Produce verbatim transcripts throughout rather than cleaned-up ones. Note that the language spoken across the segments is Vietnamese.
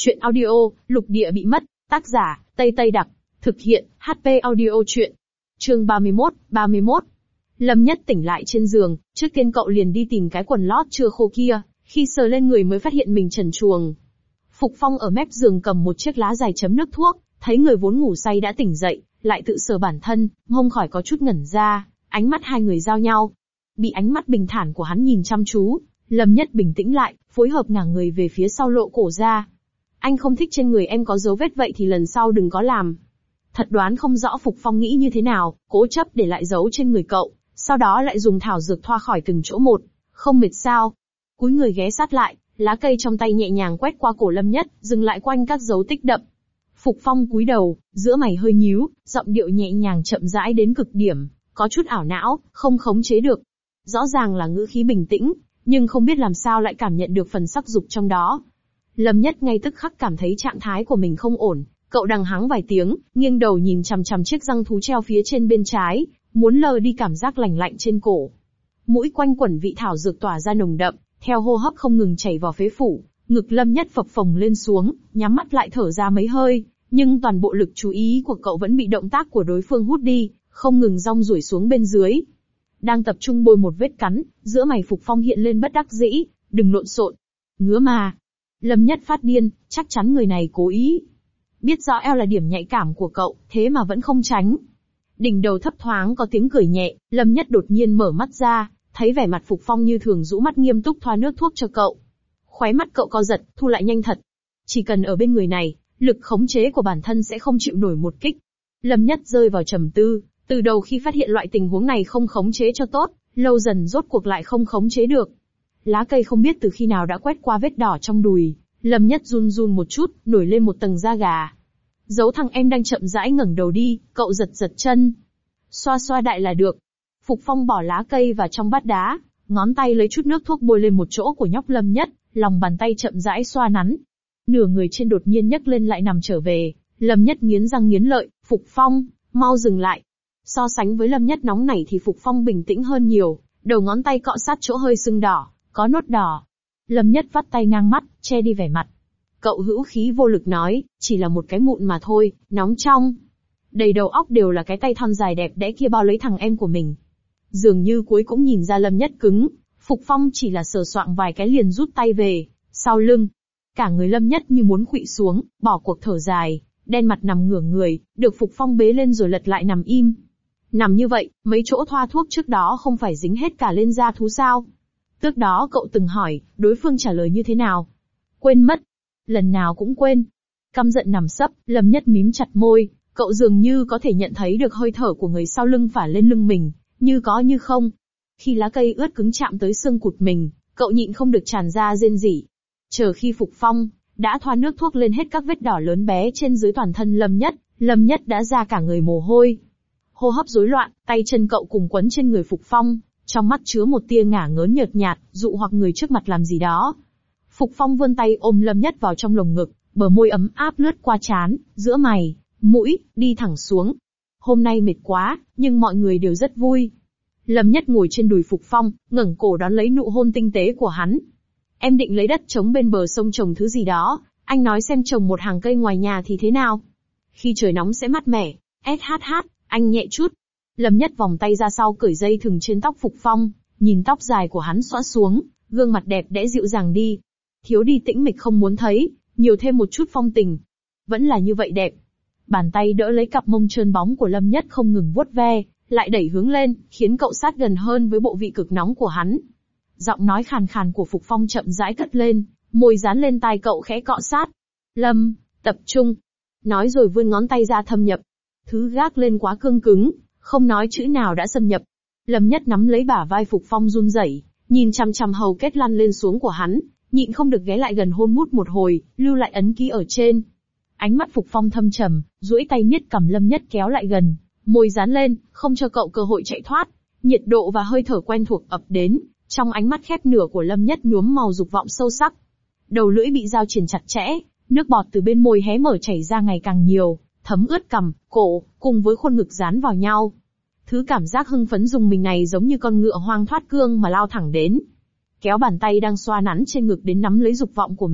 Chuyện audio, Lục Địa bị mất, tác giả, Tây Tây Đặc, thực hiện, hát pê Audio Chuyện. Chương ba mươi mốt, ba mươi mốt. Lâm Nhất tỉnh lại trên giường, trước tiên cậu liền đi tìm cái quần lót chưa khô kia, khi sờ lên người mới phát hiện mình trần truồng. Phục Phong ở mép giường cầm một chiếc lá dài chấm nước thuốc, thấy người vốn ngủ say đã tỉnh dậy, lại tự sờ bản thân, không khỏi có chút ngẩn ra, ánh mắt hai người giao nhau. Bị ánh mắt bình thản của hắn nhìn chăm chú, Lâm Nhất bình tĩnh lại, phối hợp ngả người về phía sau lộ cổ ra. Anh không thích trên người em có dấu vết vậy thì lần sau đừng có làm. Thật đoán không rõ Phục Phong nghĩ như thế nào, cố chấp để lại dấu trên người cậu, sau đó lại dùng thảo dược thoa khỏi từng chỗ một. Không mệt sao? Cúi người ghé sát lại, lá cây trong tay nhẹ nhàng quét qua cổ Lâm Nhất, dừng lại quanh các dấu tích đậm. Phục Phong cúi đầu, giữa mày hơi nhíu, giọng điệu nhẹ nhàng chậm rãi đến cực điểm, có chút ảo não, không khống chế được. Rõ ràng là ngữ khí bình tĩnh, nhưng không biết làm sao lại cảm nhận được phần sắc dục trong đó. Lâm Nhất ngay tức khắc cảm thấy trạng thái của mình không ổn, cậu đằng hắng vài tiếng, nghiêng đầu nhìn chằm chằm chiếc răng thú treo phía trên bên trái, muốn lờ đi cảm giác lành lạnh trên cổ. Mũi quanh quẩn vị thảo dược tỏa ra nồng đậm, theo hô hấp không ngừng chảy vào phế phủ, ngực Lâm Nhất phập phồng lên xuống, nhắm mắt lại thở ra mấy hơi, nhưng toàn bộ lực chú ý của cậu vẫn bị động tác của đối phương hút đi, không ngừng rong ruổi xuống bên dưới. Đang tập trung bôi một vết cắn, giữa mày Phục Phong hiện lên bất đắc dĩ, đừng lộn xộn. Ngứa mà. Lâm Nhất phát điên, chắc chắn người này cố ý. Biết rõ eo là điểm nhạy cảm của cậu, thế mà vẫn không tránh. Đỉnh đầu thấp thoáng có tiếng cười nhẹ, Lâm Nhất đột nhiên mở mắt ra, thấy vẻ mặt Phục Phong như thường rũ mắt nghiêm túc thoa nước thuốc cho cậu. Khóe mắt cậu co giật, thu lại nhanh thật. Chỉ cần ở bên người này, lực khống chế của bản thân sẽ không chịu nổi một kích. Lâm Nhất rơi vào trầm tư, từ đầu khi phát hiện loại tình huống này không khống chế cho tốt, lâu dần rốt cuộc lại không khống chế được. Lá cây không biết từ khi nào đã quét qua vết đỏ trong đùi, Lâm Nhất run run một chút, nổi lên một tầng da gà. Giấu thằng em đang chậm rãi ngẩng đầu đi, cậu giật giật chân. Xoa xoa đại là được. Phục Phong bỏ lá cây vào trong bát đá, ngón tay lấy chút nước thuốc bôi lên một chỗ của nhóc Lâm Nhất, lòng bàn tay chậm rãi xoa nắn. Nửa người trên đột nhiên nhấc lên lại nằm trở về, Lâm Nhất nghiến răng nghiến lợi, Phục Phong, mau dừng lại. So sánh với Lâm Nhất nóng nảy thì Phục Phong bình tĩnh hơn nhiều, đầu ngón tay cọ sát chỗ hơi sưng đỏ, có nốt đỏ. Lâm Nhất vắt tay ngang mắt, che đi vẻ mặt. Cậu hữu khí vô lực nói, chỉ là một cái mụn mà thôi, nóng trong. Đầy đầu óc đều là cái tay thon dài đẹp đẽ kia bao lấy thằng em của mình. Dường như cuối cũng nhìn ra Lâm Nhất cứng, Phục Phong chỉ là sờ soạng vài cái liền rút tay về, sau lưng. Cả người Lâm Nhất như muốn khuỵu xuống, bỏ cuộc thở dài, đen mặt nằm ngửa người, được Phục Phong bế lên rồi lật lại nằm im. Nằm như vậy, mấy chỗ thoa thuốc trước đó không phải dính hết cả lên da thú sao? Trước đó cậu từng hỏi, đối phương trả lời như thế nào? Quên mất. Lần nào cũng quên. Căm giận nằm sấp, Lâm Nhất mím chặt môi, cậu dường như có thể nhận thấy được hơi thở của người sau lưng phả lên lưng mình, như có như không. Khi lá cây ướt cứng chạm tới xương cụt mình, cậu nhịn không được tràn ra rên rỉ. Chờ khi Phục Phong đã thoa nước thuốc lên hết các vết đỏ lớn bé trên dưới toàn thân Lâm Nhất, Lâm Nhất đã ra cả người mồ hôi. Hô hấp rối loạn, tay chân cậu cùng quấn trên người Phục Phong, trong mắt chứa một tia ngả ngớn nhợt nhạt, dụ hoặc người trước mặt làm gì đó. Phục Phong vươn tay ôm Lâm Nhất vào trong lồng ngực, bờ môi ấm áp lướt qua trán, giữa mày, mũi, đi thẳng xuống. Hôm nay mệt quá, nhưng mọi người đều rất vui. Lâm Nhất ngồi trên đùi Phục Phong, ngẩng cổ đón lấy nụ hôn tinh tế của hắn. Em định lấy đất trống bên bờ sông trồng thứ gì đó, anh nói xem trồng một hàng cây ngoài nhà thì thế nào? Khi trời nóng sẽ mát mẻ, ét hát hát, anh nhẹ chút. Lâm Nhất vòng tay ra sau cởi dây thừng trên tóc Phục Phong, nhìn tóc dài của hắn xõa xuống, gương mặt đẹp đẽ dịu dàng đi. Thiếu đi tĩnh mịch không muốn thấy, nhiều thêm một chút phong tình. Vẫn là như vậy đẹp. Bàn tay đỡ lấy cặp mông trơn bóng của Lâm Nhất không ngừng vuốt ve, lại đẩy hướng lên, khiến cậu sát gần hơn với bộ vị cực nóng của hắn. Giọng nói khàn khàn của Phục Phong chậm rãi cất lên, môi dán lên tai cậu khẽ cọ sát. Lâm, tập trung. Nói rồi vươn ngón tay ra thâm nhập. Thứ gác lên quá cương cứng, không nói chữ nào đã xâm nhập. Lâm Nhất nắm lấy bả vai Phục Phong run rẩy, nhìn chằm chằm hầu kết lăn lên xuống của hắn, nhịn không được ghé lại gần hôn mút một hồi, lưu lại ấn ký ở trên. Ánh mắt Phục Phong thâm trầm, duỗi tay miết cầm Lâm Nhất kéo lại gần, môi dán lên, không cho cậu cơ hội chạy thoát. Nhiệt độ và hơi thở quen thuộc ập đến, trong ánh mắt khép nửa của Lâm Nhất nhuốm màu dục vọng sâu sắc. Đầu lưỡi bị dao chìa chặt chẽ, nước bọt từ bên môi hé mở chảy ra ngày càng nhiều, thấm ướt cằm, cổ, cùng với khuôn ngực dán vào nhau. Thứ cảm giác hưng phấn dùng mình này giống như con ngựa hoang thoát cương mà lao thẳng đến. Kéo bàn tay đang xoa nắn trên ngực đến nắm lấy dục vọng của mình,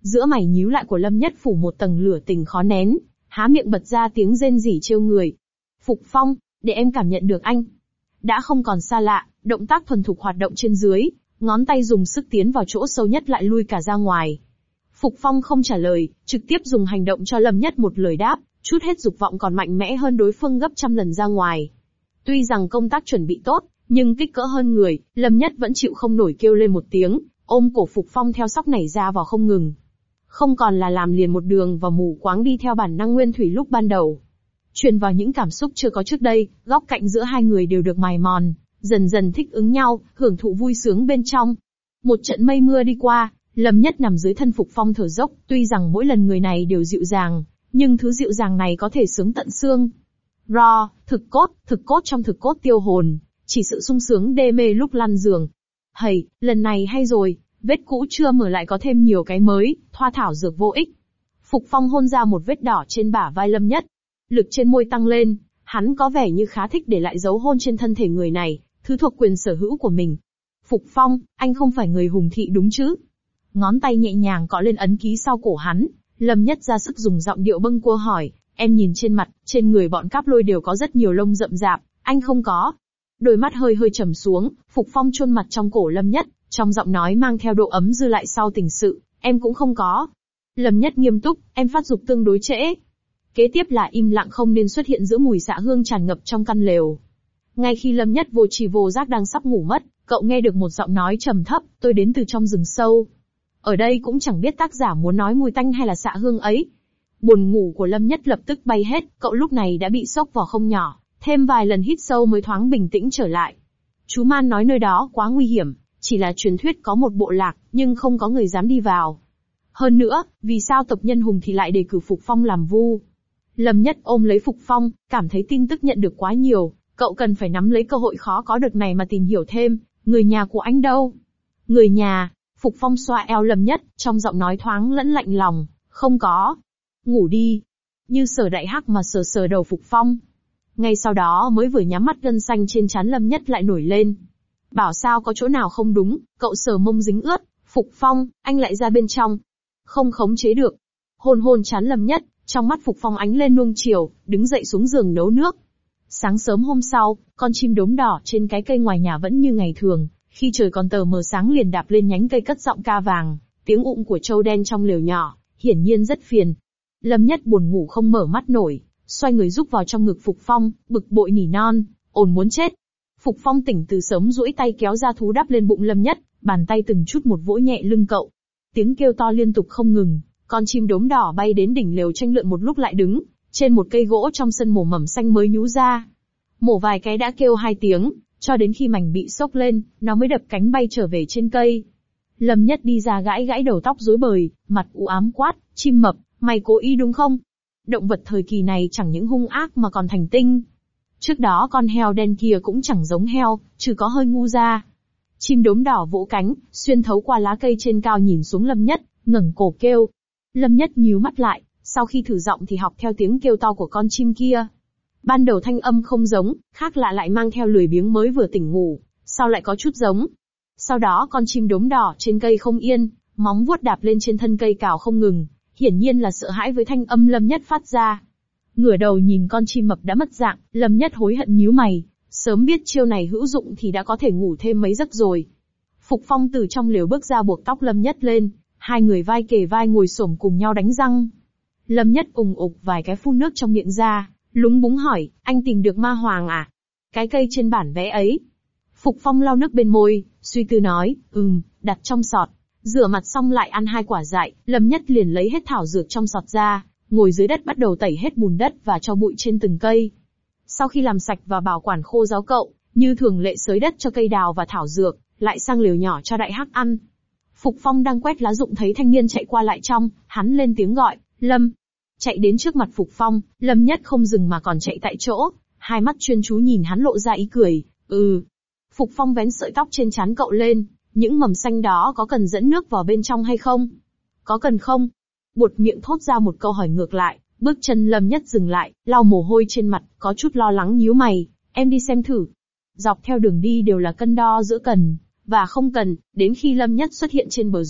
Giữa mày nhíu lại của Lâm Nhất phủ một tầng lửa tình khó nén, há miệng bật ra tiếng rên rỉ trêu người. Phục Phong, để em cảm nhận được anh. Đã không còn xa lạ, động tác thuần thục hoạt động trên dưới, ngón tay dùng sức tiến vào chỗ sâu nhất lại lui cả ra ngoài. Phục Phong không trả lời, trực tiếp dùng hành động cho Lâm Nhất một lời đáp, chút hết dục vọng còn mạnh mẽ hơn đối phương gấp trăm lần ra ngoài. Tuy rằng công tác chuẩn bị tốt, nhưng kích cỡ hơn người, Lâm Nhất vẫn chịu không nổi kêu lên một tiếng, ôm cổ Phục Phong theo sóc nảy ra vào không ngừng. Không còn là làm liền một đường và mù quáng đi theo bản năng nguyên thủy lúc ban đầu. Truyền vào những cảm xúc chưa có trước đây, góc cạnh giữa hai người đều được mài mòn, dần dần thích ứng nhau, hưởng thụ vui sướng bên trong. Một trận mây mưa đi qua, Lâm Nhất nằm dưới thân Phục Phong thở dốc, tuy rằng mỗi lần người này đều dịu dàng, nhưng thứ dịu dàng này có thể sướng tận xương. Ro, thực cốt, thực cốt trong thực cốt tiêu hồn, chỉ sự sung sướng đê mê lúc lăn giường. Hầy, lần này hay rồi, vết cũ chưa mở lại có thêm nhiều cái mới, thoa thảo dược vô ích. Phục Phong hôn ra một vết đỏ trên bả vai Lâm Nhất. Lực trên môi tăng lên, hắn có vẻ như khá thích để lại dấu hôn trên thân thể người này, thứ thuộc quyền sở hữu của mình. Phục Phong, anh không phải người Hùng Thị đúng chứ? Ngón tay nhẹ nhàng cọ lên ấn ký sau cổ hắn, Lâm Nhất ra sức dùng giọng điệu bâng quơ hỏi, em nhìn trên mặt, trên người bọn Cáp Lôi đều có rất nhiều lông rậm rạp, anh không có. Đôi mắt hơi hơi trầm xuống, Phục Phong chôn mặt trong cổ Lâm Nhất, trong giọng nói mang theo độ ấm dư lại sau tình sự, em cũng không có. Lâm Nhất nghiêm túc, em phát dục tương đối trễ. Kế tiếp là im lặng không nên xuất hiện giữa mùi xạ hương tràn ngập trong căn lều. Ngay khi Lâm Nhất vô tri vô giác đang sắp ngủ mất, cậu nghe được một giọng nói trầm thấp, tôi đến từ trong rừng sâu. Ở đây cũng chẳng biết tác giả muốn nói mùi tanh hay là xạ hương ấy. Buồn ngủ của Lâm Nhất lập tức bay hết, cậu lúc này đã bị sốc vào không nhỏ, thêm vài lần hít sâu mới thoáng bình tĩnh trở lại. Chú Man nói nơi đó quá nguy hiểm, chỉ là truyền thuyết có một bộ lạc, nhưng không có người dám đi vào. Hơn nữa, vì sao tộc nhân Hùng thì lại đề cử Phục Phong làm vu? Lâm Nhất ôm lấy Phục Phong, cảm thấy tin tức nhận được quá nhiều, cậu cần phải nắm lấy cơ hội khó có được này mà tìm hiểu thêm, người nhà của anh đâu? Người nhà, Phục Phong xoa eo Lâm Nhất, trong giọng nói thoáng lẫn lạnh lòng, không có. Ngủ đi. Như sờ đại hắc mà sờ sờ đầu Phục Phong. Ngay sau đó mới vừa nhắm mắt gân xanh trên trán Lâm Nhất lại nổi lên. Bảo sao có chỗ nào không đúng, cậu sờ mông dính ướt, Phục Phong, anh lại ra bên trong. Không khống chế được. Hôn hôn trán Lâm Nhất, trong mắt Phục Phong ánh lên nuông chiều, đứng dậy xuống giường nấu nước. Sáng sớm hôm sau, con chim đốm đỏ trên cái cây ngoài nhà vẫn như ngày thường, khi trời còn tờ mờ sáng liền đạp lên nhánh cây cất giọng ca vàng, tiếng ụng của trâu đen trong lều nhỏ, hiển nhiên rất phiền. Lâm Nhất buồn ngủ không mở mắt nổi, xoay người rúc vào trong ngực Phục Phong, bực bội nỉ non, ồn muốn chết. Phục Phong tỉnh từ sớm duỗi tay kéo ra thú đắp lên bụng Lâm Nhất, bàn tay từng chút một vỗ nhẹ lưng cậu. Tiếng kêu to liên tục không ngừng, con chim đốm đỏ bay đến đỉnh lều tranh lượn một lúc lại đứng, trên một cây gỗ trong sân mổ mầm xanh mới nhú ra. Mổ vài cái đã kêu hai tiếng, cho đến khi mảnh bị sốc lên, nó mới đập cánh bay trở về trên cây. Lâm Nhất đi ra gãi gãi đầu tóc rối bời, mặt u ám quát, chim mập, mày cố ý đúng không? Động vật thời kỳ này chẳng những hung ác mà còn thành tinh. Trước đó con heo đen kia cũng chẳng giống heo, trừ có hơi ngu ra. Chim đốm đỏ vỗ cánh, xuyên thấu qua lá cây trên cao nhìn xuống Lâm Nhất, ngẩng cổ kêu. Lâm Nhất nhíu mắt lại, sau khi thử giọng thì học theo tiếng kêu to của con chim kia. Ban đầu thanh âm không giống, khác lạ lại mang theo lười biếng mới vừa tỉnh ngủ, sau lại có chút giống. Sau đó con chim đốm đỏ trên cây không yên, móng vuốt đạp lên trên thân cây cào không ngừng, hiển nhiên là sợ hãi với thanh âm Lâm Nhất phát ra. Ngửa đầu nhìn con chim mập đã mất dạng, Lâm Nhất hối hận nhíu mày, sớm biết chiêu này hữu dụng thì đã có thể ngủ thêm mấy giấc rồi. Phục Phong từ trong lều bước ra buộc tóc Lâm Nhất lên, hai người vai kề vai ngồi xổm cùng nhau đánh răng. Lâm Nhất ùng ục vài cái phun nước trong miệng ra, lúng búng hỏi, anh tìm được ma hoàng à? Cái cây trên bản vẽ ấy. Phục Phong lau nước bên môi, suy tư nói, ừm, đặt trong sọt. Rửa mặt xong lại ăn hai quả dại, Lâm Nhất liền lấy hết thảo dược trong sọt ra, ngồi dưới đất bắt đầu tẩy hết bùn đất và tro bụi trên từng cây. Sau khi làm sạch và bảo quản khô ráo cậu, như thường lệ xới đất cho cây đào và thảo dược, lại sang lều nhỏ cho đại hắc ăn. Phục Phong đang quét lá rụng thấy thanh niên chạy qua lại trong, hắn lên tiếng gọi, Lâm. Chạy đến trước mặt Phục Phong, Lâm Nhất không dừng mà còn chạy tại chỗ, hai mắt chuyên chú nhìn hắn lộ ra ý cười, ừ. Phục Phong vén sợi tóc trên trán cậu lên, những mầm xanh đó có cần dẫn nước vào bên trong hay không? Có cần không? Buột miệng thốt ra một câu hỏi ngược lại, bước chân Lâm Nhất dừng lại, lau mồ hôi trên mặt, có chút lo lắng nhíu mày, em đi xem thử. Dọc theo đường đi đều là cân đo giữa cần và không cần, đến khi Lâm Nhất xuất hiện trên bờ ruộng,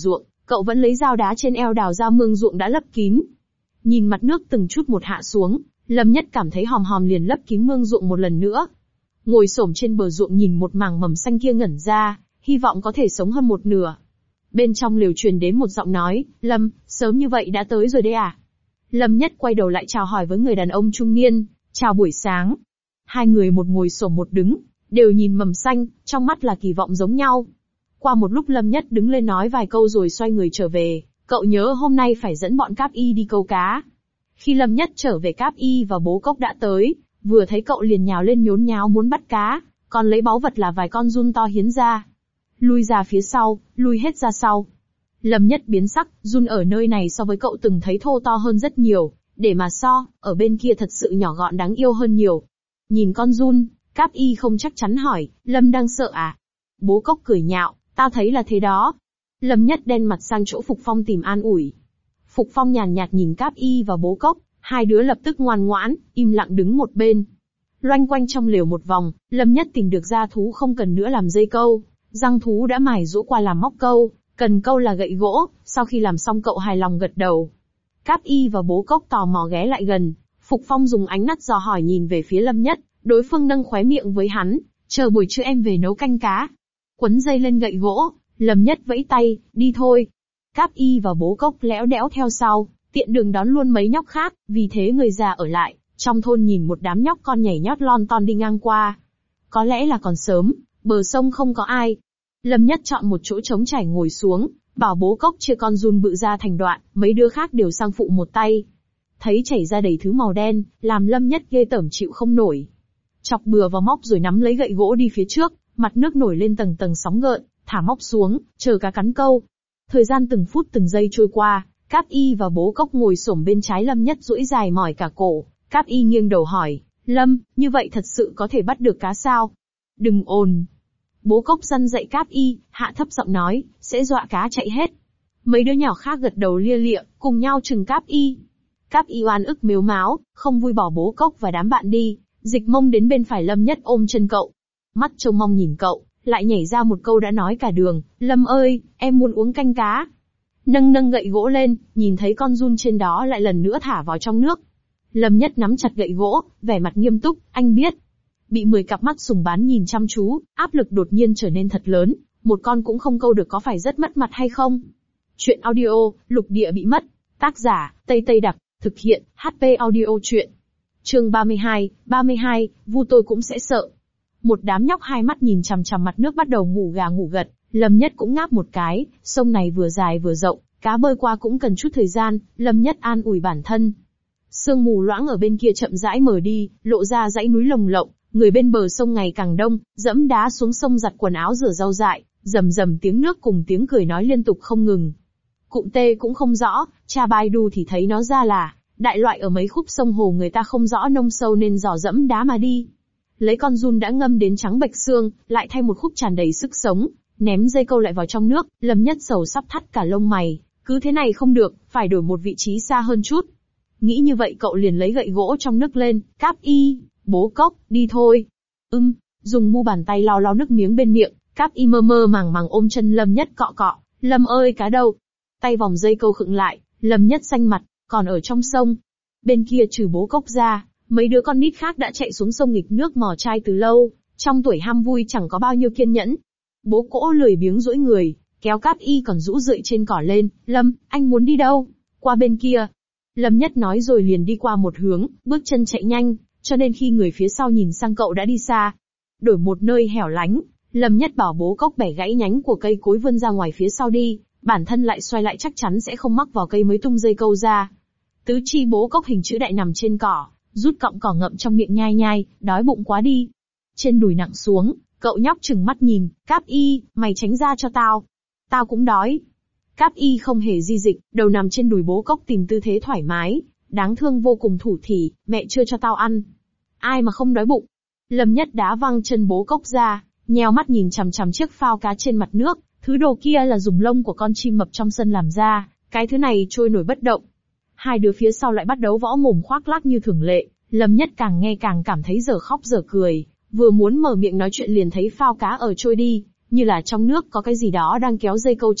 cậu vẫn lấy dao đá trên eo đào ra mương ruộng đã lấp kín. Nhìn mặt nước từng chút một hạ xuống, Lâm Nhất cảm thấy hòm hòm liền lấp kín mương ruộng một lần nữa. Ngồi xổm trên bờ ruộng nhìn một mảng mầm xanh kia ngẩn ra, hy vọng có thể sống hơn một nửa. Bên trong lều truyền đến một giọng nói, Lâm, sớm như vậy đã tới rồi đấy à? Lâm Nhất quay đầu lại chào hỏi với người đàn ông trung niên, chào buổi sáng. Hai người một ngồi xổm một đứng, đều nhìn mầm xanh, trong mắt là kỳ vọng giống nhau. Qua một lúc Lâm Nhất đứng lên nói vài câu rồi xoay người trở về, cậu nhớ hôm nay phải dẫn bọn Cáp Y đi câu cá. Khi Lâm Nhất trở về Cáp Y và Bố Cốc đã tới, vừa thấy cậu liền nhào lên nhốn nháo muốn bắt cá, còn lấy báu vật là vài con giun to hiến ra. Lui ra phía sau, lui hết ra sau. Lâm Nhất biến sắc, giun ở nơi này so với cậu từng thấy thô to hơn rất nhiều, để mà so, ở bên kia thật sự nhỏ gọn đáng yêu hơn nhiều. Nhìn con giun, Cáp Y không chắc chắn hỏi, Lâm đang sợ à? Bố Cốc cười nhạo, tao thấy là thế đó. Lâm Nhất đen mặt sang chỗ Phục Phong tìm an ủi. Phục Phong nhàn nhạt nhìn Cáp Y và Bố Cốc, hai đứa lập tức ngoan ngoãn, im lặng đứng một bên. Loanh quanh trong lều một vòng, Lâm Nhất tìm được ra thú không cần nữa làm dây câu, răng thú đã mài giũa qua làm móc câu, cần câu là gậy gỗ, sau khi làm xong cậu hài lòng gật đầu. Cáp Y và Bố Cốc tò mò ghé lại gần, Phục Phong dùng ánh mắt dò hỏi nhìn về phía Lâm Nhất, đối phương nâng khóe miệng với hắn, chờ buổi trưa em về nấu canh cá. Quấn dây lên gậy gỗ, Lâm Nhất vẫy tay, đi thôi. Cáp Y và Bố Cốc lẽo đẽo theo sau, tiện đường đón luôn mấy nhóc khác, vì thế người già ở lại, trong thôn nhìn một đám nhóc con nhảy nhót lon ton đi ngang qua. Có lẽ là còn sớm, bờ sông không có ai. Lâm Nhất chọn một chỗ trống trải ngồi xuống, bảo Bố Cốc chia con giun bự ra thành đoạn, mấy đứa khác đều sang phụ một tay. Thấy chảy ra đầy thứ màu đen, làm Lâm Nhất ghê tởm chịu không nổi. Chọc bừa vào móc rồi nắm lấy gậy gỗ đi phía trước, mặt nước nổi lên tầng tầng sóng gợn, thả móc xuống, chờ cá cắn câu. Thời gian từng phút từng giây trôi qua, Cáp Y và Bố Cốc ngồi xổm bên trái Lâm Nhất duỗi dài mỏi cả cổ. Cáp Y nghiêng đầu hỏi, Lâm, như vậy thật sự có thể bắt được cá sao? Đừng ồn. Bố Cốc răn dạy Cáp Y, hạ thấp giọng nói, sẽ dọa cá chạy hết. Mấy đứa nhỏ khác gật đầu lia lịa, cùng nhau chừng Cáp Y. Cáp Y oan ức mếu máo, không vui bỏ Bố Cốc và đám bạn đi, dịch mông đến bên phải Lâm Nhất ôm chân cậu. Mắt trông mong nhìn cậu, lại nhảy ra một câu đã nói cả đường, Lâm ơi, em muốn uống canh cá. Nâng nâng gậy gỗ lên, nhìn thấy con giun trên đó lại lần nữa thả vào trong nước. Lâm Nhất nắm chặt gậy gỗ, vẻ mặt nghiêm túc, anh biết. Bị mười cặp mắt sùng bán nhìn chăm chú, áp lực đột nhiên trở nên thật lớn, một con cũng không câu được có phải rất mất mặt hay không? Chuyện audio, lục địa bị mất. Tác giả, Tây Tây Đặc, thực hiện, hát pê Audio Chuyện. Chương ba mươi hai, ba mươi hai, vu tôi cũng sẽ sợ. Một đám nhóc hai mắt nhìn chằm chằm mặt nước bắt đầu ngủ gà ngủ gật, Lâm Nhất cũng ngáp một cái, sông này vừa dài vừa rộng, cá bơi qua cũng cần chút thời gian, Lâm Nhất an ủi bản thân. Sương mù loãng ở bên kia chậm rãi mờ đi, lộ ra dãy núi lồng lộng, người bên bờ sông ngày càng đông, dẫm đá xuống sông giặt quần áo rửa rau dại, rầm rầm tiếng nước cùng tiếng cười nói liên tục không ngừng. Cụm tê cũng không rõ, cha Baidu thì thấy nó ra là đại loại ở mấy khúc sông hồ người ta không rõ nông sâu nên dò dẫm đá mà đi. Lấy con giun đã ngâm đến trắng bệch xương, lại thay một khúc tràn đầy sức sống, ném dây câu lại vào trong nước, Lâm Nhất sầu sắp thắt cả lông mày, cứ thế này không được, phải đổi một vị trí xa hơn chút. Nghĩ như vậy cậu liền lấy gậy gỗ trong nước lên, Cáp Y, Bố Cốc, đi thôi. Ưm, dùng mu bàn tay lau lau nước miếng bên miệng, Cáp Y mơ mơ màng màng ôm chân Lâm Nhất cọ cọ, Lâm ơi cá đâu? Tay vòng dây câu khựng lại, Lâm Nhất xanh mặt, còn ở trong sông. Bên kia trừ Bố Cốc ra, mấy đứa con nít khác đã chạy xuống sông nghịch nước mò chai từ lâu, trong tuổi ham vui chẳng có bao nhiêu kiên nhẫn. Bố Cỗ lười biếng duỗi người, kéo Cáp Y còn rũ rượi trên cỏ lên, Lâm, anh muốn đi đâu? Qua bên kia. Lâm Nhất nói rồi liền đi qua một hướng, bước chân chạy nhanh, cho nên khi người phía sau nhìn sang cậu đã đi xa. Đổi một nơi hẻo lánh, Lâm Nhất bảo Bố Cốc bẻ gãy nhánh của cây cối vươn ra ngoài phía sau đi, bản thân lại xoay lại chắc chắn sẽ không mắc vào cây mới tung dây câu ra. Tứ chi Bố Cốc hình chữ đại nằm trên cỏ, rút cọng cỏ ngậm trong miệng nhai nhai, đói bụng quá đi. Trên đùi nặng xuống, cậu nhóc trừng mắt nhìn, Cáp Y, mày tránh ra cho tao. Tao cũng đói. Cáp Y không hề di dịch, đầu nằm trên đùi Bố Cốc tìm tư thế thoải mái, đáng thương vô cùng thủ thỉ, mẹ chưa cho tao ăn. Ai mà không đói bụng. Lâm Nhất đá văng chân Bố Cốc ra, nheo mắt nhìn chằm chằm chiếc phao cá trên mặt nước, thứ đồ kia là dùng lông của con chim mập trong sân làm ra, cái thứ này trôi nổi bất động. Hai đứa phía sau lại bắt đấu võ mồm khoác lác như thường lệ, Lâm Nhất càng nghe càng cảm thấy dở khóc dở cười, vừa muốn mở miệng nói chuyện liền thấy phao cá ở trôi đi, như là trong nước có cái gì đó đang kéo dây câu chạy,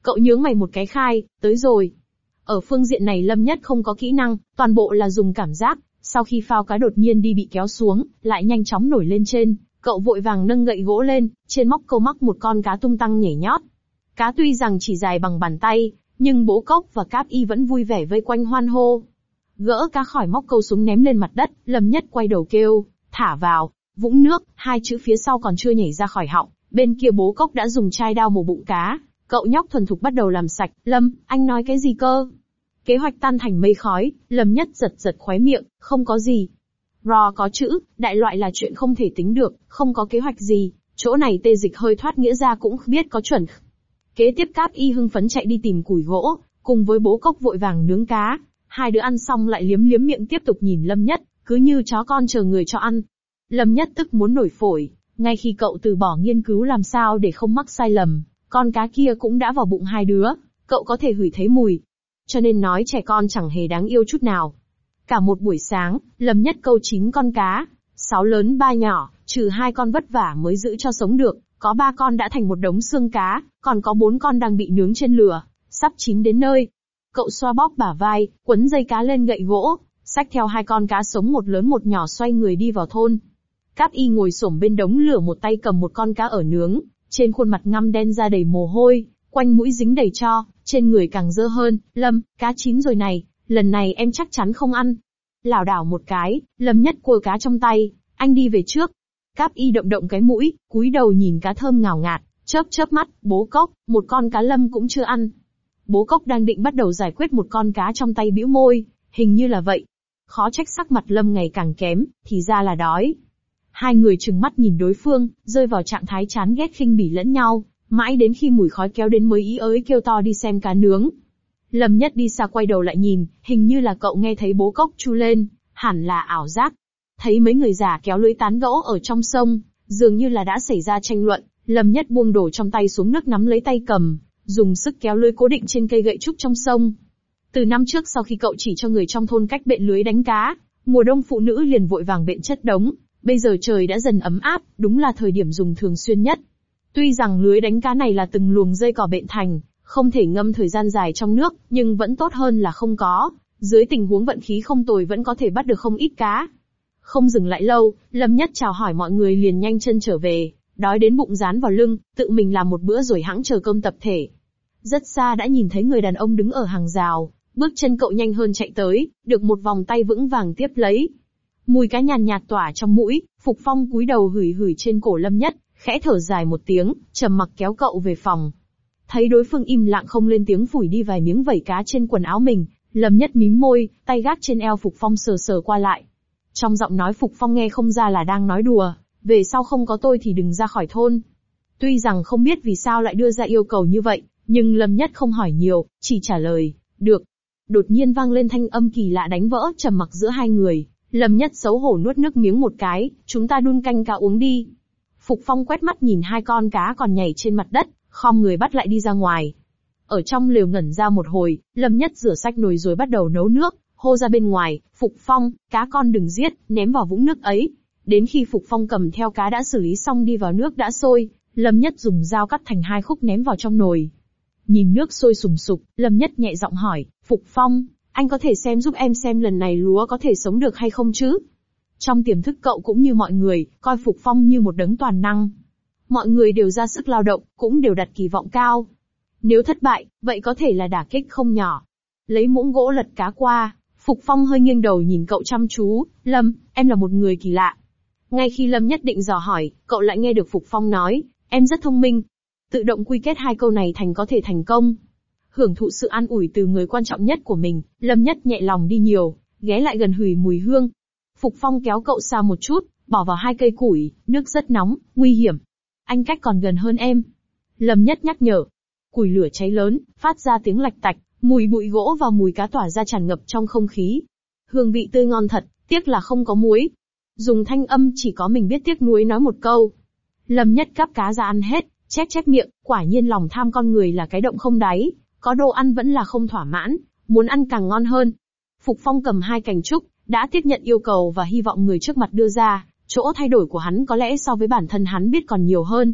Cậu nhướng mày một cái khai, tới rồi. Ở phương diện này Lâm Nhất không có kỹ năng, toàn bộ là dùng cảm giác, sau khi phao cá đột nhiên đi bị kéo xuống, lại nhanh chóng nổi lên trên, cậu vội vàng nâng gậy gỗ lên, trên móc câu mắc một con cá tung tăng nhảy nhót. Cá tuy rằng chỉ dài bằng bàn tay, nhưng Bố Cốc và Cáp Y vẫn vui vẻ vây quanh hoan hô. Gỡ cá khỏi móc câu xuống ném lên mặt đất, Lâm Nhất quay đầu kêu, thả vào, vũng nước, hai chữ phía sau còn chưa nhảy ra khỏi họng, bên kia Bố Cốc đã dùng chai đao mổ bụng cá. Cậu nhóc thuần thục bắt đầu làm sạch. Lâm, anh nói cái gì cơ? Kế hoạch tan thành mây khói, Lâm Nhất giật giật khóe miệng, không có gì. Raw có chữ, đại loại là chuyện không thể tính được, không có kế hoạch gì, chỗ này tê dịch hơi thoát nghĩa ra cũng biết có chuẩn. Kế tiếp Cáp Y hưng phấn chạy đi tìm củi gỗ, cùng với Bố Cốc vội vàng nướng cá. Hai đứa ăn xong lại liếm liếm miệng tiếp tục nhìn Lâm Nhất, cứ như chó con chờ người cho ăn. Lâm Nhất tức muốn nổi phổi, ngay khi cậu từ bỏ nghiên cứu làm sao để không mắc sai lầm, con cá kia cũng đã vào bụng hai đứa, cậu có thể hửi thấy mùi. Cho nên nói trẻ con chẳng hề đáng yêu chút nào. Cả một buổi sáng, Lâm Nhất câu chín con cá, sáu lớn ba nhỏ, trừ hai con vất vả mới giữ cho sống được, có ba con đã thành một đống xương cá, còn có bốn con đang bị nướng trên lửa, sắp chín đến nơi. Cậu xoa bóp bả vai, quấn dây cá lên gậy gỗ, xách theo hai con cá sống một lớn một nhỏ xoay người đi vào thôn. Cáp Y ngồi xổm bên đống lửa một tay cầm một con cá ở nướng, trên khuôn mặt ngăm đen ra đầy mồ hôi, quanh mũi dính đầy tro, trên người càng dơ hơn. Lâm, cá chín rồi này, lần này em chắc chắn không ăn. Lảo đảo một cái, Lâm Nhất cua cá trong tay, anh đi về trước. Cáp Y động động cái mũi, cúi đầu nhìn cá thơm ngào ngạt, chớp chớp mắt. Bố Cốc, một con cá Lâm cũng chưa ăn. Bố Cốc đang định bắt đầu giải quyết một con cá trong tay bĩu môi, hình như là vậy. Khó trách sắc mặt Lâm ngày càng kém, thì ra là đói. Hai người trừng mắt nhìn đối phương, rơi vào trạng thái chán ghét khinh bỉ lẫn nhau, mãi đến khi mùi khói kéo đến mới ý ới kêu to đi xem cá nướng. Lâm Nhất đi xa quay đầu lại nhìn, hình như là cậu nghe thấy Bố Cốc chu lên, hẳn là ảo giác. Thấy mấy người già kéo lưới tán gỗ ở trong sông, dường như là đã xảy ra tranh luận, Lâm Nhất buông đồ trong tay xuống nước nắm lấy tay cầm, dùng sức kéo lưới cố định trên cây gậy trúc trong sông. Từ năm trước sau khi cậu chỉ cho người trong thôn cách bện lưới đánh cá, mùa đông phụ nữ liền vội vàng bện chất đống. Bây giờ trời đã dần ấm áp, đúng là thời điểm dùng thường xuyên nhất. Tuy rằng lưới đánh cá này là từng luồng dây cỏ bện thành, không thể ngâm thời gian dài trong nước, nhưng vẫn tốt hơn là không có. Dưới tình huống vận khí không tồi vẫn có thể bắt được không ít cá. Không dừng lại lâu, Lâm Nhất chào hỏi mọi người liền nhanh chân trở về, đói đến bụng dán vào lưng, tự mình làm một bữa rồi hẵng chờ cơm tập thể. Rất xa đã nhìn thấy người đàn ông đứng ở hàng rào, bước chân cậu nhanh hơn chạy tới, được một vòng tay vững vàng tiếp lấy. Mùi cá nhàn nhạt tỏa trong mũi, Phục Phong cúi đầu hửi hửi trên cổ Lâm Nhất, khẽ thở dài một tiếng, trầm mặc kéo cậu về phòng. Thấy đối phương im lặng không lên tiếng phủi đi vài miếng vẩy cá trên quần áo mình, Lâm Nhất mím môi, tay gác trên eo Phục Phong sờ sờ qua lại. Trong giọng nói Phục Phong nghe không ra là đang nói đùa, về sau không có tôi thì đừng ra khỏi thôn. Tuy rằng không biết vì sao lại đưa ra yêu cầu như vậy, nhưng Lâm Nhất không hỏi nhiều, chỉ trả lời, được. Đột nhiên vang lên thanh âm kỳ lạ đánh vỡ trầm mặc giữa hai người. Lâm Nhất xấu hổ nuốt nước miếng một cái, chúng ta đun canh cá uống đi. Phục Phong quét mắt nhìn hai con cá còn nhảy trên mặt đất, khom người bắt lại đi ra ngoài. Ở trong lều ngẩn ra một hồi, Lâm Nhất rửa sạch nồi rồi bắt đầu nấu nước, hô ra bên ngoài, Phục Phong, cá con đừng giết, ném vào vũng nước ấy. Đến khi Phục Phong cầm theo cá đã xử lý xong đi vào nước đã sôi, Lâm Nhất dùng dao cắt thành hai khúc ném vào trong nồi. Nhìn nước sôi sùng sục, Lâm Nhất nhẹ giọng hỏi, Phục Phong, anh có thể xem giúp em xem lần này lúa có thể sống được hay không chứ? Trong tiềm thức cậu cũng như mọi người, coi Phục Phong như một đấng toàn năng. Mọi người đều ra sức lao động, cũng đều đặt kỳ vọng cao. Nếu thất bại, vậy có thể là đả kích không nhỏ. Lấy muỗng gỗ lật cá qua, Phục Phong hơi nghiêng đầu nhìn cậu chăm chú, Lâm, em là một người kỳ lạ. Ngay khi Lâm nhất định dò hỏi, cậu lại nghe được Phục Phong nói, em rất thông minh. Tự động quy kết hai câu này thành có thể thành công. Hưởng thụ sự an ủi từ người quan trọng nhất của mình, Lâm nhất nhẹ lòng đi nhiều, ghé lại gần hửi mùi hương. Phục Phong kéo cậu xa một chút, bỏ vào hai cây củi, nước rất nóng, nguy hiểm. Anh cách còn gần hơn em. Lâm nhất nhắc nhở. Củi lửa cháy lớn, phát ra tiếng lạch tạch, mùi bụi gỗ và mùi cá tỏa ra tràn ngập trong không khí. Hương vị tươi ngon thật, tiếc là không có muối. Dùng thanh âm chỉ có mình biết tiếc nuối nói một câu. Lâm nhất cắp cá ra ăn hết, chép chép miệng, quả nhiên lòng tham con người là cái động không đáy, có đồ ăn vẫn là không thỏa mãn, muốn ăn càng ngon hơn. Phục Phong cầm hai cành trúc, đã tiếp nhận yêu cầu và hy vọng người trước mặt đưa ra, chỗ thay đổi của hắn có lẽ so với bản thân hắn biết còn nhiều hơn.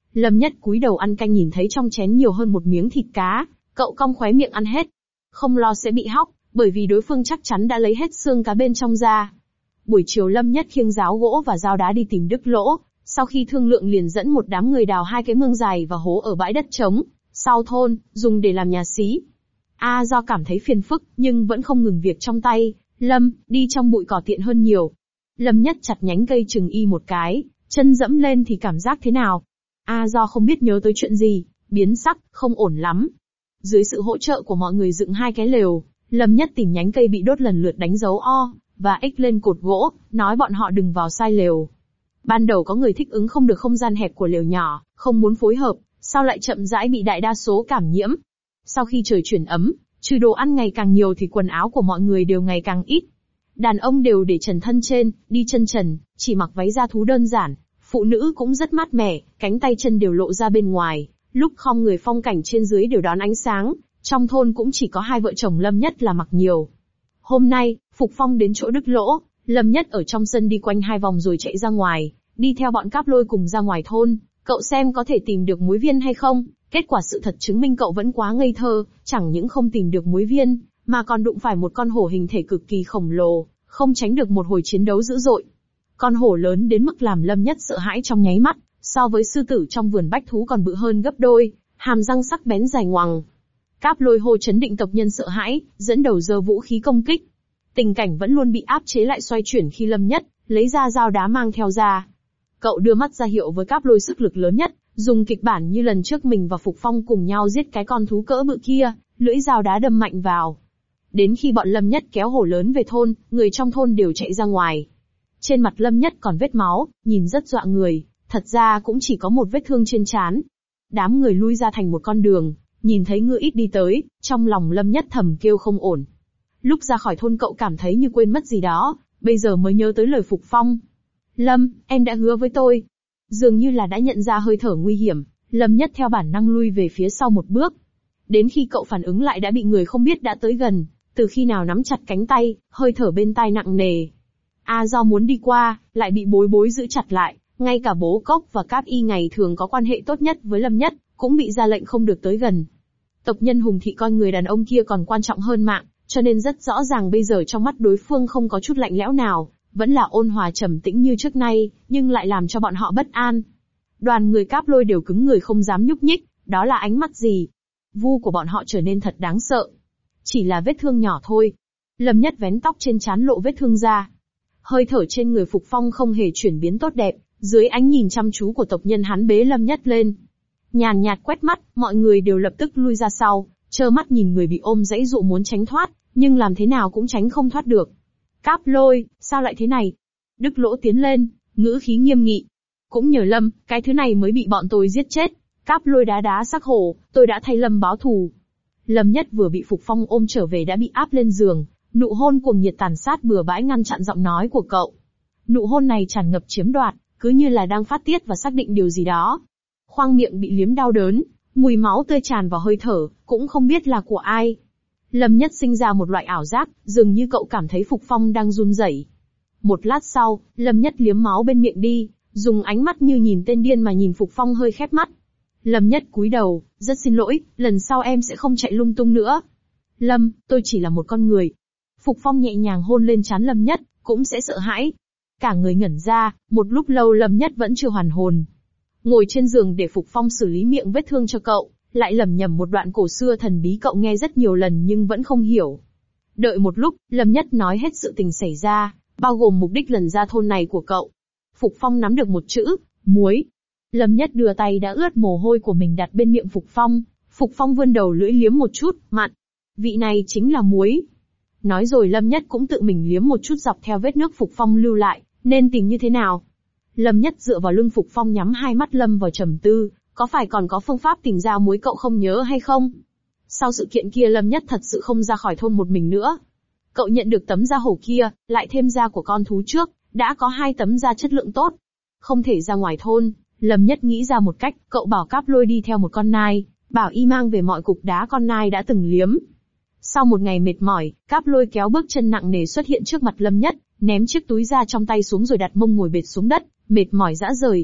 Lâm Nhất cúi đầu ăn canh nhìn thấy trong chén nhiều hơn một miếng thịt cá, cậu cong khóe miệng ăn hết. Không lo sẽ bị hóc, bởi vì đối phương chắc chắn đã lấy hết xương cá bên trong ra. Buổi chiều Lâm Nhất khiêng giáo gỗ và dao đá đi tìm Đức Lỗ, sau khi thương lượng liền dẫn một đám người đào hai cái mương dài và hố ở bãi đất trống, sau thôn, dùng để làm nhà xí. A Do cảm thấy phiền phức, nhưng vẫn không ngừng việc trong tay. Lâm, đi trong bụi cỏ tiện hơn nhiều. Lâm Nhất chặt nhánh cây chừng y một cái, chân dẫm lên thì cảm giác thế nào? A Do không biết nhớ tới chuyện gì, biến sắc, không ổn lắm. Dưới sự hỗ trợ của mọi người dựng hai cái lều, Lâm Nhất tìm nhánh cây bị đốt lần lượt đánh dấu O và X lên cột gỗ, nói bọn họ đừng vào sai lều. Ban đầu có người thích ứng không được không gian hẹp của lều nhỏ, không muốn phối hợp, sau lại chậm rãi bị đại đa số cảm nhiễm. Sau khi trời chuyển ấm, trừ đồ ăn ngày càng nhiều thì quần áo của mọi người đều ngày càng ít. Đàn ông đều để trần thân trên, đi chân trần, chỉ mặc váy da thú đơn giản. Phụ nữ cũng rất mát mẻ, cánh tay chân đều lộ ra bên ngoài, lúc khom người phong cảnh trên dưới đều đón ánh sáng. Trong thôn cũng chỉ có hai vợ chồng Lâm Nhất là mặc nhiều. Hôm nay, Phục Phong đến chỗ Đức Lỗ, Lâm Nhất ở trong sân đi quanh hai vòng rồi chạy ra ngoài, đi theo bọn Cáp Lôi cùng ra ngoài thôn, cậu xem có thể tìm được muối viên hay không. Kết quả sự thật chứng minh cậu vẫn quá ngây thơ, chẳng những không tìm được muối viên, mà còn đụng phải một con hổ hình thể cực kỳ khổng lồ, không tránh được một hồi chiến đấu dữ dội. Con hổ lớn đến mức làm Lâm Nhất sợ hãi trong nháy mắt, so với sư tử trong vườn bách thú còn bự hơn gấp đôi, hàm răng sắc bén dài ngoằng. Cáp Lôi hô chấn định tộc nhân sợ hãi, dẫn đầu giơ vũ khí công kích. Tình cảnh vẫn luôn bị áp chế lại xoay chuyển khi Lâm Nhất lấy ra dao đá mang theo ra. Cậu đưa mắt ra hiệu với Cáp Lôi sức lực lớn nhất, dùng kịch bản như lần trước mình và Phục Phong cùng nhau giết cái con thú cỡ bự kia, lưỡi dao đá đâm mạnh vào. Đến khi bọn Lâm Nhất kéo hổ lớn về thôn, người trong thôn đều chạy ra ngoài. Trên mặt Lâm Nhất còn vết máu, nhìn rất dọa người, thật ra cũng chỉ có một vết thương trên trán. Đám người lui ra thành một con đường, nhìn thấy ngựa ít đi tới, trong lòng Lâm Nhất thầm kêu không ổn. Lúc ra khỏi thôn cậu cảm thấy như quên mất gì đó, bây giờ mới nhớ tới lời Phục Phong. Lâm, em đã hứa với tôi. Dường như là đã nhận ra hơi thở nguy hiểm, Lâm Nhất theo bản năng lui về phía sau một bước. Đến khi cậu phản ứng lại đã bị người không biết đã tới gần, từ khi nào nắm chặt cánh tay, hơi thở bên tai nặng nề. A Do muốn đi qua, lại bị bối bối giữ chặt lại, ngay cả bố Cốc và Cáp Y ngày thường có quan hệ tốt nhất với Lâm Nhất, cũng bị ra lệnh không được tới gần. Tộc nhân Hùng Thị coi người đàn ông kia còn quan trọng hơn mạng, cho nên rất rõ ràng bây giờ trong mắt đối phương không có chút lạnh lẽo nào, vẫn là ôn hòa trầm tĩnh như trước nay, nhưng lại làm cho bọn họ bất an. Đoàn người Cáp Lôi đều cứng người không dám nhúc nhích, đó là ánh mắt gì? Vu của bọn họ trở nên thật đáng sợ. Chỉ là vết thương nhỏ thôi. Lâm Nhất vén tóc trên trán lộ vết thương ra. Hơi thở trên người Phục Phong không hề chuyển biến tốt đẹp, dưới ánh nhìn chăm chú của tộc nhân hắn bế Lâm Nhất lên. Nhàn nhạt quét mắt, mọi người đều lập tức lui ra sau, trơ mắt nhìn người bị ôm giãy dụ muốn tránh thoát, nhưng làm thế nào cũng tránh không thoát được. Cáp Lôi, sao lại thế này? Đức Lỗ tiến lên, ngữ khí nghiêm nghị. Cũng nhờ Lâm, cái thứ này mới bị bọn tôi giết chết. Cáp Lôi đá đá xác hổ, tôi đã thay Lâm báo thù. Lâm Nhất vừa bị Phục Phong ôm trở về đã bị áp lên giường, nụ hôn cuồng nhiệt tàn sát bừa bãi ngăn chặn giọng nói của cậu. Nụ hôn này tràn ngập chiếm đoạt, cứ như là đang phát tiết và xác định điều gì đó. Khoang miệng bị liếm đau đớn, mùi máu tươi tràn vào hơi thở, cũng không biết là của ai. Lâm Nhất sinh ra một loại ảo giác, dường như cậu cảm thấy Phục Phong đang run rẩy. Một lát sau, Lâm Nhất liếm máu bên miệng đi, dùng ánh mắt như nhìn tên điên mà nhìn Phục Phong hơi khép mắt. Lâm Nhất cúi đầu, rất xin lỗi, lần sau em sẽ không chạy lung tung nữa. Lâm, tôi chỉ là một con người. Phục Phong nhẹ nhàng hôn lên trán Lâm Nhất, cũng sẽ sợ hãi. Cả người ngẩn ra, một lúc lâu Lâm Nhất vẫn chưa hoàn hồn. Ngồi trên giường để Phục Phong xử lý miệng vết thương cho cậu, lại lẩm nhẩm một đoạn cổ xưa thần bí cậu nghe rất nhiều lần nhưng vẫn không hiểu. Đợi một lúc, Lâm Nhất nói hết sự tình xảy ra, bao gồm mục đích lần ra thôn này của cậu. Phục Phong nắm được một chữ, muối. Lâm Nhất đưa tay đã ướt mồ hôi của mình đặt bên miệng Phục Phong, Phục Phong vươn đầu lưỡi liếm một chút, mặn. Vị này chính là muối. Nói rồi Lâm Nhất cũng tự mình liếm một chút dọc theo vết nước Phục Phong lưu lại, nên tìm như thế nào? Lâm Nhất dựa vào lưng Phục Phong nhắm hai mắt lâm vào trầm tư, có phải còn có phương pháp tìm ra muối cậu không nhớ hay không? Sau sự kiện kia Lâm Nhất thật sự không ra khỏi thôn một mình nữa. Cậu nhận được tấm da hổ kia, lại thêm da của con thú trước, đã có hai tấm da chất lượng tốt. Không thể ra ngoài thôn, Lâm Nhất nghĩ ra một cách, cậu bảo Cáp Lôi đi theo một con nai, bảo y mang về mọi cục đá con nai đã từng liếm. Sau một ngày mệt mỏi, Cáp Lôi kéo bước chân nặng nề xuất hiện trước mặt Lâm Nhất, ném chiếc túi da trong tay xuống rồi đặt mông ngồi bệt xuống đất, mệt mỏi rã rời.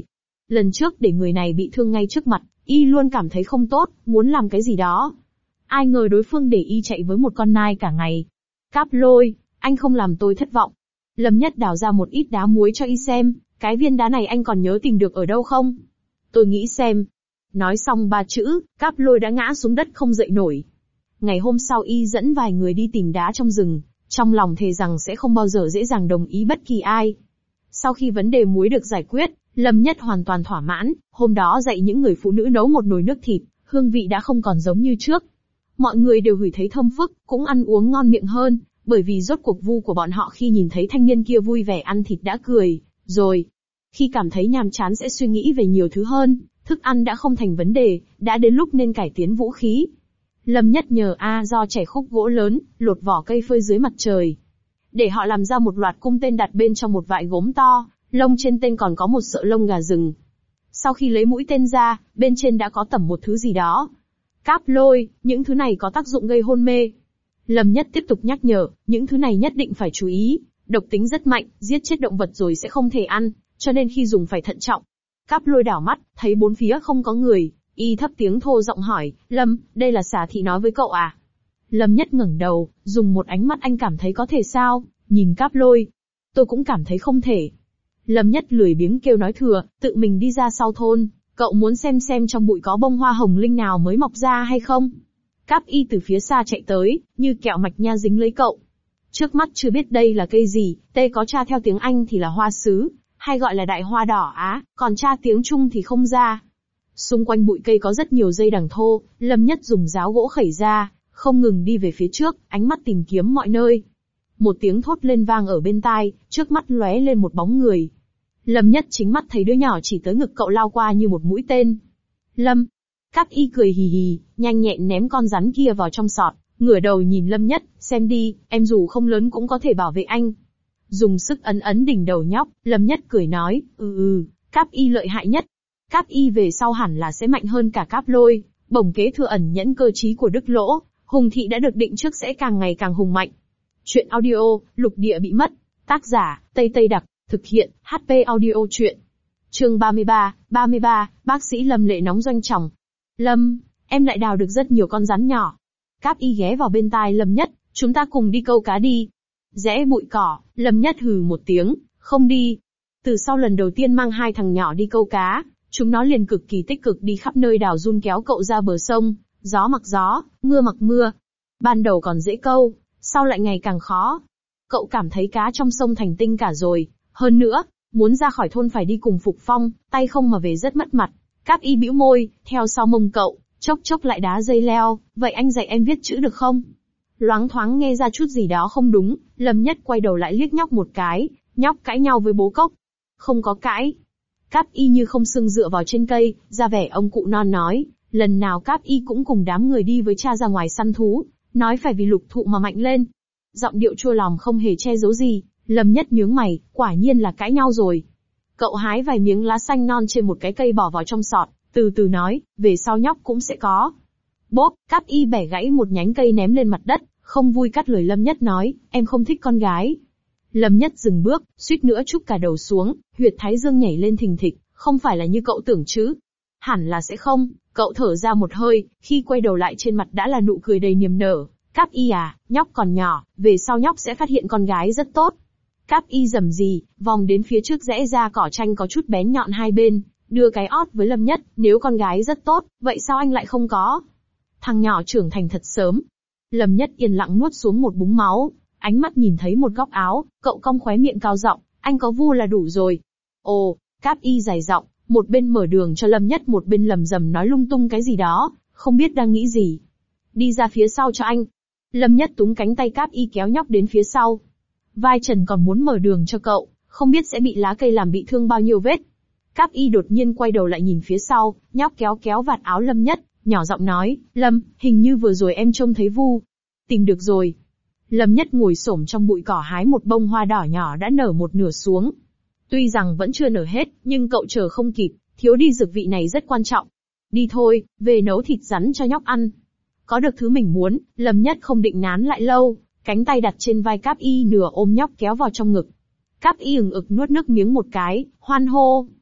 Lần trước để người này bị thương ngay trước mặt, y luôn cảm thấy không tốt, muốn làm cái gì đó. Ai ngờ đối phương để y chạy với một con nai cả ngày. Cáp Lôi, anh không làm tôi thất vọng. Lâm Nhất đào ra một ít đá muối cho y xem, cái viên đá này anh còn nhớ tìm được ở đâu không? Tôi nghĩ xem. Nói xong ba chữ, Cáp Lôi đã ngã xuống đất không dậy nổi. Ngày hôm sau y dẫn vài người đi tìm đá trong rừng, trong lòng thề rằng sẽ không bao giờ dễ dàng đồng ý bất kỳ ai. Sau khi vấn đề muối được giải quyết, Lâm Nhất hoàn toàn thỏa mãn, hôm đó dạy những người phụ nữ nấu một nồi nước thịt, hương vị đã không còn giống như trước. Mọi người đều hửi thấy thơm phức, cũng ăn uống ngon miệng hơn, bởi vì rốt cuộc vu của bọn họ khi nhìn thấy thanh niên kia vui vẻ ăn thịt đã cười, rồi. Khi cảm thấy nhàm chán sẽ suy nghĩ về nhiều thứ hơn, thức ăn đã không thành vấn đề, đã đến lúc nên cải tiến vũ khí. Lâm Nhất nhờ A Do chẻ khúc gỗ lớn, lột vỏ cây phơi dưới mặt trời. Để họ làm ra một loạt cung tên đặt bên trong một vại gốm to, lông trên tên còn có một sợi lông gà rừng. Sau khi lấy mũi tên ra, bên trên đã có tẩm một thứ gì đó. Cáp Lôi, những thứ này có tác dụng gây hôn mê. Lâm Nhất tiếp tục nhắc nhở, những thứ này nhất định phải chú ý, độc tính rất mạnh, giết chết động vật rồi sẽ không thể ăn, cho nên khi dùng phải thận trọng. Cáp Lôi đảo mắt, thấy bốn phía không có người, y thấp tiếng thô giọng hỏi, Lâm, đây là xà thị nói với cậu à? Lâm Nhất ngẩng đầu, dùng một ánh mắt anh cảm thấy có thể sao, nhìn Cáp Lôi. Tôi cũng cảm thấy không thể. Lâm Nhất lười biếng kêu nói thừa, tự mình đi ra sau thôn, cậu muốn xem xem trong bụi có bông hoa hồng linh nào mới mọc ra hay không? Cáp Y từ phía xa chạy tới, như kẹo mạch nha dính lấy cậu. Trước mắt chưa biết đây là cây gì, tê có tra theo tiếng Anh thì là hoa sứ, hay gọi là đại hoa đỏ Á, còn tra tiếng Trung thì không ra. Xung quanh bụi cây có rất nhiều dây đằng thô, Lâm Nhất dùng giáo gỗ khẩy ra, không ngừng đi về phía trước, ánh mắt tìm kiếm mọi nơi. Một tiếng thốt lên vang ở bên tai, trước mắt lóe lên một bóng người. Lâm Nhất chính mắt thấy đứa nhỏ chỉ tới ngực cậu lao qua như một mũi tên. Lâm. Cáp Y cười hì hì, nhanh nhẹn ném con rắn kia vào trong sọt, ngửa đầu nhìn Lâm Nhất, xem đi, em dù không lớn cũng có thể bảo vệ anh. Dùng sức ấn ấn đỉnh đầu nhóc, Lâm Nhất cười nói, ừ ừ, Cáp Y lợi hại nhất. Cáp Y về sau hẳn là sẽ mạnh hơn cả Cáp Lôi, bổng kế thừa ẩn nhẫn cơ trí của Đức Lỗ, Hùng Thị đã được định trước sẽ càng ngày càng hùng mạnh. Chuyện audio, Lục Địa bị mất, tác giả, Tây Tây Đặc, thực hiện, hát pê Audio Chuyện. Chương ba mươi ba, ba mươi ba, bác sĩ Lâm Lệ nóng doanh trọng. Lâm, em lại đào được rất nhiều con rắn nhỏ. Cáp Y ghé vào bên tai Lâm Nhất, chúng ta cùng đi câu cá đi. Rẽ bụi cỏ, Lâm Nhất hừ một tiếng, không đi. Từ sau lần đầu tiên mang hai thằng nhỏ đi câu cá, chúng nó liền cực kỳ tích cực đi khắp nơi đào giun kéo cậu ra bờ sông, gió mặc gió, mưa mặc mưa. Ban đầu còn dễ câu, sau lại ngày càng khó. Cậu cảm thấy cá trong sông thành tinh cả rồi, hơn nữa, muốn ra khỏi thôn phải đi cùng Phục Phong, tay không mà về rất mất mặt. Cáp Y bĩu môi, theo sau mông cậu, chốc chốc lại đá dây leo, vậy anh dạy em viết chữ được không? Loáng thoáng nghe ra chút gì đó không đúng, Lâm Nhất quay đầu lại liếc nhóc một cái, nhóc cãi nhau với bố cốc. Không có cãi. Cáp Y như không xương dựa vào trên cây, ra vẻ ông cụ non nói, lần nào Cáp Y cũng cùng đám người đi với cha ra ngoài săn thú, nói phải vì Lục Thụ mà mạnh lên. Giọng điệu chua lòng không hề che giấu gì, Lâm Nhất nhướng mày, quả nhiên là cãi nhau rồi. Cậu hái vài miếng lá xanh non trên một cái cây bỏ vào trong sọt, từ từ nói, về sau nhóc cũng sẽ có. Bốp, Cáp Y bẻ gãy một nhánh cây ném lên mặt đất, không vui cắt lời Lâm Nhất nói, em không thích con gái. Lâm Nhất dừng bước, suýt nữa chúc cả đầu xuống, huyệt thái dương nhảy lên thình thịch, không phải là như cậu tưởng chứ. Hẳn là sẽ không, cậu thở ra một hơi, khi quay đầu lại trên mặt đã là nụ cười đầy niềm nở. Cáp Y à, nhóc còn nhỏ, về sau nhóc sẽ phát hiện con gái rất tốt. Cáp Y rầm rì, vòng đến phía trước rẽ ra cỏ tranh có chút bén nhọn hai bên, đưa cái ót với Lâm Nhất, nếu con gái rất tốt, vậy sao anh lại không có? Thằng nhỏ trưởng thành thật sớm. Lâm Nhất yên lặng nuốt xuống một búng máu, ánh mắt nhìn thấy một góc áo, cậu cong khóe miệng cao giọng, anh có vu là đủ rồi. Ồ, Cáp Y dài giọng, một bên mở đường cho Lâm Nhất một bên lầm rầm nói lung tung cái gì đó, không biết đang nghĩ gì. Đi ra phía sau cho anh. Lâm Nhất túm cánh tay Cáp Y kéo nhóc đến phía sau. Vai Trần còn muốn mở đường cho cậu, không biết sẽ bị lá cây làm bị thương bao nhiêu vết. Cáp Y đột nhiên quay đầu lại nhìn phía sau, nhóc kéo kéo vạt áo Lâm Nhất, nhỏ giọng nói, Lâm, hình như vừa rồi em trông thấy vu. Tìm được rồi. Lâm Nhất ngồi xổm trong bụi cỏ hái một bông hoa đỏ nhỏ đã nở một nửa xuống. Tuy rằng vẫn chưa nở hết, nhưng cậu chờ không kịp, thiếu đi dược vị này rất quan trọng. Đi thôi, về nấu thịt rắn cho nhóc ăn. Có được thứ mình muốn, Lâm Nhất không định nán lại lâu, cánh tay đặt trên vai Cáp Y nửa ôm nhóc kéo vào trong ngực. Cáp Y ừng ực nuốt nước miếng một cái, hoan hô.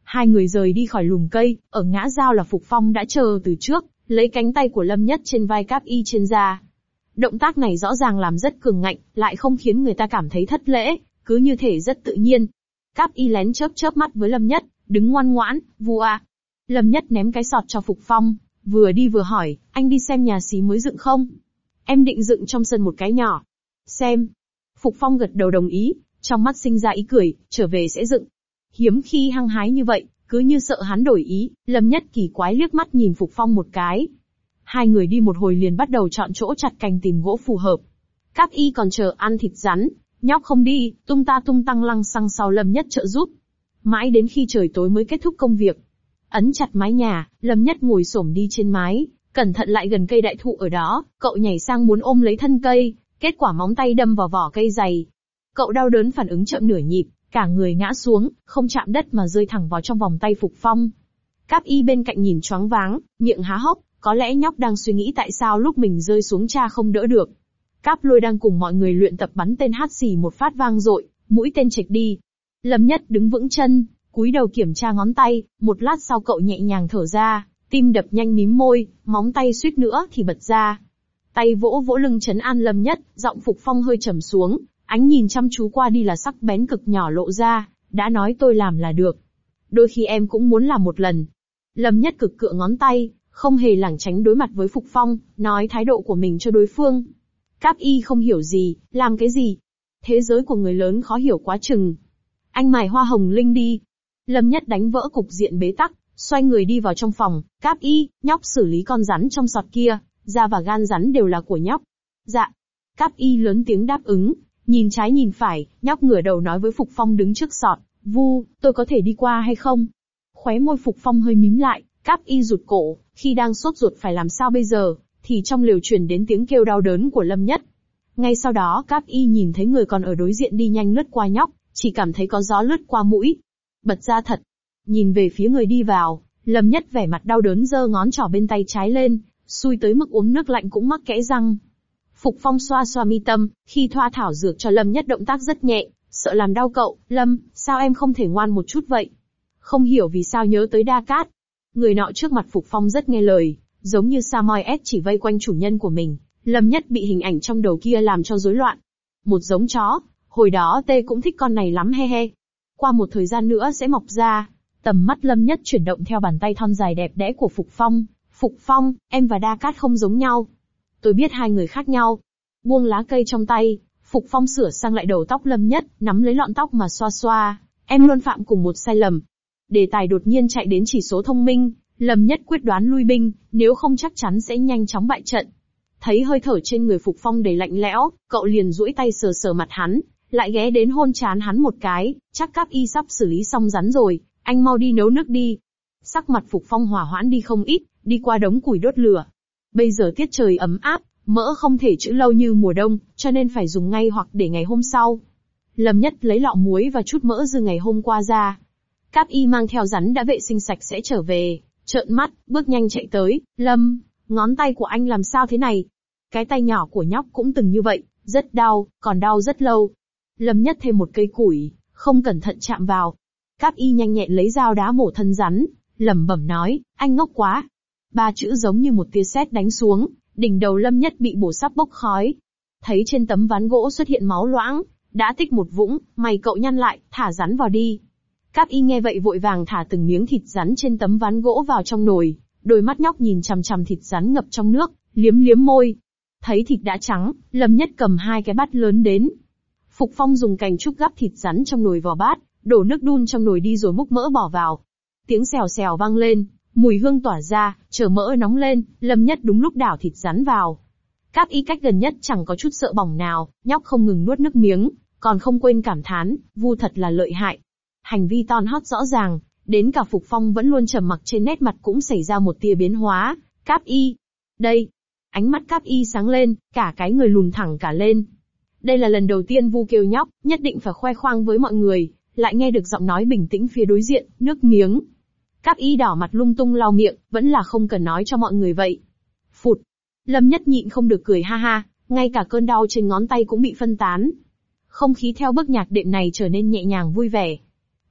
Hai người rời đi khỏi lùm cây, ở ngã giao là Phục Phong đã chờ từ trước, lấy cánh tay của Lâm Nhất trên vai Cáp Y trên ra. Động tác này rõ ràng làm rất cường ngạnh, lại không khiến người ta cảm thấy thất lễ, cứ như thể rất tự nhiên. Cáp Y lén chớp chớp mắt với Lâm Nhất, đứng ngoan ngoãn, vua à. Lâm Nhất ném cái sọt cho Phục Phong, vừa đi vừa hỏi, anh đi xem nhà xí mới dựng không? Em định dựng trong sân một cái nhỏ. Xem. Phục Phong gật đầu đồng ý, trong mắt sinh ra ý cười, trở về sẽ dựng. Hiếm khi hăng hái như vậy, cứ như sợ hắn đổi ý, Lâm Nhất kỳ quái liếc mắt nhìn Phục Phong một cái. Hai người đi một hồi liền bắt đầu chọn chỗ chặt cành tìm gỗ phù hợp. Cáp Y còn chờ ăn thịt rắn, nhóc không đi, tung ta tung tăng lăng xăng sau Lâm Nhất trợ giúp. Mãi đến khi trời tối mới kết thúc công việc. Ấn chặt mái nhà, Lâm Nhất ngồi xổm đi trên mái, cẩn thận lại gần cây đại thụ ở đó, cậu nhảy sang muốn ôm lấy thân cây, kết quả móng tay đâm vào vỏ cây dày. Cậu đau đớn phản ứng chậm nửa nhịp, cả người ngã xuống, không chạm đất mà rơi thẳng vào trong vòng tay Phục Phong. Cáp Y bên cạnh nhìn choáng váng, miệng há hốc, có lẽ nhóc đang suy nghĩ tại sao lúc mình rơi xuống cha không đỡ được. Cáp Lôi đang cùng mọi người luyện tập bắn tên hát xì một phát vang dội, mũi tên chệch đi. Lâm Nhất đứng vững chân, cúi đầu kiểm tra ngón tay, một lát sau cậu nhẹ nhàng thở ra, tim đập nhanh mím môi, móng tay suýt nữa thì bật ra. Tay vỗ vỗ lưng trấn an Lâm Nhất, giọng Phục Phong hơi trầm xuống, ánh nhìn chăm chú qua đi là sắc bén cực nhỏ lộ ra, đã nói tôi làm là được. Đôi khi em cũng muốn làm một lần. Lâm Nhất cực cựa ngón tay, không hề lảng tránh đối mặt với Phục Phong, nói thái độ của mình cho đối phương. Cáp Y không hiểu gì, làm cái gì? Thế giới của người lớn khó hiểu quá chừng. Anh mài hoa hồng linh đi. Lâm Nhất đánh vỡ cục diện bế tắc, xoay người đi vào trong phòng. Cáp Y, nhóc xử lý con rắn trong sọt kia, da và gan rắn đều là của nhóc. Dạ. Cáp Y lớn tiếng đáp ứng, nhìn trái nhìn phải, nhóc ngửa đầu nói với Phục Phong đứng trước sọt, Vu, tôi có thể đi qua hay không? Khóe môi Phục Phong hơi mím lại, Cáp Y rụt cổ, khi đang sốt ruột phải làm sao bây giờ, thì trong lều truyền đến tiếng kêu đau đớn của Lâm Nhất. Ngay sau đó Cáp Y nhìn thấy người còn ở đối diện đi nhanh lướt qua nhóc, chỉ cảm thấy có gió lướt qua mũi. Bật ra thật. Nhìn về phía người đi vào, Lâm Nhất vẻ mặt đau đớn giơ ngón trỏ bên tay trái lên, xui tới mức uống nước lạnh cũng mắc kẽ răng. Phục Phong xoa xoa mi tâm, khi thoa thảo dược cho Lâm Nhất động tác rất nhẹ, sợ làm đau cậu. Lâm, sao em không thể ngoan một chút vậy? Không hiểu vì sao nhớ tới Đa Cát. Người nọ trước mặt Phục Phong rất nghe lời, giống như Samoyed chỉ vây quanh chủ nhân của mình. Lâm Nhất bị hình ảnh trong đầu kia làm cho rối loạn. Một giống chó, hồi đó Tê cũng thích con này lắm he he. Qua một thời gian nữa sẽ mọc ra. Tầm mắt Lâm Nhất chuyển động theo bàn tay thon dài đẹp đẽ của Phục Phong. Phục Phong, em và Đa Cát không giống nhau. Tôi biết hai người khác nhau. Buông lá cây trong tay, Phục Phong sửa sang lại đầu tóc Lâm Nhất, nắm lấy lọn tóc mà xoa xoa. Em luôn phạm cùng một sai lầm. Đề tài đột nhiên chạy đến chỉ số thông minh, Lâm Nhất quyết đoán lui binh, nếu không chắc chắn sẽ nhanh chóng bại trận. Thấy hơi thở trên người Phục Phong đầy lạnh lẽo, cậu liền duỗi tay sờ sờ mặt hắn, lại ghé đến hôn trán hắn một cái, chắc Cáp Y sắp xử lý xong rắn rồi, anh mau đi nấu nước đi. Sắc mặt Phục Phong hòa hoãn đi không ít, đi qua đống củi đốt lửa. Bây giờ tiết trời ấm áp, mỡ không thể trữ lâu như mùa đông, cho nên phải dùng ngay hoặc để ngày hôm sau. Lâm Nhất lấy lọ muối và chút mỡ dư ngày hôm qua ra. Cáp Y mang theo rắn đã vệ sinh sạch sẽ trở về, trợn mắt, bước nhanh chạy tới. Lâm, ngón tay của anh làm sao thế này? Cái tay nhỏ của nhóc cũng từng như vậy, rất đau, còn đau rất lâu. Lâm Nhất thêm một cây củi, không cẩn thận chạm vào. Cáp Y nhanh nhẹn lấy dao đá mổ thân rắn, lẩm bẩm nói, anh ngốc quá. Ba chữ giống như một tia sét đánh xuống, đỉnh đầu Lâm Nhất bị bổ sắp bốc khói. Thấy trên tấm ván gỗ xuất hiện máu loãng, đã tích một vũng, mày cậu nhăn lại, thả rắn vào đi. Cáp Y nghe vậy vội vàng thả từng miếng thịt rắn trên tấm ván gỗ vào trong nồi, đôi mắt nhóc nhìn chằm chằm thịt rắn ngập trong nước, liếm liếm môi. Thấy thịt đã trắng, Lâm Nhất cầm hai cái bát lớn đến. Phục Phong dùng cành trúc gắp thịt rắn trong nồi vào bát, đổ nước đun trong nồi đi rồi múc mỡ bỏ vào. Tiếng xèo xèo vang lên, mùi hương tỏa ra, chờ mỡ nóng lên, Lâm Nhất đúng lúc đảo thịt rắn vào. Cáp Y cách gần nhất chẳng có chút sợ bỏng nào, nhóc không ngừng nuốt nước miếng, còn không quên cảm thán, Vu thật là lợi hại. Hành vi ton hót rõ ràng, đến cả Phục Phong vẫn luôn trầm mặc trên nét mặt cũng xảy ra một tia biến hóa. Cáp Y, đây. Ánh mắt Cáp Y sáng lên, cả cái người lùn thẳng cả lên. Đây là lần đầu tiên Vu kêu nhóc, nhất định phải khoe khoang với mọi người, lại nghe được giọng nói bình tĩnh phía đối diện, nước miếng. Cáp Y đỏ mặt lung tung lau miệng, vẫn là không cần nói cho mọi người vậy. Phụt. Lâm Nhất nhịn không được cười ha ha, ngay cả cơn đau trên ngón tay cũng bị phân tán. Không khí theo bước nhạc đệm này trở nên nhẹ nhàng vui vẻ.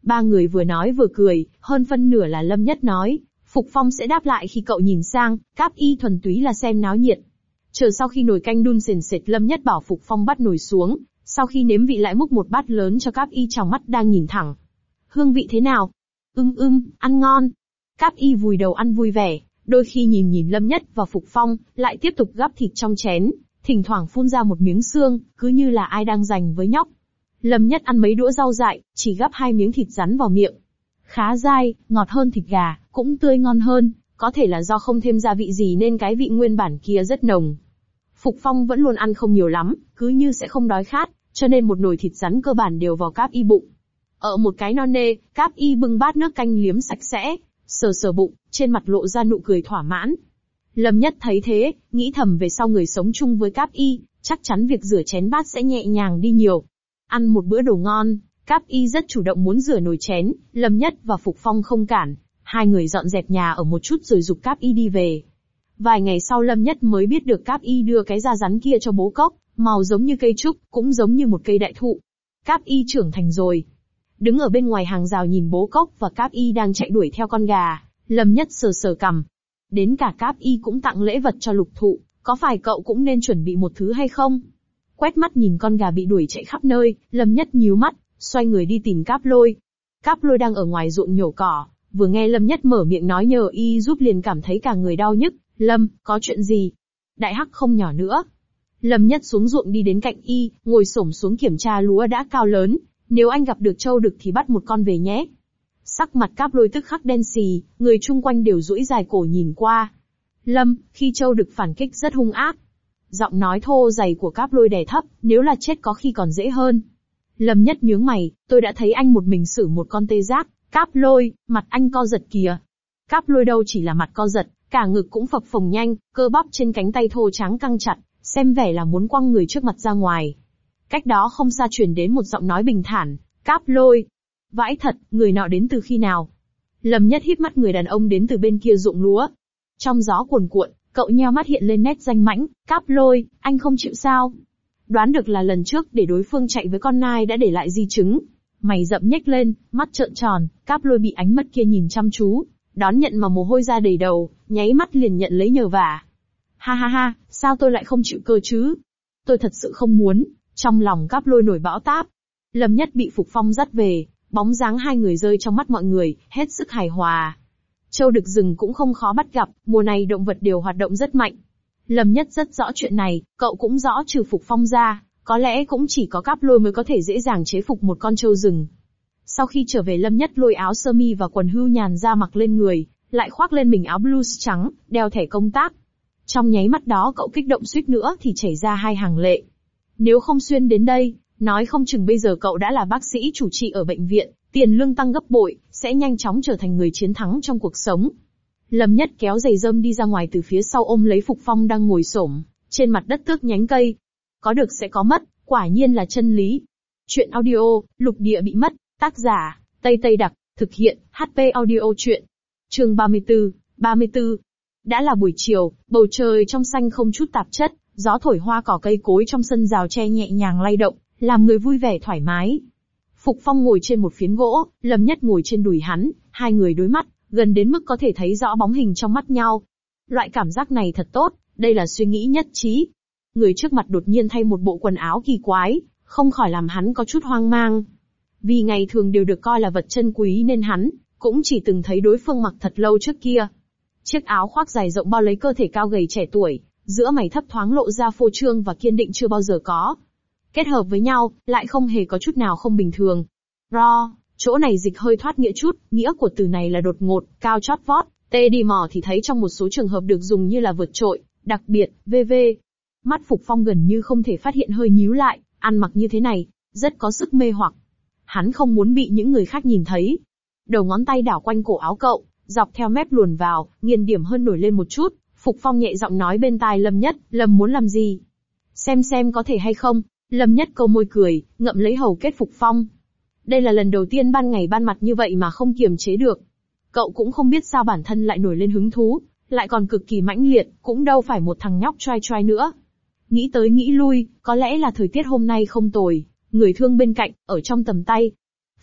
Ba người vừa nói vừa cười, hơn phân nửa là Lâm Nhất nói, Phục Phong sẽ đáp lại khi cậu nhìn sang, Cáp Y thuần túy là xem náo nhiệt. Chờ sau khi nồi canh đun sền sệt, Lâm Nhất bảo Phục Phong bắt nồi xuống, sau khi nếm vị lại múc một bát lớn cho Cáp Y trong mắt đang nhìn thẳng. Hương vị thế nào? Ưm ưm, ăn ngon. Cáp Y vùi đầu ăn vui vẻ, đôi khi nhìn nhìn Lâm Nhất và Phục Phong, lại tiếp tục gắp thịt trong chén, thỉnh thoảng phun ra một miếng xương, cứ như là ai đang giành với nhóc. Lâm Nhất ăn mấy đũa rau dại, chỉ gắp hai miếng thịt rắn vào miệng. Khá dai, ngọt hơn thịt gà, cũng tươi ngon hơn, có thể là do không thêm gia vị gì nên cái vị nguyên bản kia rất nồng. Phục Phong vẫn luôn ăn không nhiều lắm, cứ như sẽ không đói khát, cho nên một nồi thịt rắn cơ bản đều vào Cáp Y bụng. Ở một cái non nê, Cáp Y bưng bát nước canh liếm sạch sẽ, sờ sờ bụng, trên mặt lộ ra nụ cười thỏa mãn. Lâm Nhất thấy thế, nghĩ thầm về sau người sống chung với Cáp Y, chắc chắn việc rửa chén bát sẽ nhẹ nhàng đi nhiều. Ăn một bữa đồ ngon, Cáp Y rất chủ động muốn rửa nồi chén, Lâm Nhất và Phục Phong không cản, hai người dọn dẹp nhà ở một chút rồi giục Cáp Y đi về. Vài ngày sau Lâm Nhất mới biết được Cáp Y đưa cái da rắn kia cho bố cốc, màu giống như cây trúc, cũng giống như một cây đại thụ. Cáp Y trưởng thành rồi. Đứng ở bên ngoài hàng rào nhìn bố cốc và Cáp Y đang chạy đuổi theo con gà, Lâm Nhất sờ sờ cằm. Đến cả Cáp Y cũng tặng lễ vật cho Lục Thụ, có phải cậu cũng nên chuẩn bị một thứ hay không? Quét mắt nhìn con gà bị đuổi chạy khắp nơi, Lâm Nhất nhíu mắt, xoay người đi tìm Cáp Lôi. Cáp Lôi đang ở ngoài ruộng nhổ cỏ, vừa nghe Lâm Nhất mở miệng nói nhờ y giúp liền cảm thấy cả người đau nhức. Lâm, có chuyện gì? Đại hắc không nhỏ nữa. Lâm Nhất xuống ruộng đi đến cạnh y, ngồi xổm xuống kiểm tra lúa đã cao lớn. Nếu anh gặp được trâu đực thì bắt một con về nhé. Sắc mặt Cáp Lôi tức khắc đen xì, người chung quanh đều duỗi dài cổ nhìn qua. Lâm, khi trâu đực phản kích rất hung ác. Giọng nói thô dày của Cáp Lôi đè thấp, nếu là chết có khi còn dễ hơn. Lâm Nhất nhướng mày, tôi đã thấy anh một mình xử một con tê giác. Cáp Lôi, mặt anh co giật kìa. Cáp Lôi đâu chỉ là mặt co giật, cả ngực cũng phập phồng nhanh, cơ bắp trên cánh tay thô trắng căng chặt, xem vẻ là muốn quăng người trước mặt ra ngoài. Cách đó không xa truyền đến một giọng nói bình thản, Cáp Lôi. Vãi thật, người nọ đến từ khi nào? Lâm Nhất híp mắt, người đàn ông đến từ bên kia ruộng lúa. Trong gió cuồn cuộn, cậu nheo mắt hiện lên nét danh mãnh, Cáp Lôi, anh không chịu sao? Đoán được là lần trước để đối phương chạy với con nai đã để lại di chứng. Mày rậm nhếch lên, mắt trợn tròn, Cáp Lôi bị ánh mắt kia nhìn chăm chú, đón nhận mà mồ hôi ra đầy đầu, nháy mắt liền nhận lấy nhờ vả. Ha ha ha, sao tôi lại không chịu cơ chứ? Tôi thật sự không muốn. Trong lòng Cáp Lôi nổi bão táp. Lâm Nhất bị Phục Phong dắt về, bóng dáng hai người rơi trong mắt mọi người, hết sức hài hòa. Trâu đực rừng cũng không khó bắt gặp, mùa này động vật đều hoạt động rất mạnh. Lâm Nhất rất rõ chuyện này, cậu cũng rõ trừ Phục Phong ra, có lẽ cũng chỉ có Cáp Lôi mới có thể dễ dàng chế phục một con trâu rừng. Sau khi trở về Lâm Nhất lôi áo sơ mi và quần hưu nhàn ra mặc lên người, lại khoác lên mình áo blues trắng, đeo thẻ công tác. Trong nháy mắt đó cậu kích động suýt nữa thì chảy ra hai hàng lệ. Nếu không xuyên đến đây, nói không chừng bây giờ cậu đã là bác sĩ chủ trị ở bệnh viện, tiền lương tăng gấp bội, sẽ nhanh chóng trở thành người chiến thắng trong cuộc sống. Lâm Nhất kéo giày rơm đi ra ngoài, từ phía sau ôm lấy Phục Phong đang ngồi xổm trên mặt đất tước nhánh cây. Có được sẽ có mất, quả nhiên là chân lý. Chuyện audio, Lục Địa bị mất, tác giả, Tây Tây Đặc, thực hiện, hát pê Audio Chuyện. Chương ba mươi tư, ba mươi tư. Đã là buổi chiều, bầu trời trong xanh không chút tạp chất, gió thổi hoa cỏ cây cối trong sân rào tre nhẹ nhàng lay động, làm người vui vẻ thoải mái. Phục Phong ngồi trên một phiến gỗ, Lâm Nhất ngồi trên đùi hắn, hai người đối mắt, gần đến mức có thể thấy rõ bóng hình trong mắt nhau. Loại cảm giác này thật tốt, đây là suy nghĩ nhất trí. Người trước mặt đột nhiên thay một bộ quần áo kỳ quái, không khỏi làm hắn có chút hoang mang. Vì ngày thường đều được coi là vật chân quý nên hắn cũng chỉ từng thấy đối phương mặc thật lâu trước kia. Chiếc áo khoác dài rộng bao lấy cơ thể cao gầy trẻ tuổi, giữa mày thấp thoáng lộ ra phô trương và kiên định chưa bao giờ có. Kết hợp với nhau, lại không hề có chút nào không bình thường. Ro, chỗ này dịch hơi thoát nghĩa chút, nghĩa của từ này là đột ngột, cao chót vót, tê đi mò thì thấy trong một số trường hợp được dùng như là vượt trội, đặc biệt, vv. Mắt Phục Phong gần như không thể phát hiện hơi nhíu lại, ăn mặc như thế này, rất có sức mê hoặc. Hắn không muốn bị những người khác nhìn thấy. Đầu ngón tay đảo quanh cổ áo cậu, dọc theo mép luồn vào, nghiền điểm hơn nổi lên một chút. Phục Phong nhẹ giọng nói bên tai Lâm Nhất, Lâm muốn làm gì? Xem xem có thể hay không. Lâm Nhất câu môi cười, ngậm lấy hầu kết Phục Phong. Đây là lần đầu tiên ban ngày ban mặt như vậy mà không kiềm chế được. Cậu cũng không biết sao bản thân lại nổi lên hứng thú, lại còn cực kỳ mãnh liệt, cũng đâu phải một thằng nhóc trai trai nữa. Nghĩ tới nghĩ lui, có lẽ là thời tiết hôm nay không tồi, người thương bên cạnh, ở trong tầm tay.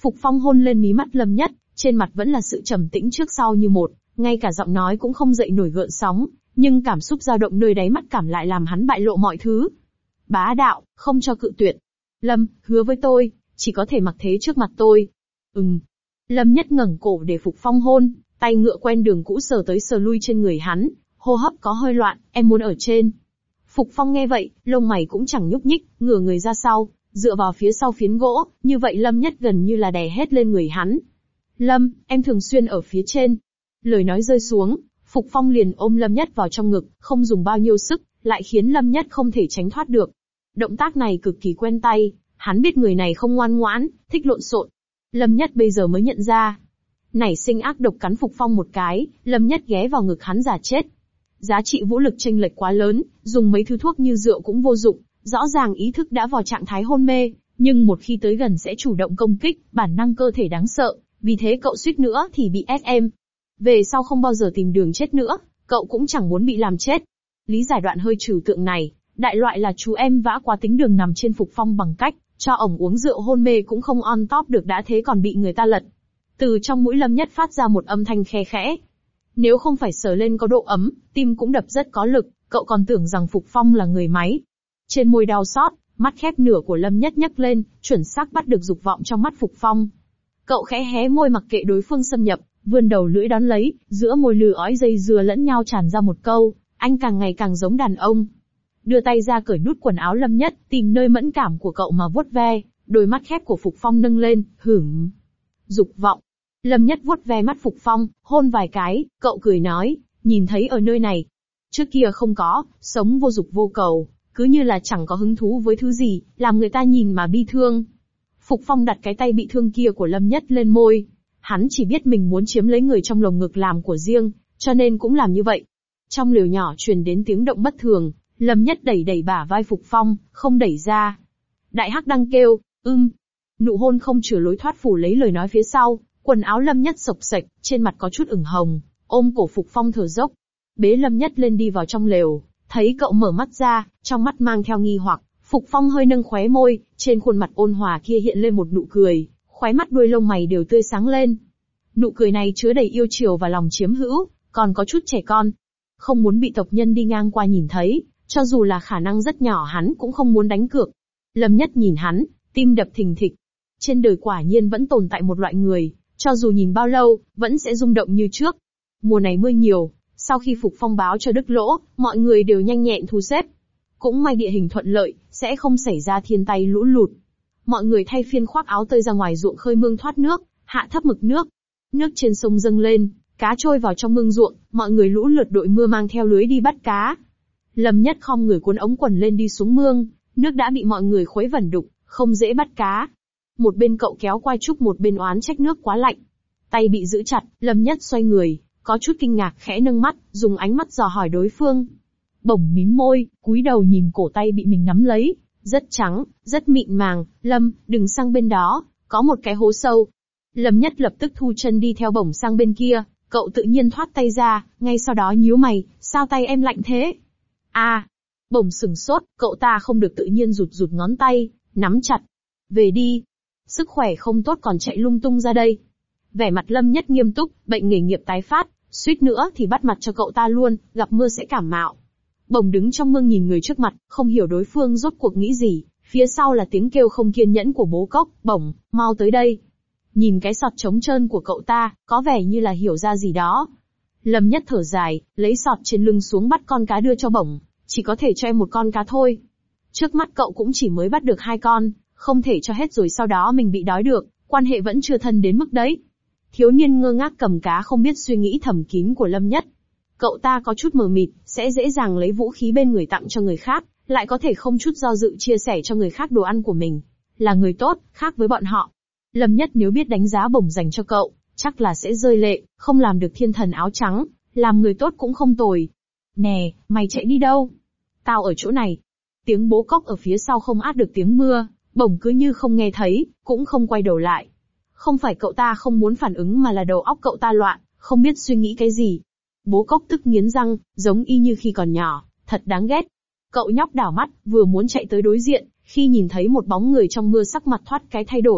Phục Phong hôn lên mí mắt Lâm Nhất, trên mặt vẫn là sự trầm tĩnh trước sau như một, ngay cả giọng nói cũng không dậy nổi gợn sóng, nhưng cảm xúc dao động nơi đáy mắt cảm lại làm hắn bại lộ mọi thứ. Bá đạo, không cho cự tuyệt. Lâm, hứa với tôi, chỉ có thể mặc thế trước mặt tôi. Ừm. Lâm Nhất ngẩng cổ để Phục Phong hôn, tay ngựa quen đường cũ sờ tới sờ lui trên người hắn, hô hấp có hơi loạn, em muốn ở trên. Phục Phong nghe vậy, lông mày cũng chẳng nhúc nhích, ngửa người ra sau, dựa vào phía sau phiến gỗ, như vậy Lâm Nhất gần như là đè hết lên người hắn. Lâm, em thường xuyên ở phía trên. Lời nói rơi xuống, Phục Phong liền ôm Lâm Nhất vào trong ngực, không dùng bao nhiêu sức, lại khiến Lâm Nhất không thể tránh thoát được. Động tác này cực kỳ quen tay, hắn biết người này không ngoan ngoãn, thích lộn xộn. Lâm Nhất bây giờ mới nhận ra. Nảy sinh ác độc cắn Phục Phong một cái, Lâm Nhất ghé vào ngực hắn giả chết. Giá trị vũ lực chênh lệch quá lớn, dùng mấy thứ thuốc như rượu cũng vô dụng, rõ ràng ý thức đã vào trạng thái hôn mê, nhưng một khi tới gần sẽ chủ động công kích, bản năng cơ thể đáng sợ, vì thế cậu suýt nữa thì bị ét em. Về sau không bao giờ tìm đường chết nữa, cậu cũng chẳng muốn bị làm chết. Lý giải đoạn hơi trừu tượng này, đại loại là chú em vã quá tính đường nằm trên Phục Phong bằng cách cho ổng uống rượu hôn mê cũng không on top được đã thế còn bị người ta lật. Từ trong mũi Lâm Nhất phát ra một âm thanh khe khẽ. Nếu không phải sờ lên có độ ấm, tim cũng đập rất có lực, cậu còn tưởng rằng Phục Phong là người máy. Trên môi đau xót, mắt khép nửa của Lâm Nhất nhấc lên, chuẩn xác bắt được dục vọng trong mắt Phục Phong. Cậu khẽ hé môi mặc kệ đối phương xâm nhập, vươn đầu lưỡi đón lấy, giữa môi lừ ói dây dưa lẫn nhau tràn ra một câu, anh càng ngày càng giống đàn ông. Đưa tay ra cởi nút quần áo Lâm Nhất, tìm nơi mẫn cảm của cậu mà vuốt ve, đôi mắt khép của Phục Phong nâng lên, hửm. Dục vọng. Lâm Nhất vuốt ve mắt Phục Phong, hôn vài cái, cậu cười nói, nhìn thấy ở nơi này. Trước kia không có, sống vô dục vô cầu, cứ như là chẳng có hứng thú với thứ gì, làm người ta nhìn mà bi thương. Phục Phong đặt cái tay bị thương kia của Lâm Nhất lên môi. Hắn chỉ biết mình muốn chiếm lấy người trong lồng ngực làm của riêng, cho nên cũng làm như vậy. Trong lều nhỏ truyền đến tiếng động bất thường, Lâm Nhất đẩy đẩy bả vai Phục Phong, không đẩy ra. Đại Hắc đang kêu, ưm. Nụ hôn không chừa lối thoát phủ lấy lời nói phía sau, quần áo Lâm Nhất sộc sạch, trên mặt có chút ửng hồng, ôm cổ Phục Phong thở dốc. Bế Lâm Nhất lên đi vào trong lều, thấy cậu mở mắt ra, trong mắt mang theo nghi hoặc, Phục Phong hơi nâng khóe môi, trên khuôn mặt ôn hòa kia hiện lên một nụ cười, khóe mắt đuôi lông mày đều tươi sáng lên. Nụ cười này chứa đầy yêu chiều và lòng chiếm hữu, còn có chút trẻ con. Không muốn bị tộc nhân đi ngang qua nhìn thấy, cho dù là khả năng rất nhỏ hắn cũng không muốn đánh cược. Lâm Nhất nhìn hắn, tim đập thình thịch. Trên đời quả nhiên vẫn tồn tại một loại người, cho dù nhìn bao lâu, vẫn sẽ rung động như trước. Mùa này mưa nhiều, sau khi Phục Phong báo cho Đức Lỗ, mọi người đều nhanh nhẹn thu xếp. Cũng may địa hình thuận lợi, sẽ không xảy ra thiên tai lũ lụt. Mọi người thay phiên khoác áo tơi ra ngoài ruộng khơi mương thoát nước, hạ thấp mực nước. Nước trên sông dâng lên, cá trôi vào trong mương ruộng, mọi người lũ lượt đội mưa mang theo lưới đi bắt cá. Lâm Nhất khom người cuốn ống quần lên đi xuống mương, nước đã bị mọi người khuấy vẩn đục, không dễ bắt cá. Một bên cậu kéo quai trúc một bên oán trách nước quá lạnh. Tay bị giữ chặt, Lâm Nhất xoay người, có chút kinh ngạc khẽ nâng mắt, dùng ánh mắt dò hỏi đối phương. Bổng mím môi, cúi đầu nhìn cổ tay bị mình nắm lấy, rất trắng, rất mịn màng. Lâm, đừng sang bên đó, có một cái hố sâu. Lâm Nhất lập tức thu chân đi theo bổng sang bên kia, cậu tự nhiên thoát tay ra, ngay sau đó nhíu mày, sao tay em lạnh thế? À, bổng sừng sốt, cậu ta không được tự nhiên rụt rụt ngón tay, nắm chặt. Về đi. Sức khỏe không tốt còn chạy lung tung ra đây. Vẻ mặt Lâm Nhất nghiêm túc, bệnh nghề nghiệp tái phát, suýt nữa thì bắt mặt cho cậu ta luôn, gặp mưa sẽ cảm mạo. Bổng đứng trong mương nhìn người trước mặt, không hiểu đối phương rốt cuộc nghĩ gì, phía sau là tiếng kêu không kiên nhẫn của bố cốc, Bổng, mau tới đây. Nhìn cái sọt trống trơn của cậu ta, có vẻ như là hiểu ra gì đó. Lâm Nhất thở dài, lấy sọt trên lưng xuống bắt con cá đưa cho Bổng, chỉ có thể cho em một con cá thôi. Trước mắt cậu cũng chỉ mới bắt được hai con, không thể cho hết rồi sau đó mình bị đói được, quan hệ vẫn chưa thân đến mức đấy. Thiếu niên ngơ ngác cầm cá không biết suy nghĩ thầm kín của Lâm Nhất. Cậu ta có chút mờ mịt, sẽ dễ dàng lấy vũ khí bên người tặng cho người khác, lại có thể không chút do dự chia sẻ cho người khác đồ ăn của mình. Là người tốt, khác với bọn họ. Lâm Nhất nếu biết đánh giá Bổng dành cho cậu, chắc là sẽ rơi lệ, không làm được thiên thần áo trắng, làm người tốt cũng không tồi. Nè, mày chạy đi đâu? Tao ở chỗ này. Tiếng bố cốc ở phía sau không át được tiếng mưa, Bổng cứ như không nghe thấy, cũng không quay đầu lại. Không phải cậu ta không muốn phản ứng mà là đầu óc cậu ta loạn, không biết suy nghĩ cái gì. Bố cốc tức nghiến răng, giống y như khi còn nhỏ, thật đáng ghét. Cậu nhóc đảo mắt, vừa muốn chạy tới đối diện, khi nhìn thấy một bóng người trong mưa sắc mặt thoát cái thay đổi,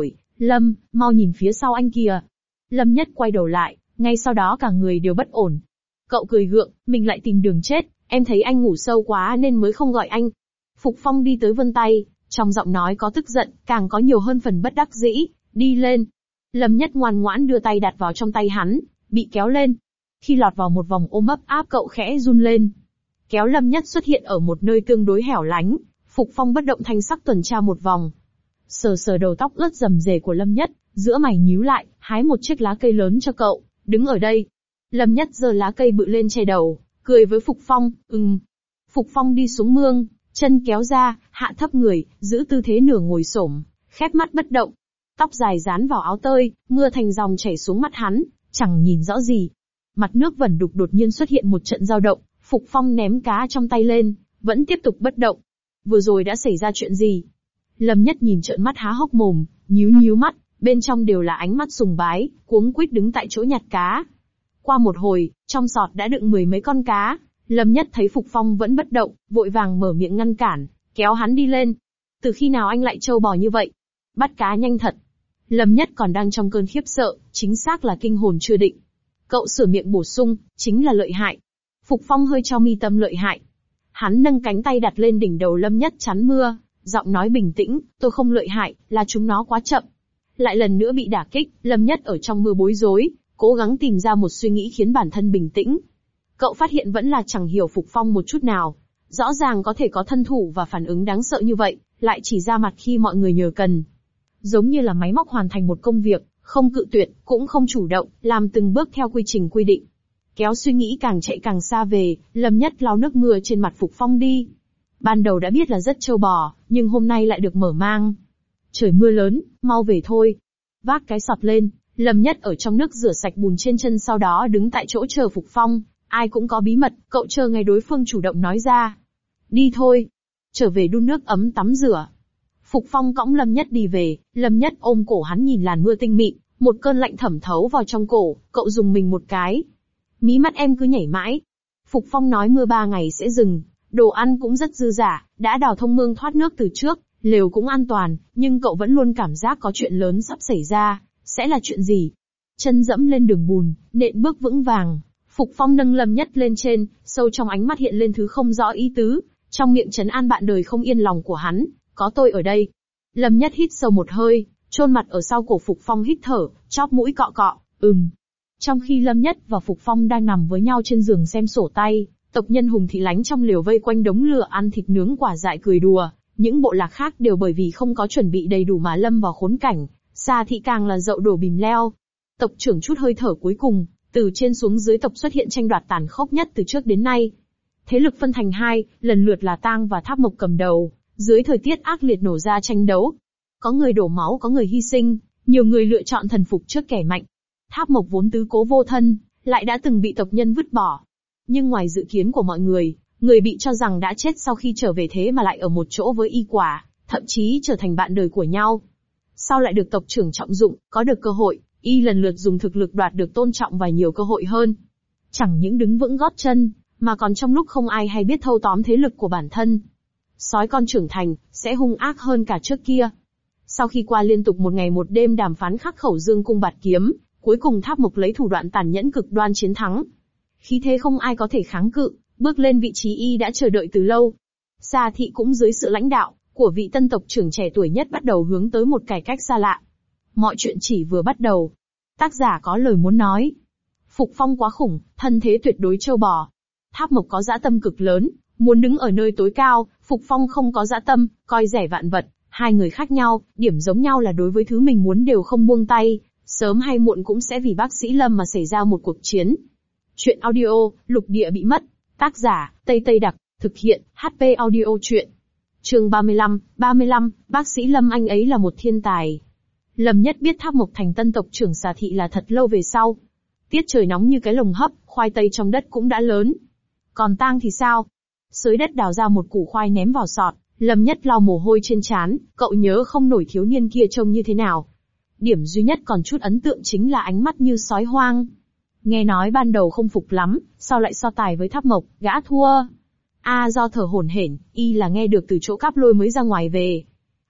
Lâm, mau nhìn phía sau anh kìa. Lâm Nhất quay đầu lại, ngay sau đó cả người đều bất ổn. Cậu cười gượng, mình lại tìm đường chết, em thấy anh ngủ sâu quá nên mới không gọi anh. Phục Phong đi tới vươn tay, trong giọng nói có tức giận, càng có nhiều hơn phần bất đắc dĩ, đi lên. Lâm Nhất ngoan ngoãn đưa tay đặt vào trong tay hắn, bị kéo lên. Khi lọt vào một vòng ôm ấp áp cậu khẽ run lên. Kéo Lâm Nhất xuất hiện ở một nơi tương đối hẻo lánh, Phục Phong bất động thanh sắc tuần tra một vòng. Sờ sờ đầu tóc ướt rầm rề của Lâm Nhất, giữa mày nhíu lại, hái một chiếc lá cây lớn cho cậu, đứng ở đây. Lâm Nhất giơ lá cây bự lên che đầu, cười với Phục Phong, ừm. Phục Phong đi xuống mương, chân kéo ra, hạ thấp người, giữ tư thế nửa ngồi xổm, khép mắt bất động. Tóc dài dán vào áo tơi, mưa thành dòng chảy xuống mắt hắn, chẳng nhìn rõ gì. Mặt nước vẩn đục đột nhiên xuất hiện một trận dao động, Phục Phong ném cá trong tay lên, vẫn tiếp tục bất động. Vừa rồi đã xảy ra chuyện gì? Lâm Nhất nhìn trợn mắt há hốc mồm, nhíu nhíu mắt, bên trong đều là ánh mắt sùng bái, cuống quýt đứng tại chỗ nhặt cá. Qua một hồi, trong sọt đã đựng mười mấy con cá. Lâm Nhất thấy Phục Phong vẫn bất động, vội vàng mở miệng ngăn cản, kéo hắn đi lên. Từ khi nào anh lại trâu bò như vậy? Bắt cá nhanh thật. Lâm Nhất còn đang trong cơn khiếp sợ, chính xác là kinh hồn chưa định. Cậu sửa miệng bổ sung, chính là lợi hại. Phục Phong hơi cho mi tâm lợi hại. Hắn nâng cánh tay đặt lên đỉnh đầu Lâm Nhất chắn mưa, giọng nói bình tĩnh, tôi không lợi hại, là chúng nó quá chậm. Lại lần nữa bị đả kích, Lâm Nhất ở trong mưa bối rối, cố gắng tìm ra một suy nghĩ khiến bản thân bình tĩnh. Cậu phát hiện vẫn là chẳng hiểu Phục Phong một chút nào. Rõ ràng có thể có thân thủ và phản ứng đáng sợ như vậy, lại chỉ ra mặt khi mọi người nhờ cần. Giống như là máy móc hoàn thành một công việc, không cự tuyệt, cũng không chủ động, làm từng bước theo quy trình quy định. Kéo suy nghĩ càng chạy càng xa về, Lâm Nhất lau nước mưa trên mặt Phục Phong đi. Ban đầu đã biết là rất trâu bò, nhưng hôm nay lại được mở mang. Trời mưa lớn, mau về thôi. Vác cái sọt lên, Lâm Nhất ở trong nước rửa sạch bùn trên chân, sau đó đứng tại chỗ chờ Phục Phong. Ai cũng có bí mật, cậu chờ ngày đối phương chủ động nói ra. Đi thôi. Trở về đun nước ấm tắm rửa. Phục Phong cõng Lâm Nhất đi về, Lâm Nhất ôm cổ hắn nhìn làn mưa tinh mịn, một cơn lạnh thẩm thấu vào trong cổ, cậu dùng mình một cái. Mí mắt em cứ nhảy mãi. Phục Phong nói mưa ba ngày sẽ dừng, đồ ăn cũng rất dư dả, đã đào thông mương thoát nước từ trước, lều cũng an toàn, nhưng cậu vẫn luôn cảm giác có chuyện lớn sắp xảy ra, sẽ là chuyện gì? Chân dẫm lên đường bùn, nện bước vững vàng, Phục Phong nâng Lâm Nhất lên trên, sâu trong ánh mắt hiện lên thứ không rõ ý tứ, trong miệng trấn an bạn đời không yên lòng của hắn, có tôi ở đây. Lâm Nhất hít sâu một hơi, chôn mặt ở sau cổ Phục Phong hít thở, chóp mũi cọ cọ, ừm. Trong khi Lâm Nhất và Phục Phong đang nằm với nhau trên giường xem sổ tay, tộc nhân Hùng Thị Lánh trong lều vây quanh đống lửa ăn thịt nướng quả dại cười đùa, những bộ lạc khác đều bởi vì không có chuẩn bị đầy đủ mà lâm vào khốn cảnh, Sa Thị càng là dậu đổ bìm leo. Tộc trưởng chút hơi thở cuối cùng, từ trên xuống dưới tộc xuất hiện tranh đoạt tàn khốc nhất từ trước đến nay. Thế lực phân thành hai, lần lượt là Tang và Tháp Mộc cầm đầu, dưới thời tiết ác liệt nổ ra tranh đấu. Có người đổ máu, có người hy sinh, nhiều người lựa chọn thần phục trước kẻ mạnh. Tháp Mộc vốn tứ cố vô thân, lại đã từng bị tộc nhân vứt bỏ. Nhưng ngoài dự kiến của mọi người, người bị cho rằng đã chết sau khi trở về thế mà lại ở một chỗ với Y Quả, thậm chí trở thành bạn đời của nhau. Sau lại được tộc trưởng trọng dụng, có được cơ hội, Y lần lượt dùng thực lực đoạt được tôn trọng và nhiều cơ hội hơn. Chẳng những đứng vững gót chân, mà còn trong lúc không ai hay biết thâu tóm thế lực của bản thân. Sói con trưởng thành, sẽ hung ác hơn cả trước kia. Sau khi qua liên tục một ngày một đêm đàm phán khắc khẩu dương cung bạt kiếm, cuối cùng Tháp Mộc lấy thủ đoạn tàn nhẫn cực đoan chiến thắng. Khí thế không ai có thể kháng cự, bước lên vị trí Y đã chờ đợi từ lâu. Sa Thị cũng dưới sự lãnh đạo của vị tân tộc trưởng trẻ tuổi nhất bắt đầu hướng tới một cải cách xa lạ. Mọi chuyện chỉ vừa bắt đầu. Tác giả có lời muốn nói. Phục Phong quá khủng, thân thế tuyệt đối trâu bò. Tháp Mộc có dã tâm cực lớn, muốn đứng ở nơi tối cao, Phục Phong không có dã tâm, coi rẻ vạn vật. Hai người khác nhau, điểm giống nhau là đối với thứ mình muốn đều không buông tay, sớm hay muộn cũng sẽ vì bác sĩ Lâm mà xảy ra một cuộc chiến. Chuyện audio, Lục Địa bị mất. Tác giả, Tây Tây Đặc, thực hiện, hát pê Audio Chuyện. Chương ba mươi lăm, ba mươi lăm, bác sĩ Lâm anh ấy là một thiên tài. Lâm Nhất biết Tháp Mộc thành tân tộc trưởng Sa Thị là thật lâu về sau. Tiết trời nóng như cái lồng hấp, khoai tây trong đất cũng đã lớn. Còn Tang thì sao? Xới đất đào ra một củ khoai ném vào sọt, Lâm Nhất lau mồ hôi trên trán, cậu nhớ không nổi thiếu niên kia trông như thế nào. Điểm duy nhất còn chút ấn tượng chính là ánh mắt như sói hoang. Nghe nói ban đầu không phục lắm, sau lại so tài với Tháp Mộc, gã thua. A à, do thở hổn hển, Y là nghe được từ chỗ Cáp Lôi mới ra ngoài về.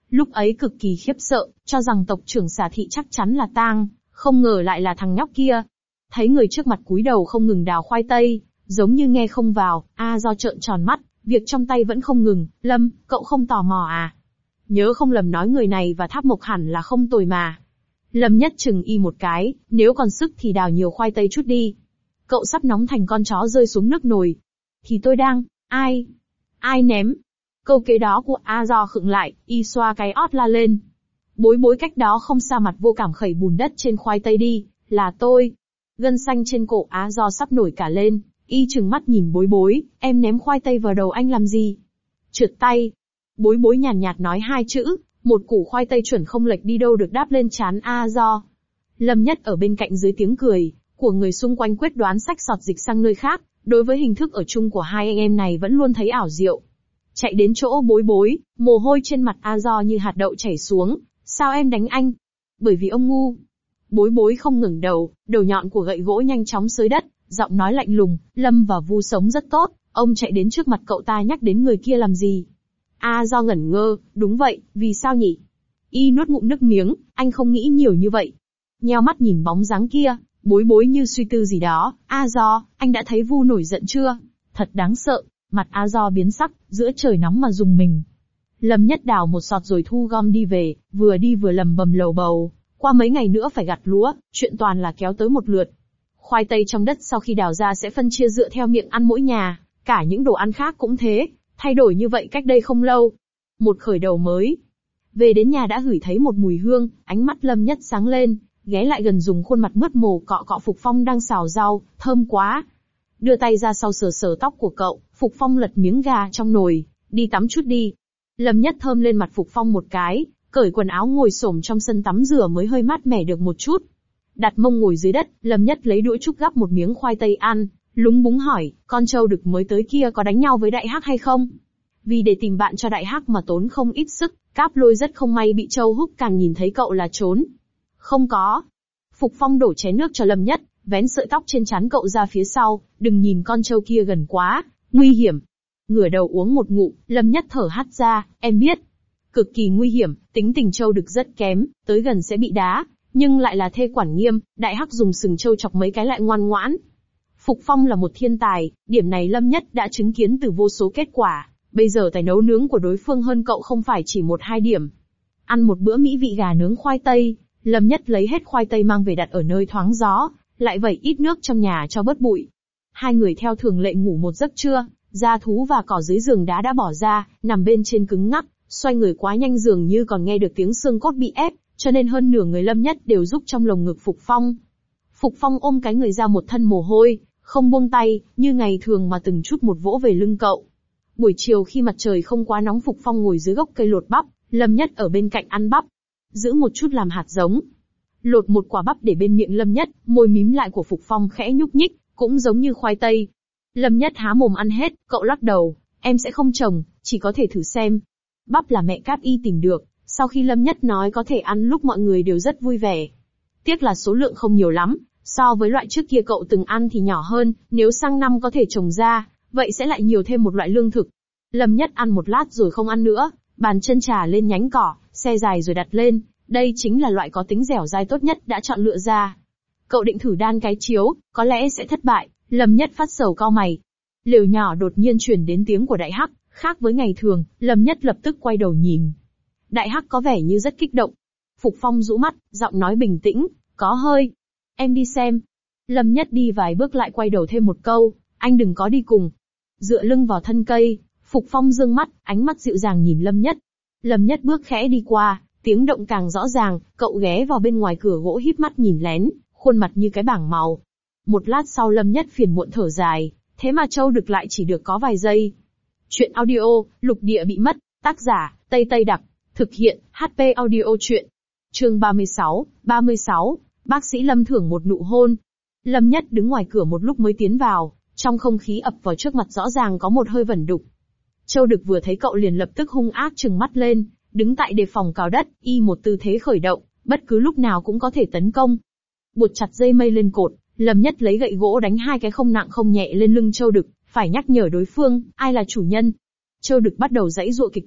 Lúc ấy cực kỳ khiếp sợ, cho rằng tộc trưởng Xà Thị chắc chắn là tang, không ngờ lại là thằng nhóc kia. Thấy người trước mặt cúi đầu không ngừng đào khoai tây, giống như nghe không vào, A Do trợn tròn mắt, việc trong tay vẫn không ngừng. Lâm, cậu không tò mò à? Nhớ không lầm nói người này và Tháp Mộc hẳn là không tồi mà. Lâm Nhất chừng y một cái, nếu còn sức thì đào nhiều khoai tây chút đi. Cậu sắp nóng thành con chó rơi xuống nước nồi. Thì tôi đang, ai? Ai ném? Câu kế đó của A Do khựng lại, y xoa cái ót la lên. Bối bối cách đó không xa mặt vô cảm khẩy bùn đất trên khoai tây đi, là tôi. Gân xanh trên cổ A Do sắp nổi cả lên, y trừng mắt nhìn bối bối, em ném khoai tây vào đầu anh làm gì? Trượt tay. Bối bối nhàn nhạt, nhạt nói hai chữ, một củ khoai tây chuẩn không lệch đi đâu được đáp lên trán A Do. Lâm Nhất ở bên cạnh dưới tiếng cười của người xung quanh quyết đoán xách sọt dịch sang nơi khác, đối với hình thức ở chung của hai anh em này vẫn luôn thấy ảo diệu. Chạy đến chỗ bối bối, mồ hôi trên mặt A Do như hạt đậu chảy xuống, sao em đánh anh? Bởi vì ông ngu. Bối bối không ngẩng đầu, đầu nhọn của gậy gỗ nhanh chóng xới đất, giọng nói lạnh lùng, Lâm và Vu sống rất tốt, ông chạy đến trước mặt cậu ta nhắc đến người kia làm gì? A Do ngẩn ngơ, đúng vậy, vì sao nhỉ? Y nuốt ngụm nước miếng, anh không nghĩ nhiều như vậy. Nheo mắt nhìn bóng dáng kia, bối bối như suy tư gì đó, A Do, anh đã thấy Vu nổi giận chưa? Thật đáng sợ, mặt A Do biến sắc, giữa trời nóng mà rùng mình. Lâm Nhất đào một sọt rồi thu gom đi về, vừa đi vừa lầm bầm lầu bầu, qua mấy ngày nữa phải gặt lúa, chuyện toàn là kéo tới một lượt. Khoai tây trong đất sau khi đào ra sẽ phân chia dựa theo miệng ăn mỗi nhà, cả những đồ ăn khác cũng thế, thay đổi như vậy cách đây không lâu. Một khởi đầu mới. Về đến nhà đã ngửi thấy một mùi hương, ánh mắt Lâm Nhất sáng lên, ghé lại gần dùng khuôn mặt mướt mồ cọ cọ Phục Phong đang xào rau, thơm quá. Đưa tay ra sau sờ sờ tóc của cậu, Phục Phong lật miếng gà trong nồi, đi tắm chút đi. Lâm Nhất thơm lên mặt Phục Phong một cái, cởi quần áo ngồi xổm trong sân tắm rửa mới hơi mát mẻ được một chút. Đặt mông ngồi dưới đất, Lâm Nhất lấy đũa trúc gắp một miếng khoai tây ăn, lúng búng hỏi, con trâu đực mới tới kia có đánh nhau với Đại Hắc hay không? Vì để tìm bạn cho Đại Hắc mà tốn không ít sức, Cáp Lôi rất không may bị Châu Húc càng nhìn thấy cậu là trốn. Không có. Phục Phong đổ chén nước cho Lâm Nhất, vén sợi tóc trên trán cậu ra phía sau, đừng nhìn con trâu kia gần quá, nguy hiểm. Ngửa đầu uống một ngụm, Lâm Nhất thở hắt ra, em biết. Cực kỳ nguy hiểm, tính tình trâu đực rất kém, tới gần sẽ bị đá, nhưng lại là thê quản nghiêm, Đại Hắc dùng sừng trâu chọc mấy cái lại ngoan ngoãn. Phục Phong là một thiên tài, điểm này Lâm Nhất đã chứng kiến từ vô số kết quả, bây giờ tài nấu nướng của đối phương hơn cậu không phải chỉ một hai điểm. Ăn một bữa mỹ vị gà nướng khoai tây, Lâm Nhất lấy hết khoai tây mang về đặt ở nơi thoáng gió, lại vẩy ít nước trong nhà cho bớt bụi. Hai người theo thường lệ ngủ một giấc trưa, da thú và cỏ dưới giường đá đã bỏ ra, nằm bên trên cứng ngắc, xoay người quá nhanh dường như còn nghe được tiếng xương cốt bị ép, cho nên hơn nửa người Lâm Nhất đều rúc trong lồng ngực Phục Phong. Phục Phong ôm cái người ra một thân mồ hôi, không buông tay, như ngày thường mà từng chút một vỗ về lưng cậu. Buổi chiều khi mặt trời không quá nóng, Phục Phong ngồi dưới gốc cây lột bắp, Lâm Nhất ở bên cạnh ăn bắp, giữ một chút làm hạt giống. Lột một quả bắp để bên miệng Lâm Nhất, môi mím lại của Phục Phong khẽ nhúc nhích, cũng giống như khoai tây. Lâm Nhất há mồm ăn hết, cậu lắc đầu, em sẽ không trồng, chỉ có thể thử xem. Bắp là mẹ Cáp Y tìm được, sau khi Lâm Nhất nói có thể ăn lúc mọi người đều rất vui vẻ. Tiếc là số lượng không nhiều lắm, so với loại trước kia cậu từng ăn thì nhỏ hơn, nếu sang năm có thể trồng ra, vậy sẽ lại nhiều thêm một loại lương thực. Lâm Nhất ăn một lát rồi không ăn nữa, bàn chân trà lên nhánh cỏ, xe dài rồi đặt lên, đây chính là loại có tính dẻo dai tốt nhất đã chọn lựa ra. Cậu định thử đan cái chiếu, có lẽ sẽ thất bại, Lâm Nhất phát sầu cau mày. Lều nhỏ đột nhiên truyền đến tiếng của Đại Hắc, khác với ngày thường, Lâm Nhất lập tức quay đầu nhìn. Đại Hắc có vẻ như rất kích động. Phục Phong rũ mắt, giọng nói bình tĩnh, có hơi. Em đi xem. Lâm Nhất đi vài bước lại quay đầu thêm một câu, anh đừng có đi cùng. Dựa lưng vào thân cây, Phục Phong dương mắt, ánh mắt dịu dàng nhìn Lâm Nhất. Lâm Nhất bước khẽ đi qua, tiếng động càng rõ ràng, cậu ghé vào bên ngoài cửa gỗ híp mắt nhìn lén, khuôn mặt như cái bảng màu. Một lát sau Lâm Nhất phiền muộn thở dài, thế mà Châu Đực lại chỉ được có vài giây. Chuyện audio, lục địa bị mất, tác giả, Tây Tây Đặc, thực hiện, hát pê Audio Chuyện. Chương ba mươi sáu, ba mươi sáu, bác sĩ Lâm thưởng một nụ hôn. Lâm Nhất đứng ngoài cửa một lúc mới tiến vào, trong không khí ập vào trước mặt rõ ràng có một hơi vẩn đục. Châu Đực vừa thấy cậu liền lập tức hung ác trừng mắt lên, đứng tại đề phòng cào đất, y một tư thế khởi động, bất cứ lúc nào cũng có thể tấn công. Buộc chặt dây mây lên cột, Lâm Nhất lấy gậy gỗ đánh hai cái không nặng không nhẹ lên lưng Châu Đực, phải nhắc nhở đối phương, ai là chủ nhân. Châu Đực bắt đầu giãy giụa kịch liệt,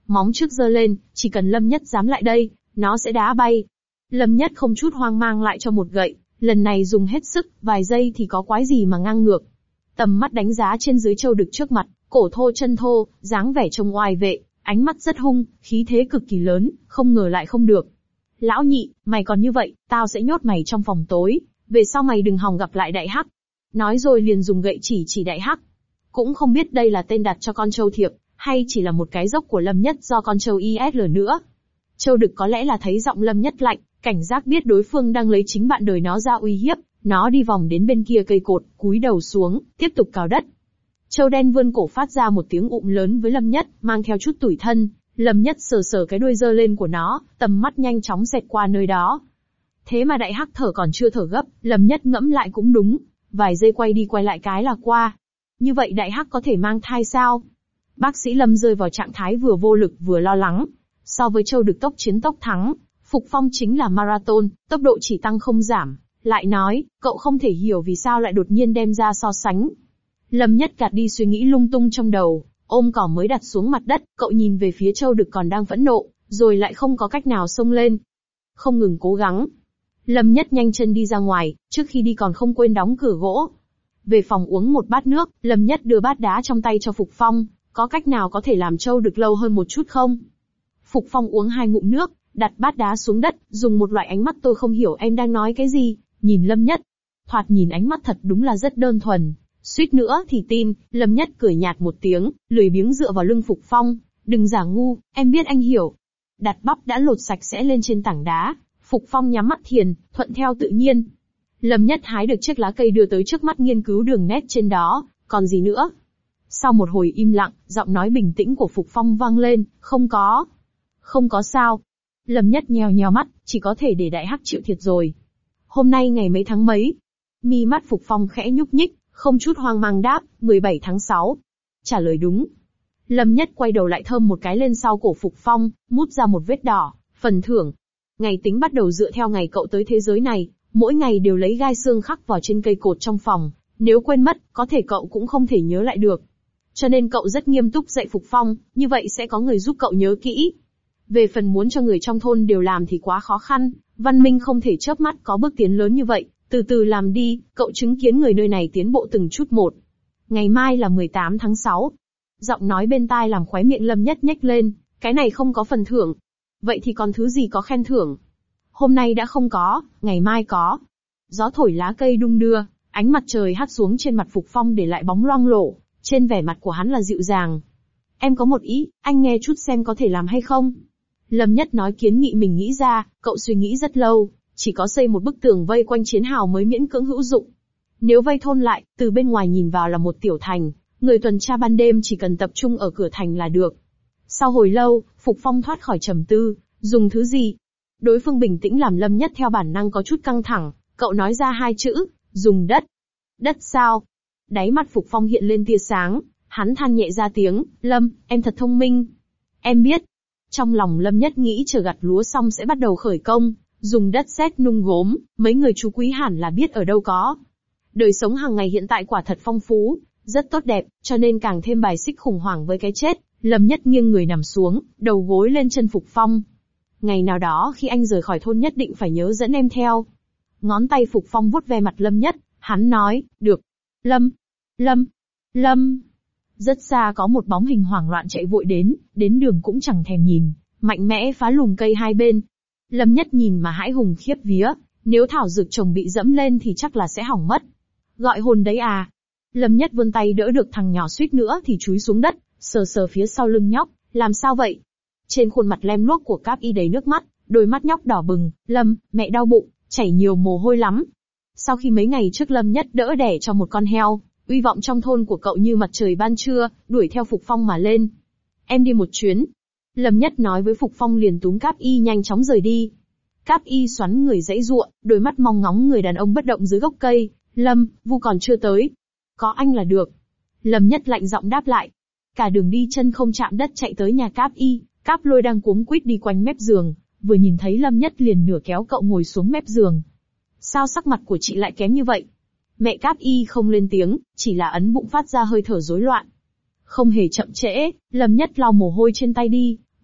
móng trước giơ lên, chỉ cần Lâm Nhất dám lại đây, nó sẽ đá bay. Lâm Nhất không chút hoang mang lại cho một gậy, lần này dùng hết sức, vài giây thì có quái gì mà ngang ngược. Tầm mắt đánh giá trên dưới Châu Đực trước mặt, cổ thô chân thô, dáng vẻ trông oai vệ, ánh mắt rất hung, khí thế cực kỳ lớn, không ngờ lại không được. Lão nhị, mày còn như vậy, tao sẽ nhốt mày trong phòng tối, về sau mày đừng hòng gặp lại Đại Hắc. Nói rồi liền dùng gậy chỉ chỉ Đại Hắc. Cũng không biết đây là tên đặt cho con trâu thiệp, hay chỉ là một cái dốc của Lâm Nhất do con trâu i ét lờ nữa. Châu Đực có lẽ là thấy giọng Lâm Nhất lạnh, cảnh giác biết đối phương đang lấy chính bạn đời nó ra uy hiếp, nó đi vòng đến bên kia cây cột, cúi đầu xuống, tiếp tục cào đất. Châu đen vươn cổ phát ra một tiếng ụm lớn với Lâm Nhất, mang theo chút tủi thân. Lâm Nhất sờ sờ cái đuôi giơ lên của nó, tầm mắt nhanh chóng xẹt qua nơi đó. Thế mà Đại Hắc thở còn chưa thở gấp, Lâm Nhất ngẫm lại cũng đúng, vài giây quay đi quay lại cái là qua. Như vậy Đại Hắc có thể mang thai sao? Bác sĩ Lâm rơi vào trạng thái vừa vô lực vừa lo lắng. So với Châu Đực tốc chiến tốc thắng, Phục Phong chính là marathon, tốc độ chỉ tăng không giảm. Lại nói, cậu không thể hiểu vì sao lại đột nhiên đem ra so sánh. Lâm Nhất gạt đi suy nghĩ lung tung trong đầu, ôm cỏ mới đặt xuống mặt đất, cậu nhìn về phía Châu Đực còn đang phẫn nộ, rồi lại không có cách nào xông lên. Không ngừng cố gắng. Lâm Nhất nhanh chân đi ra ngoài, trước khi đi còn không quên đóng cửa gỗ. Về phòng uống một bát nước, Lâm Nhất đưa bát đá trong tay cho Phục Phong, có cách nào có thể làm Châu Đực lâu hơn một chút không? Phục Phong uống hai ngụm nước, đặt bát đá xuống đất, dùng một loại ánh mắt tôi không hiểu em đang nói cái gì, nhìn Lâm Nhất. Thoạt nhìn ánh mắt thật đúng là rất đơn thuần, suýt nữa thì tin. Lâm Nhất cười nhạt một tiếng, lười biếng dựa vào lưng Phục Phong, đừng giả ngu, em biết anh hiểu. Đặt bắp đã lột sạch sẽ lên trên tảng đá, Phục Phong nhắm mắt thiền, thuận theo tự nhiên. Lâm Nhất hái được chiếc lá cây đưa tới trước mắt nghiên cứu đường nét trên đó, còn gì nữa. Sau một hồi im lặng, giọng nói bình tĩnh của Phục Phong vang lên, không có. Không có sao. Lâm Nhất nheo nheo mắt, chỉ có thể để Đại Hắc chịu thiệt rồi. Hôm nay ngày mấy tháng mấy? Mi mắt Phục Phong khẽ nhúc nhích, không chút hoang mang đáp, mười bảy tháng sáu. Trả lời đúng. Lâm Nhất quay đầu lại thơm một cái lên sau cổ Phục Phong, mút ra một vết đỏ, phần thưởng. Ngày tính bắt đầu dựa theo ngày cậu tới thế giới này, mỗi ngày đều lấy gai xương khắc vào trên cây cột trong phòng, nếu quên mất, có thể cậu cũng không thể nhớ lại được. Cho nên cậu rất nghiêm túc dạy Phục Phong, như vậy sẽ có người giúp cậu nhớ kỹ. Về phần muốn cho người trong thôn đều làm thì quá khó khăn, văn minh không thể chớp mắt có bước tiến lớn như vậy, từ từ làm đi, cậu chứng kiến người nơi này tiến bộ từng chút một. Ngày mai là mười tám tháng sáu. Giọng nói bên tai làm khóe miệng Lâm Nhất nhếch lên, cái này không có phần thưởng. Vậy thì còn thứ gì có khen thưởng? Hôm nay đã không có, ngày mai có. Gió thổi lá cây đung đưa, ánh mặt trời hắt xuống trên mặt Phục Phong để lại bóng loang lổ, trên vẻ mặt của hắn là dịu dàng. Em có một ý, anh nghe chút xem có thể làm hay không? Lâm Nhất nói kiến nghị mình nghĩ ra, cậu suy nghĩ rất lâu, chỉ có xây một bức tường vây quanh chiến hào mới miễn cưỡng hữu dụng. Nếu vây thôn lại, từ bên ngoài nhìn vào là một tiểu thành, người tuần tra ban đêm chỉ cần tập trung ở cửa thành là được. Sau hồi lâu, Phục Phong thoát khỏi trầm tư, dùng thứ gì? Đối phương bình tĩnh làm Lâm Nhất theo bản năng có chút căng thẳng, cậu nói ra hai chữ, dùng đất. Đất sao? Đáy mắt Phục Phong hiện lên tia sáng, hắn than nhẹ ra tiếng, Lâm, em thật thông minh. Em biết. Trong lòng Lâm Nhất nghĩ chờ gặt lúa xong sẽ bắt đầu khởi công, dùng đất sét nung gốm, mấy người chú quý hẳn là biết ở đâu có. Đời sống hàng ngày hiện tại quả thật phong phú, rất tốt đẹp, cho nên càng thêm bài xích khủng hoảng với cái chết. Lâm Nhất nghiêng người nằm xuống, đầu gối lên chân Phục Phong. Ngày nào đó khi anh rời khỏi thôn nhất định phải nhớ dẫn em theo. Ngón tay Phục Phong vuốt ve mặt Lâm Nhất, hắn nói, được. Lâm, Lâm, Lâm. Rất xa có một bóng hình hoảng loạn chạy vội đến, đến đường cũng chẳng thèm nhìn, mạnh mẽ phá lùm cây hai bên. Lâm Nhất nhìn mà hãi hùng khiếp vía, nếu thảo dược trồng bị dẫm lên thì chắc là sẽ hỏng mất. Gọi hồn đấy à? Lâm Nhất vươn tay đỡ được thằng nhỏ suýt nữa thì chúi xuống đất, sờ sờ phía sau lưng nhóc, làm sao vậy? Trên khuôn mặt lem luốc của Cáp Y đầy nước mắt, đôi mắt nhóc đỏ bừng, Lâm, mẹ đau bụng, chảy nhiều mồ hôi lắm. Sau khi mấy ngày trước Lâm Nhất đỡ đẻ cho một con heo, uy vọng trong thôn của cậu như mặt trời ban trưa, đuổi theo Phục Phong mà lên. Em đi một chuyến. Lâm Nhất nói với Phục Phong liền túm Cáp Y nhanh chóng rời đi. Cáp Y xoắn người giãy giụa, đôi mắt mong ngóng người đàn ông bất động dưới gốc cây. Lâm, Vu còn chưa tới. Có anh là được. Lâm Nhất lạnh giọng đáp lại. Cả đường đi chân không chạm đất chạy tới nhà Cáp Y, Cáp Lôi đang cuống quýt đi quanh mép giường, vừa nhìn thấy Lâm Nhất liền nửa kéo cậu ngồi xuống mép giường. Sao sắc mặt của chị lại kém như vậy? Mẹ Cáp Y không lên tiếng, chỉ là ấn bụng phát ra hơi thở rối loạn. Không hề chậm trễ, Lâm Nhất lau mồ hôi trên tay đi,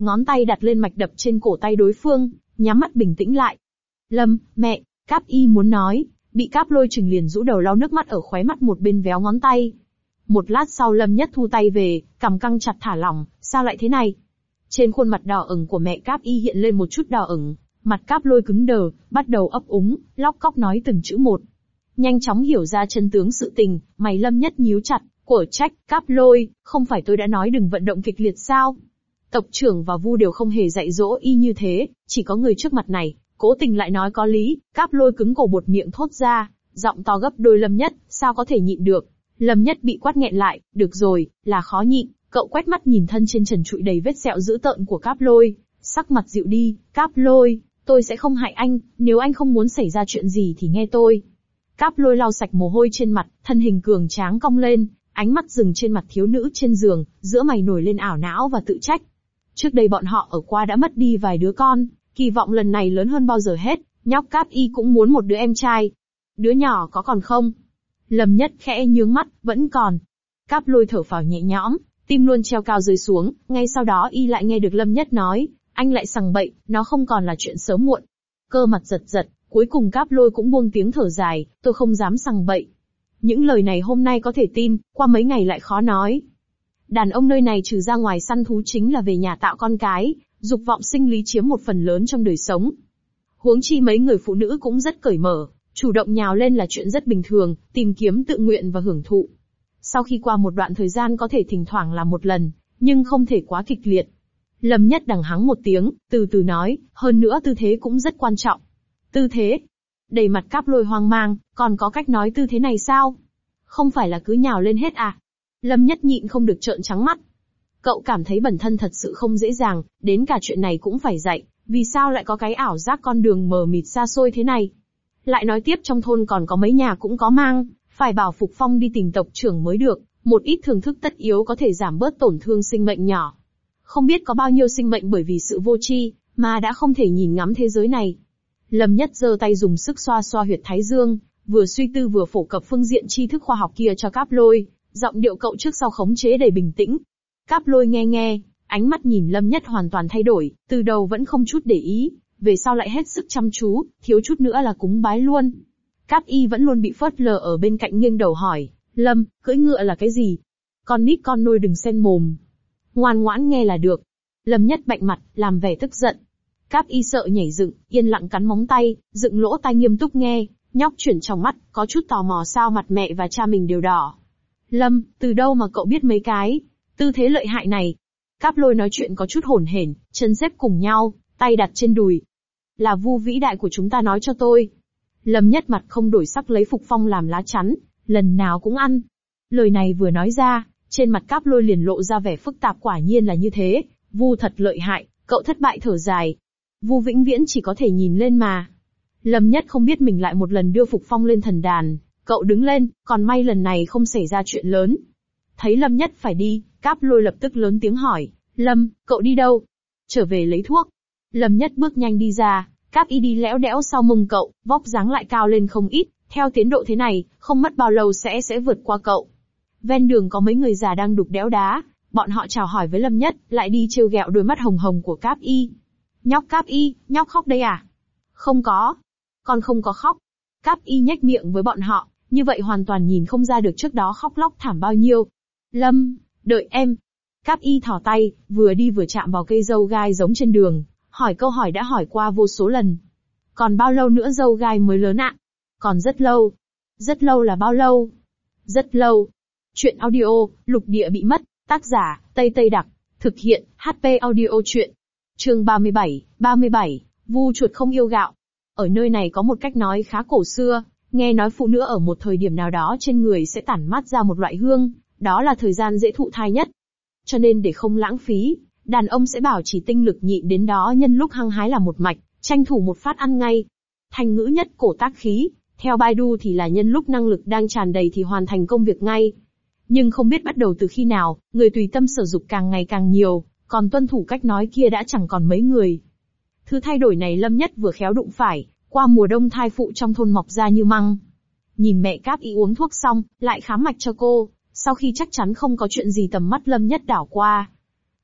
ngón tay đặt lên mạch đập trên cổ tay đối phương, nhắm mắt bình tĩnh lại. Lâm, mẹ, Cáp Y muốn nói, bị Cáp Lôi chừng liền rũ đầu lau nước mắt ở khóe mắt một bên véo ngón tay. Một lát sau Lâm Nhất thu tay về, cằm căng chặt thả lỏng, sao lại thế này? Trên khuôn mặt đỏ ửng của mẹ Cáp Y hiện lên một chút đỏ ửng, mặt Cáp Lôi cứng đờ, bắt đầu ấp úng, lóc cóc nói từng chữ một. Nhanh chóng hiểu ra chân tướng sự tình, mày Lâm Nhất nhíu chặt, của trách, Cáp Lôi, không phải tôi đã nói đừng vận động kịch liệt sao? Tộc trưởng và Vu đều không hề dạy dỗ y như thế, chỉ có người trước mặt này, cố tình lại nói có lý. Cáp Lôi cứng cổ buột miệng thốt ra, giọng to gấp đôi. Lâm Nhất, sao có thể nhịn được? Lâm Nhất bị quát nghẹn lại, được rồi, là khó nhịn. Cậu quét mắt nhìn thân trên trần trụi đầy vết sẹo dữ tợn của Cáp Lôi, sắc mặt dịu đi. Cáp Lôi, tôi sẽ không hại anh, nếu anh không muốn xảy ra chuyện gì thì nghe tôi. Cáp Lôi lau sạch mồ hôi trên mặt, thân hình cường tráng cong lên, ánh mắt dừng trên mặt thiếu nữ trên giường, giữa mày nổi lên ảo não và tự trách. Trước đây bọn họ ở qua đã mất đi vài đứa con, kỳ vọng lần này lớn hơn bao giờ hết, nhóc Cáp Y cũng muốn một đứa em trai. Đứa nhỏ có còn không? Lâm Nhất khẽ nhướng mắt, vẫn còn. Cáp Lôi thở phào nhẹ nhõm, tim luôn treo cao rơi xuống, ngay sau đó y lại nghe được Lâm Nhất nói, anh lại sằng bậy, nó không còn là chuyện sớm muộn. Cơ mặt giật giật, cuối cùng Cáp Lôi cũng buông tiếng thở dài, tôi không dám sằng bậy. Những lời này hôm nay có thể tin, qua mấy ngày lại khó nói. Đàn ông nơi này trừ ra ngoài săn thú chính là về nhà tạo con cái, dục vọng sinh lý chiếm một phần lớn trong đời sống. Huống chi mấy người phụ nữ cũng rất cởi mở, chủ động nhào lên là chuyện rất bình thường, tìm kiếm tự nguyện và hưởng thụ. Sau khi qua một đoạn thời gian có thể thỉnh thoảng là một lần, nhưng không thể quá kịch liệt. Lâm Nhất đằng hắng một tiếng, từ từ nói, hơn nữa tư thế cũng rất quan trọng. Tư thế? Đầy mặt Cáp Lôi hoang mang, còn có cách nói tư thế này sao? Không phải là cứ nhào lên hết à? Lâm Nhất nhịn không được trợn trắng mắt. Cậu cảm thấy bản thân thật sự không dễ dàng, đến cả chuyện này cũng phải dạy, vì sao lại có cái ảo giác con đường mờ mịt xa xôi thế này? Lại nói tiếp trong thôn còn có mấy nhà cũng có mang, phải bảo Phục Phong đi tìm tộc trưởng mới được, một ít thưởng thức tất yếu có thể giảm bớt tổn thương sinh mệnh nhỏ. Không biết có bao nhiêu sinh mệnh bởi vì sự vô tri, mà đã không thể nhìn ngắm thế giới này. Lâm Nhất giơ tay dùng sức xoa xoa huyệt thái dương, vừa suy tư vừa phổ cập phương diện tri thức khoa học kia cho Cáp Lôi, giọng điệu cậu trước sau khống chế đầy bình tĩnh. Cáp Lôi nghe nghe, ánh mắt nhìn Lâm Nhất hoàn toàn thay đổi, từ đầu vẫn không chút để ý, về sau lại hết sức chăm chú, thiếu chút nữa là cúng bái luôn. Cáp Y vẫn luôn bị phớt lờ ở bên cạnh nghiêng đầu hỏi, Lâm, cưỡi ngựa là cái gì? Con nít con nôi đừng xen mồm. Ngoan ngoãn nghe là được. Lâm Nhất bạnh mặt, làm vẻ tức giận. Cáp Y sợ nhảy dựng, yên lặng cắn móng tay, dựng lỗ tai nghiêm túc nghe, nhóc chuyển trong mắt, có chút tò mò sao mặt mẹ và cha mình đều đỏ. Lâm, từ đâu mà cậu biết mấy cái tư thế lợi hại này? Cáp Lôi nói chuyện có chút hổn hển, chân xếp cùng nhau, tay đặt trên đùi. Là Vu vĩ đại của chúng ta nói cho tôi. Lâm Nhất mặt không đổi sắc lấy Phục Phong làm lá chắn, lần nào cũng ăn. Lời này vừa nói ra, trên mặt Cáp Lôi liền lộ ra vẻ phức tạp, quả nhiên là như thế, Vu thật lợi hại, cậu thất bại thở dài. Vu vĩnh viễn chỉ có thể nhìn lên mà. Lâm Nhất không biết mình lại một lần đưa Phục Phong lên thần đàn, cậu đứng lên, còn may lần này không xảy ra chuyện lớn. Thấy Lâm Nhất phải đi, Cáp Lôi lập tức lớn tiếng hỏi, Lâm, cậu đi đâu? Trở về lấy thuốc. Lâm Nhất bước nhanh đi ra, Cáp Y đi lẽo đẽo sau mông cậu, vóc dáng lại cao lên không ít, theo tiến độ thế này, không mất bao lâu sẽ sẽ vượt qua cậu. Ven đường có mấy người già đang đục đẽo đá, bọn họ chào hỏi với Lâm Nhất, lại đi trêu ghẹo đôi mắt hồng hồng của Cáp Y. Nhóc Cáp Y, nhóc khóc đây à? Không có. Con không có khóc. Cáp Y nhếch miệng với bọn họ, như vậy hoàn toàn nhìn không ra được trước đó khóc lóc thảm bao nhiêu. Lâm, đợi em. Cáp Y thỏ tay, vừa đi vừa chạm vào cây dâu gai giống trên đường, hỏi câu hỏi đã hỏi qua vô số lần. Còn bao lâu nữa dâu gai mới lớn ạ? Còn rất lâu. Rất lâu là bao lâu? Rất lâu. Chuyện audio, lục địa bị mất, tác giả, Tây Tây Đặc, thực hiện, hát pê Audio Chuyện. Chương ba mươi bảy, ba mươi bảy, Vu chuột không yêu gạo. Ở nơi này có một cách nói khá cổ xưa, nghe nói phụ nữ ở một thời điểm nào đó trên người sẽ tản mát ra một loại hương, đó là thời gian dễ thụ thai nhất. Cho nên để không lãng phí, đàn ông sẽ bảo chỉ tinh lực nhịn đến đó nhân lúc hăng hái là một mạch, tranh thủ một phát ăn ngay. Thành ngữ nhất cổ tác khí, theo Baidu thì là nhân lúc năng lực đang tràn đầy thì hoàn thành công việc ngay. Nhưng không biết bắt đầu từ khi nào, người tùy tâm sở dục càng ngày càng nhiều, còn tuân thủ cách nói kia đã chẳng còn mấy người. Thứ thay đổi này Lâm Nhất vừa khéo đụng phải, qua mùa đông thai phụ trong thôn mọc ra như măng. Nhìn mẹ Cáp Y uống thuốc xong, lại khám mạch cho cô, sau khi chắc chắn không có chuyện gì tầm mắt Lâm Nhất đảo qua.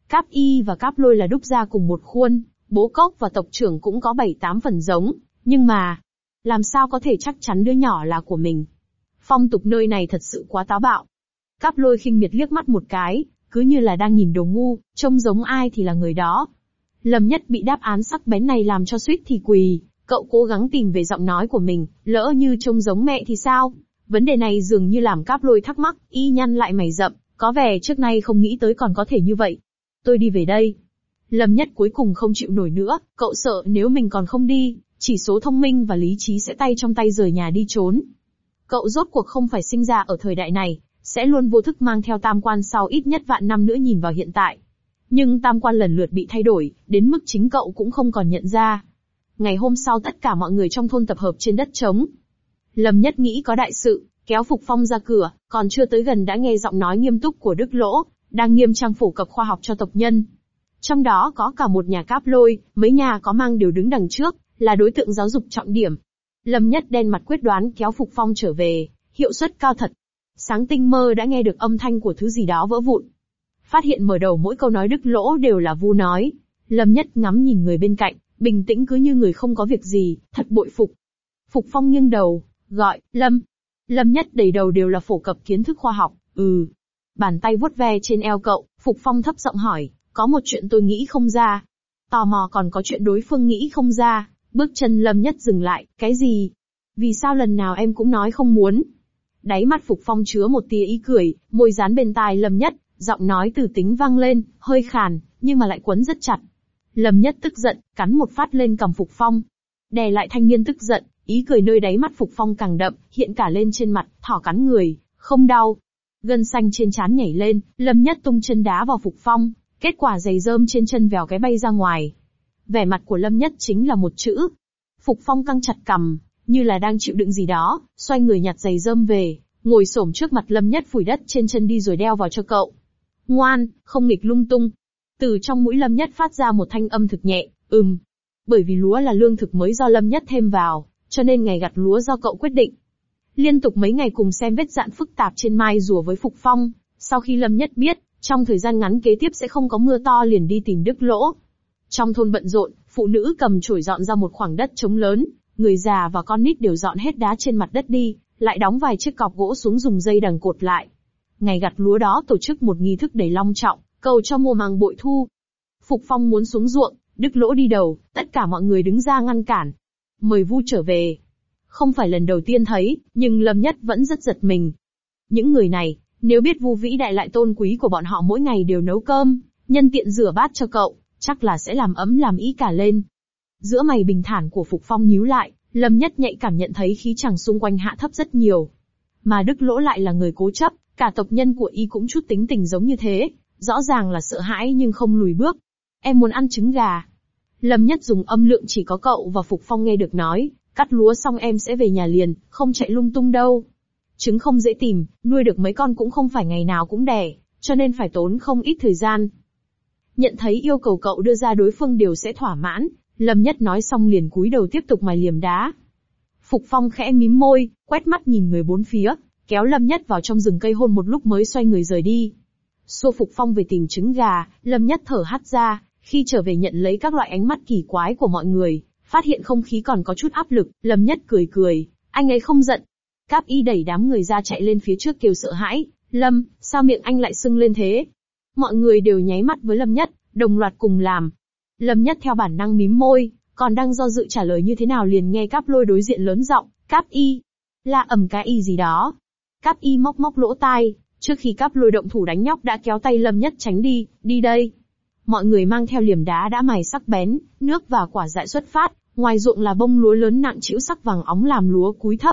Cáp Y và Cáp Lôi là đúc ra cùng một khuôn, bố Cốc và tộc trưởng cũng có bảy tám phần giống, nhưng mà, làm sao có thể chắc chắn đứa nhỏ là của mình. Phong tục nơi này thật sự quá táo bạo. Cáp Lôi khinh miệt liếc mắt một cái, cứ như là đang nhìn đồ ngu, trông giống ai thì là người đó. Lâm Nhất bị đáp án sắc bén này làm cho suýt thì quỳ, cậu cố gắng tìm về giọng nói của mình, lỡ như trông giống mẹ thì sao? Vấn đề này dường như làm Cáp Lôi thắc mắc, y nhăn lại mày rậm, có vẻ trước nay không nghĩ tới còn có thể như vậy. Tôi đi về đây. Lâm Nhất cuối cùng không chịu nổi nữa, cậu sợ nếu mình còn không đi, chỉ số thông minh và lý trí sẽ tay trong tay rời nhà đi trốn. Cậu rốt cuộc không phải sinh ra ở thời đại này, sẽ luôn vô thức mang theo tam quan sau ít nhất vạn năm nữa nhìn vào hiện tại. Nhưng tam quan lần lượt bị thay đổi, đến mức chính cậu cũng không còn nhận ra. Ngày hôm sau tất cả mọi người trong thôn tập hợp trên đất trống. Lâm Nhất nghĩ có đại sự, kéo Phục Phong ra cửa, còn chưa tới gần đã nghe giọng nói nghiêm túc của Đức Lỗ, đang nghiêm trang phổ cập khoa học cho tộc nhân. Trong đó có cả một nhà Cáp Lôi, mấy nhà có mang đều đứng đằng trước, là đối tượng giáo dục trọng điểm. Lâm Nhất đen mặt quyết đoán kéo Phục Phong trở về, hiệu suất cao thật. Sáng tinh mơ đã nghe được âm thanh của thứ gì đó vỡ vụn. Phát hiện mở đầu mỗi câu nói Đức Lỗ đều là vu nói. Lâm Nhất ngắm nhìn người bên cạnh, bình tĩnh cứ như người không có việc gì, thật bội phục. Phục Phong nghiêng đầu, gọi, Lâm. Lâm Nhất đầy đầu đều là phổ cập kiến thức khoa học, ừ. Bàn tay vuốt ve trên eo cậu, Phục Phong thấp giọng hỏi, có một chuyện tôi nghĩ không ra. Tò mò còn có chuyện đối phương nghĩ không ra, bước chân Lâm Nhất dừng lại, cái gì? Vì sao lần nào em cũng nói không muốn? Đáy mắt Phục Phong chứa một tia ý cười, môi dán bên tai Lâm Nhất, giọng nói từ tính vang lên, hơi khàn, nhưng mà lại quấn rất chặt. Lâm Nhất tức giận, cắn một phát lên cằm Phục Phong. Đè lại thanh niên tức giận, ý cười nơi đáy mắt Phục Phong càng đậm, hiện cả lên trên mặt, thỏ cắn người, không đau. Gân xanh trên trán nhảy lên, Lâm Nhất tung chân đá vào Phục Phong, kết quả giày rơm trên chân vèo cái bay ra ngoài. Vẻ mặt của Lâm Nhất chính là một chữ. Phục Phong căng chặt cằm, như là đang chịu đựng gì đó, xoay người nhặt giày rơm về, ngồi xổm trước mặt Lâm Nhất phủi đất trên chân đi rồi đeo vào cho cậu. Ngoan, không nghịch lung tung. Từ trong mũi Lâm Nhất phát ra một thanh âm thực nhẹ, ừm. Bởi vì lúa là lương thực mới do Lâm Nhất thêm vào, cho nên ngày gặt lúa do cậu quyết định. Liên tục mấy ngày cùng xem vết dạn phức tạp trên mai rùa với Phục Phong, sau khi Lâm Nhất biết, trong thời gian ngắn kế tiếp sẽ không có mưa to liền đi tìm Đức Lỗ. Trong thôn bận rộn, phụ nữ cầm chổi dọn ra một khoảng đất trống lớn, người già và con nít đều dọn hết đá trên mặt đất đi, lại đóng vài chiếc cọc gỗ xuống dùng dây đằng cột lại. Ngày gặt lúa đó tổ chức một nghi thức đầy long trọng, cầu cho mùa màng bội thu. Phục Phong muốn xuống ruộng, Đức Lỗ đi đầu, tất cả mọi người đứng ra ngăn cản. Mời Vu trở về. Không phải lần đầu tiên thấy, nhưng Lâm Nhất vẫn rất giật mình. Những người này, nếu biết Vu vĩ đại lại tôn quý của bọn họ mỗi ngày đều nấu cơm, nhân tiện rửa bát cho cậu, chắc là sẽ làm ấm làm ý cả lên. Giữa mày bình thản của Phục Phong nhíu lại, Lâm Nhất nhạy cảm nhận thấy khí chàng xung quanh hạ thấp rất nhiều. Mà Đức Lỗ lại là người cố chấp, cả tộc nhân của y cũng chút tính tình giống như thế, rõ ràng là sợ hãi nhưng không lùi bước. Em muốn ăn trứng gà. Lâm Nhất dùng âm lượng chỉ có cậu và Phục Phong nghe được nói, cắt lúa xong em sẽ về nhà liền, không chạy lung tung đâu. Trứng không dễ tìm, nuôi được mấy con cũng không phải ngày nào cũng đẻ, cho nên phải tốn không ít thời gian. Nhận thấy yêu cầu cậu đưa ra đối phương đều sẽ thỏa mãn, Lâm Nhất nói xong liền cúi đầu tiếp tục mài liềm đá. Phục Phong khẽ mím môi, quét mắt nhìn người bốn phía, kéo Lâm Nhất vào trong rừng cây hôn một lúc mới xoay người rời đi. Xua Phục Phong về tìm trứng gà, Lâm Nhất thở hắt ra, khi trở về nhận lấy các loại ánh mắt kỳ quái của mọi người, phát hiện không khí còn có chút áp lực, Lâm Nhất cười cười, anh ấy không giận. Cáp Y đẩy đám người ra chạy lên phía trước kêu sợ hãi, Lâm, sao miệng anh lại sưng lên thế? Mọi người đều nháy mắt với Lâm Nhất, đồng loạt cùng làm. Lâm Nhất theo bản năng mím môi, còn đang do dự trả lời như thế nào liền nghe Cáp Lôi đối diện lớn giọng, Cáp Y, la ầm cái y gì đó. Cáp Y móc móc lỗ tai, trước khi Cáp Lôi động thủ đánh nhóc đã kéo tay Lâm Nhất tránh đi, đi đây. Mọi người mang theo liềm đá đã mài sắc bén, nước và quả dại xuất phát, ngoài ruộng là bông lúa lớn nặng trĩu sắc vàng óng làm lúa cúi thấp.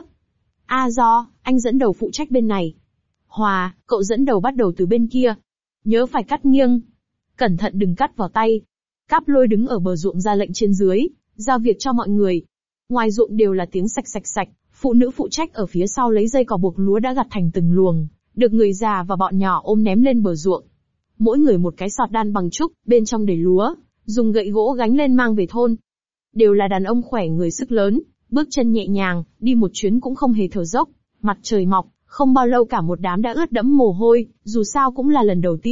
A Do, anh dẫn đầu phụ trách bên này. Hòa, cậu dẫn đầu bắt đầu từ bên kia. Nhớ phải cắt nghiêng. Cẩn thận đừng cắt vào tay. Cáp Lôi đứng ở bờ ruộng ra lệnh trên dưới, giao việc cho mọi người. Ngoài ruộng đều là tiếng sạch sạch sạch, phụ nữ phụ trách ở phía sau lấy dây cỏ buộc lúa đã gặt thành từng luồng, được người già và bọn nhỏ ôm ném lên bờ ruộng. Mỗi người một cái sọt đan bằng trúc, bên trong đầy lúa, dùng gậy gỗ gánh lên mang về thôn. Đều là đàn ông khỏe người sức lớn, bước chân nhẹ nhàng, đi một chuyến cũng không hề thở dốc. Mặt trời mọc, không bao lâu cả một đám đã ướt đẫm mồ hôi, dù sao cũng là lần đầu tiên,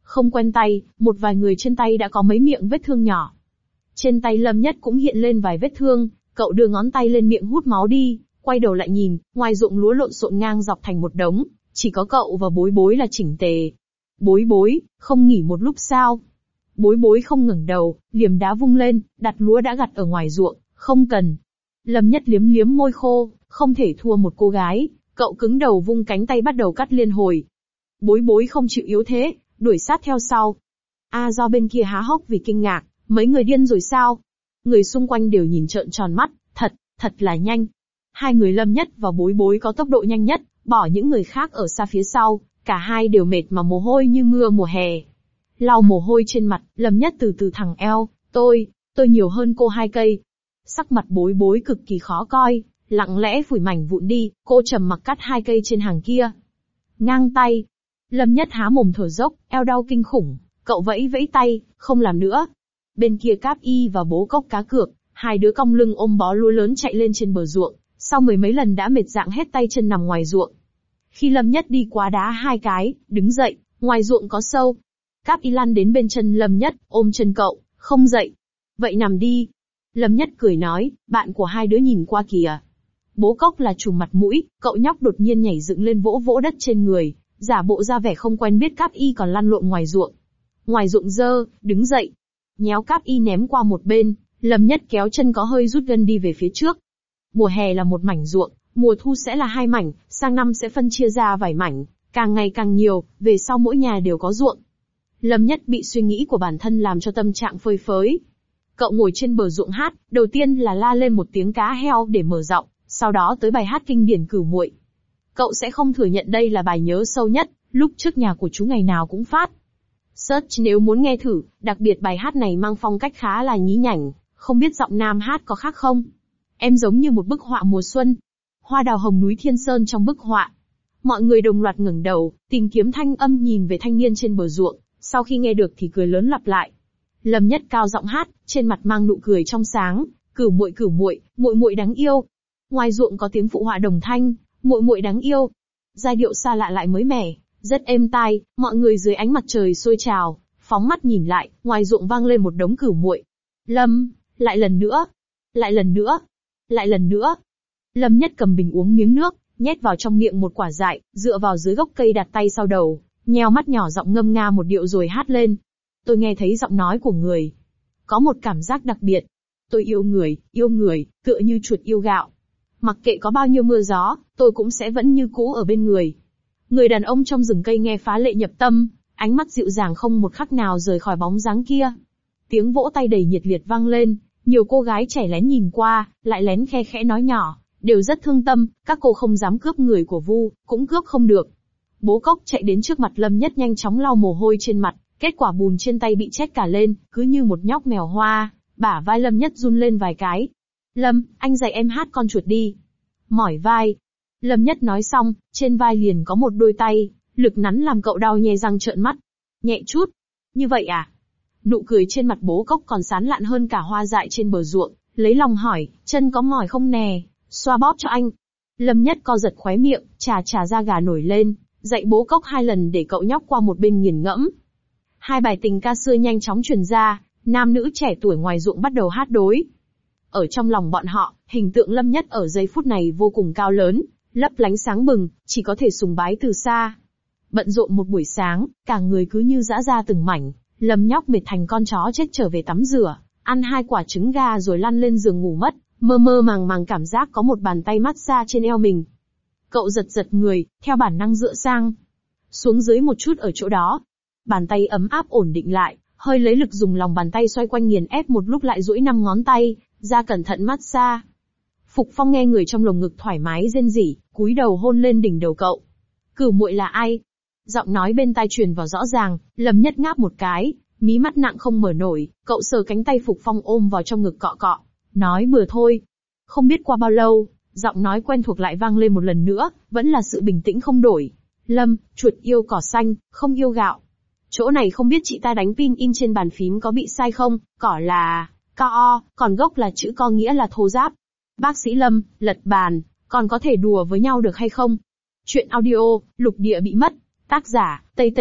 Không quen tay, một vài người trên tay đã có mấy miệng vết thương nhỏ. Trên tay Lâm Nhất cũng hiện lên vài vết thương, cậu đưa ngón tay lên miệng hút máu đi, quay đầu lại nhìn, ngoài ruộng lúa lộn xộn ngang dọc thành một đống, chỉ có cậu và Bối Bối là chỉnh tề. Bối Bối, không nghỉ một lúc sao? Bối Bối không ngẩng đầu, liềm đá vung lên, đặt lúa đã gặt ở ngoài ruộng, không cần. Lâm Nhất liếm liếm môi khô, không thể thua một cô gái, cậu cứng đầu vung cánh tay bắt đầu cắt liên hồi. Bối Bối không chịu yếu thế, đuổi sát theo sau. A Do bên kia há hốc vì kinh ngạc, mấy người điên rồi sao? Người xung quanh đều nhìn trợn tròn mắt, thật, thật là nhanh. Hai người Lâm Nhất và Bối Bối có tốc độ nhanh nhất, bỏ những người khác ở xa phía sau, cả hai đều mệt mà mồ hôi như mưa mùa hè. Lau mồ hôi trên mặt, Lâm Nhất từ từ thẳng eo, tôi, tôi nhiều hơn cô hai cây. Sắc mặt Bối Bối cực kỳ khó coi, lặng lẽ phủi mảnh vụn đi, cô trầm mặc cắt hai cây trên hàng kia. Ngang tay. Lâm Nhất há mồm thở dốc, eo đau kinh khủng, cậu vẫy vẫy tay, không làm nữa. Bên kia Cáp Y và Bố Cốc cá cược, hai đứa cong lưng ôm bó lúa lớn chạy lên trên bờ ruộng, sau mười mấy lần đã mệt rạng hết tay chân nằm ngoài ruộng. Khi Lâm Nhất đi qua đá hai cái, đứng dậy, ngoài ruộng có sâu. Cáp Y lăn đến bên chân Lâm Nhất, ôm chân cậu, không dậy. Vậy nằm đi. Lâm Nhất cười nói, bạn của hai đứa nhìn qua kìa. Bố Cốc là trùm mặt mũi, cậu nhóc đột nhiên nhảy dựng lên vỗ vỗ đất trên người, giả bộ ra vẻ không quen biết Cáp Y còn lăn lộn ngoài ruộng. Ngoài ruộng dơ, đứng dậy. Nhéo Cáp Y ném qua một bên, Lâm Nhất kéo chân có hơi rút gân đi về phía trước. Mùa hè là một mảnh ruộng, mùa thu sẽ là hai mảnh, sang năm sẽ phân chia ra vài mảnh, càng ngày càng nhiều, về sau mỗi nhà đều có ruộng. Lâm Nhất bị suy nghĩ của bản thân làm cho tâm trạng phơi phới. Cậu ngồi trên bờ ruộng hát, đầu tiên là la lên một tiếng cá heo để mở giọng, sau đó tới bài hát kinh điển Cửu Muội. Cậu sẽ không thừa nhận đây là bài nhớ sâu nhất, lúc trước nhà của chú ngày nào cũng phát. Search nếu muốn nghe thử, đặc biệt bài hát này mang phong cách khá là nhí nhảnh, không biết giọng nam hát có khác không? Em giống như một bức họa mùa xuân. Hoa đào hồng núi Thiên Sơn trong bức họa. Mọi người đồng loạt ngẩng đầu, tìm kiếm thanh âm nhìn về thanh niên trên bờ ruộng, sau khi nghe được thì cười lớn lặp lại. Lâm Nhất cao giọng hát, trên mặt mang nụ cười trong sáng, Cửu muội cửu muội, muội muội đáng yêu. Ngoài ruộng có tiếng phụ họa đồng thanh, muội muội đáng yêu. Giai điệu xa lạ lại mới mẻ, rất êm tai, mọi người dưới ánh mặt trời sôi trào, phóng mắt nhìn lại, ngoài ruộng vang lên một đống cửu muội. Lâm, lại lần nữa, lại lần nữa, lại lần nữa. Lâm Nhất cầm bình uống miếng nước, nhét vào trong miệng một quả dại, dựa vào dưới gốc cây đặt tay sau đầu, nheo mắt nhỏ giọng ngâm nga một điệu rồi hát lên. Tôi nghe thấy giọng nói của người. Có một cảm giác đặc biệt. Tôi yêu người, yêu người, tựa như chuột yêu gạo. Mặc kệ có bao nhiêu mưa gió, tôi cũng sẽ vẫn như cũ ở bên người. Người đàn ông trong rừng cây nghe phá lệ nhập tâm, ánh mắt dịu dàng không một khắc nào rời khỏi bóng dáng kia. Tiếng vỗ tay đầy nhiệt liệt vang lên, nhiều cô gái trẻ lén nhìn qua, lại lén khe khẽ nói nhỏ, đều rất thương tâm, các cô không dám cướp người của Vu, cũng cướp không được. Bố Cốc chạy đến trước mặt Lâm Nhất nhanh chóng lau mồ hôi trên mặt, kết quả bùn trên tay bị chét cả lên, cứ như một nhóc mèo hoa, bả vai Lâm Nhất run lên vài cái. Lâm, anh dạy em hát con chuột đi. Mỏi vai. Lâm Nhất nói xong, trên vai liền có một đôi tay, lực nắn làm cậu đau nhè răng trợn mắt. Nhẹ chút. Như vậy à? Nụ cười trên mặt Bố Cốc còn sán lạn hơn cả hoa dại trên bờ ruộng, lấy lòng hỏi, chân có mỏi không nè, xoa bóp cho anh. Lâm Nhất co giật khóe miệng, chà chà da gà nổi lên, dạy Bố Cốc hai lần để cậu nhóc qua một bên nghiền ngẫm. Hai bài tình ca xưa nhanh chóng truyền ra, nam nữ trẻ tuổi ngoài ruộng bắt đầu hát đối. Ở trong lòng bọn họ, hình tượng Lâm Nhất ở giây phút này vô cùng cao lớn, lấp lánh sáng bừng, chỉ có thể sùng bái từ xa. Bận rộn một buổi sáng, cả người cứ như giã ra từng mảnh, Lâm nhóc mệt thành con chó chết trở về tắm rửa, ăn hai quả trứng gà rồi lăn lên giường ngủ mất, mơ mơ màng màng cảm giác có một bàn tay massage trên eo mình. Cậu giật giật người, theo bản năng dựa sang. Xuống dưới một chút ở chỗ đó. Bàn tay ấm áp ổn định lại, hơi lấy lực dùng lòng bàn tay xoay quanh nghiền ép một lúc lại duỗi năm ngón tay, ra cẩn thận massage. Phục Phong nghe người trong lồng ngực thoải mái rên rỉ, cúi đầu hôn lên đỉnh đầu cậu. Cửu muội là ai? Giọng nói bên tai truyền vào rõ ràng, Lâm Nhất ngáp một cái, mí mắt nặng không mở nổi, cậu sờ cánh tay Phục Phong ôm vào trong ngực cọ cọ, nói bừa thôi. Không biết qua bao lâu, giọng nói quen thuộc lại vang lên một lần nữa, vẫn là sự bình tĩnh không đổi. Lâm, chuột yêu cỏ xanh, không yêu gạo. Chỗ này không biết chị ta đánh pin in trên bàn phím có bị sai không, cỏ là co, còn gốc là chữ co nghĩa là thô giáp. Bác sĩ Lâm, lật bàn, còn có thể đùa với nhau được hay không? Chuyện audio, lục địa bị mất. Tác giả, Tây Tây Đặc.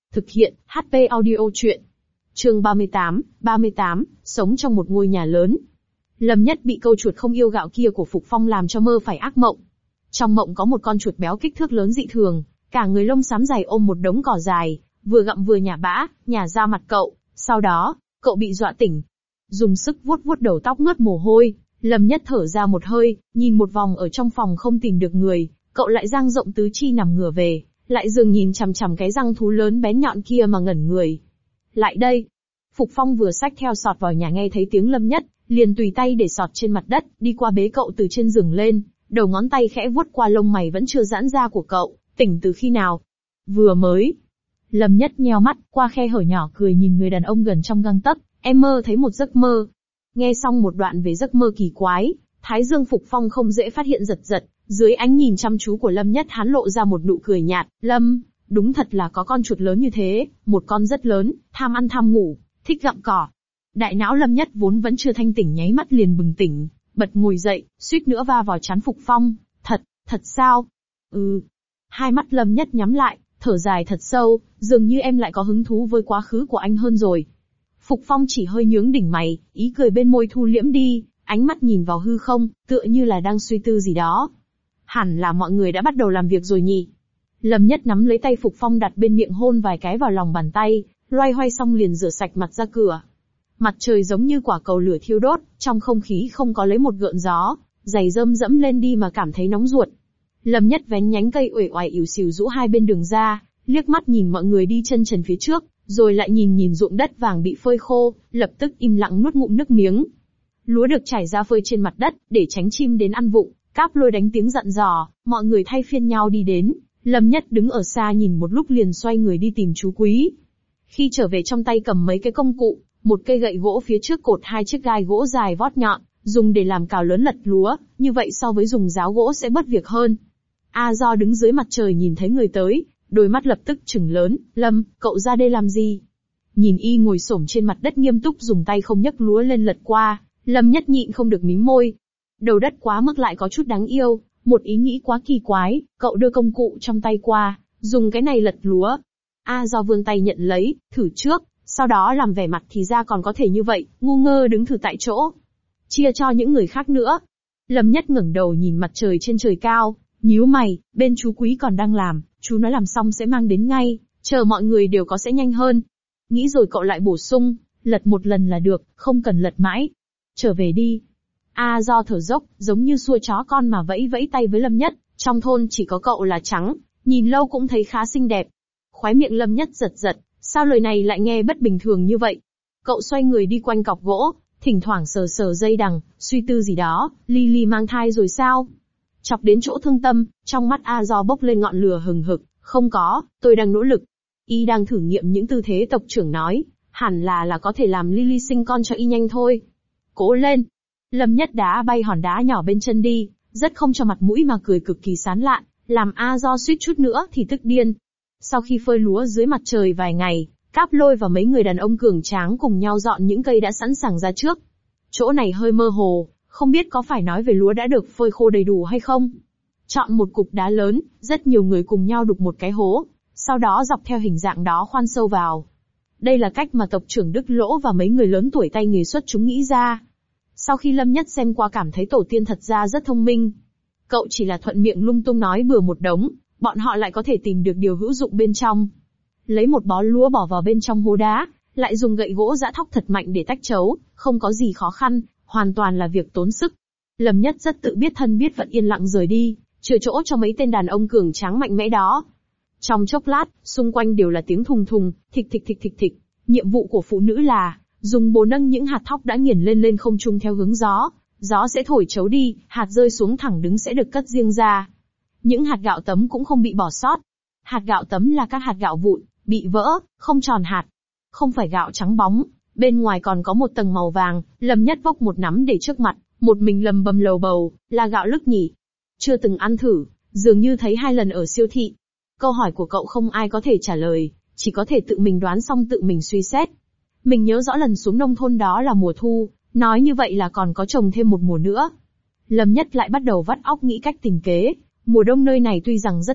Thực hiện, hát pê Audio truyện. Chương ba mươi tám, ba mươi tám, sống trong một ngôi nhà lớn. Lâm Nhất bị câu chuột không yêu gạo kia của Phục Phong làm cho mơ phải ác mộng. Trong mộng có một con chuột béo kích thước lớn dị thường, cả người lông xám dày ôm một đống cỏ dài, vừa gặm vừa nhả bã, nhả ra mặt cậu. Sau đó, cậu bị dọa tỉnh. Dùng sức vuốt vuốt đầu tóc ngớt mồ hôi, Lâm Nhất thở ra một hơi, nhìn một vòng ở trong phòng không tìm được người, cậu lại dang rộng tứ chi nằm ngửa về, lại dường nhìn chằm chằm cái răng thú lớn bén nhọn kia mà ngẩn người. Lại đây. Phục Phong vừa xách theo sọt vào nhà nghe thấy tiếng Lâm Nhất, liền tùy tay để sọt trên mặt đất, đi qua bế cậu từ trên giường lên, đầu ngón tay khẽ vuốt qua lông mày vẫn chưa giãn ra của cậu, tỉnh từ khi nào? Vừa mới. Lâm Nhất nheo mắt, qua khe hở nhỏ cười nhìn người đàn ông gần trong gang tấc, em mơ thấy một giấc mơ. Nghe xong một đoạn về giấc mơ kỳ quái, Thái Dương Phục Phong không dễ phát hiện giật giật, dưới ánh nhìn chăm chú của Lâm Nhất hắn lộ ra một nụ cười nhạt, Lâm, đúng thật là có con chuột lớn như thế, một con rất lớn, tham ăn tham ngủ, thích gặm cỏ. Đại não Lâm Nhất vốn vẫn chưa thanh tỉnh nháy mắt liền bừng tỉnh, bật ngồi dậy, suýt nữa va vào trán Phục Phong, thật, thật sao? Ừ. Hai mắt Lâm Nhất nhắm lại, thở dài thật sâu, dường như em lại có hứng thú với quá khứ của anh hơn rồi. Phục Phong chỉ hơi nhướng đỉnh mày, ý cười bên môi thu liễm đi, ánh mắt nhìn vào hư không, tựa như là đang suy tư gì đó. Hẳn là mọi người đã bắt đầu làm việc rồi nhỉ? Lâm Nhất nắm lấy tay Phục Phong đặt bên miệng hôn vài cái vào lòng bàn tay, loay hoay xong liền rửa sạch mặt ra cửa. Mặt trời giống như quả cầu lửa thiêu đốt, trong không khí không có lấy một gợn gió, giày rơm dẫm lên đi mà cảm thấy nóng ruột. Lâm Nhất vén nhánh cây uể oải ỉu xìu rũ hai bên đường ra, liếc mắt nhìn mọi người đi chân trần phía trước, rồi lại nhìn nhìn ruộng đất vàng bị phơi khô, lập tức im lặng nuốt ngụm nước miếng. Lúa được trải ra phơi trên mặt đất, để tránh chim đến ăn vụng, Cáp Lôi đánh tiếng dặn dò, mọi người thay phiên nhau đi đến. Lâm Nhất đứng ở xa nhìn một lúc liền xoay người đi tìm chú Quý. Khi trở về trong tay cầm mấy cái công cụ, một cây gậy gỗ phía trước cột hai chiếc gai gỗ dài vót nhọn, dùng để làm cào lớn lật lúa, như vậy so với dùng giáo gỗ sẽ bớt việc hơn. A Do đứng dưới mặt trời nhìn thấy người tới, đôi mắt lập tức trừng lớn, Lâm, cậu ra đây làm gì? Nhìn y ngồi xổm trên mặt đất nghiêm túc dùng tay không nhấc lúa lên lật qua, Lâm Nhất nhịn không được mím môi. Đầu đất quá mức lại có chút đáng yêu, một ý nghĩ quá kỳ quái, cậu đưa công cụ trong tay qua, dùng cái này lật lúa. A Do vươn tay nhận lấy, thử trước, sau đó làm vẻ mặt thì ra còn có thể như vậy, ngu ngơ đứng thử tại chỗ. Chia cho những người khác nữa. Lâm Nhất ngẩng đầu nhìn mặt trời trên trời cao, nhíu mày, bên chú Quý còn đang làm, chú nói làm xong sẽ mang đến ngay, chờ mọi người đều có sẽ nhanh hơn. Nghĩ rồi cậu lại bổ sung, lật một lần là được, không cần lật mãi. Trở về đi. A Do thở dốc, giống như xua chó con mà vẫy vẫy tay với Lâm Nhất, trong thôn chỉ có cậu là trắng, nhìn lâu cũng thấy khá xinh đẹp. Khóe miệng Lâm Nhất giật giật, sao lời này lại nghe bất bình thường như vậy? Cậu xoay người đi quanh cọc gỗ, thỉnh thoảng sờ sờ dây đằng, suy tư gì đó, Lily mang thai rồi sao? Chọc đến chỗ thương tâm, trong mắt A Do bốc lên ngọn lửa hừng hực, không có, tôi đang nỗ lực. Y đang thử nghiệm những tư thế tộc trưởng nói, hẳn là là có thể làm Lily sinh con cho y nhanh thôi. Cố lên. Lâm Nhất đá bay hòn đá nhỏ bên chân đi, rất không cho mặt mũi mà cười cực kỳ sán lạn, làm A Do suýt chút nữa thì tức điên. Sau khi phơi lúa dưới mặt trời vài ngày, Cáp Lôi và mấy người đàn ông cường tráng cùng nhau dọn những cây đã sẵn sàng ra trước. Chỗ này hơi mơ hồ, không biết có phải nói về lúa đã được phơi khô đầy đủ hay không. Chọn một cục đá lớn, rất nhiều người cùng nhau đục một cái hố, sau đó dọc theo hình dạng đó khoan sâu vào. Đây là cách mà tộc trưởng Đức Lỗ và mấy người lớn tuổi tay nghề xuất chúng nghĩ ra. Sau khi Lâm Nhất xem qua cảm thấy tổ tiên thật ra rất thông minh. Cậu chỉ là thuận miệng lung tung nói bừa một đống, bọn họ lại có thể tìm được điều hữu dụng bên trong. Lấy một bó lúa bỏ vào bên trong hố đá, lại dùng gậy gỗ giã thóc thật mạnh để tách chấu, không có gì khó khăn, hoàn toàn là việc tốn sức. Lâm Nhất rất tự biết thân biết vận yên lặng rời đi, chừa chỗ cho mấy tên đàn ông cường tráng mạnh mẽ đó. Trong chốc lát, xung quanh đều là tiếng thùng thùng, thịch thịch thịch thịch thịch. Nhiệm vụ của phụ nữ là dùng bồ nâng những hạt thóc đã nghiền lên lên không trung theo hướng gió, gió sẽ thổi chấu đi, hạt rơi xuống thẳng đứng sẽ được cất riêng ra. Những hạt gạo tấm cũng không bị bỏ sót. Hạt gạo tấm là các hạt gạo vụn, bị vỡ, không tròn hạt. Không phải gạo trắng bóng, bên ngoài còn có một tầng màu vàng. Lâm Nhất vốc một nắm để trước mặt, một mình lầm bầm lầu bầu, là gạo lứt nhỉ? Chưa từng ăn thử, dường như thấy hai lần ở siêu thị. Câu hỏi của cậu không ai có thể trả lời, chỉ có thể tự mình đoán xong tự mình suy xét. Mình nhớ rõ lần xuống nông thôn đó là mùa thu, nói như vậy là còn có trồng thêm một mùa nữa. Lâm Nhất lại bắt đầu vắt óc nghĩ cách tính kế. Mùa đông nơi này tuy rằng rất lạnh,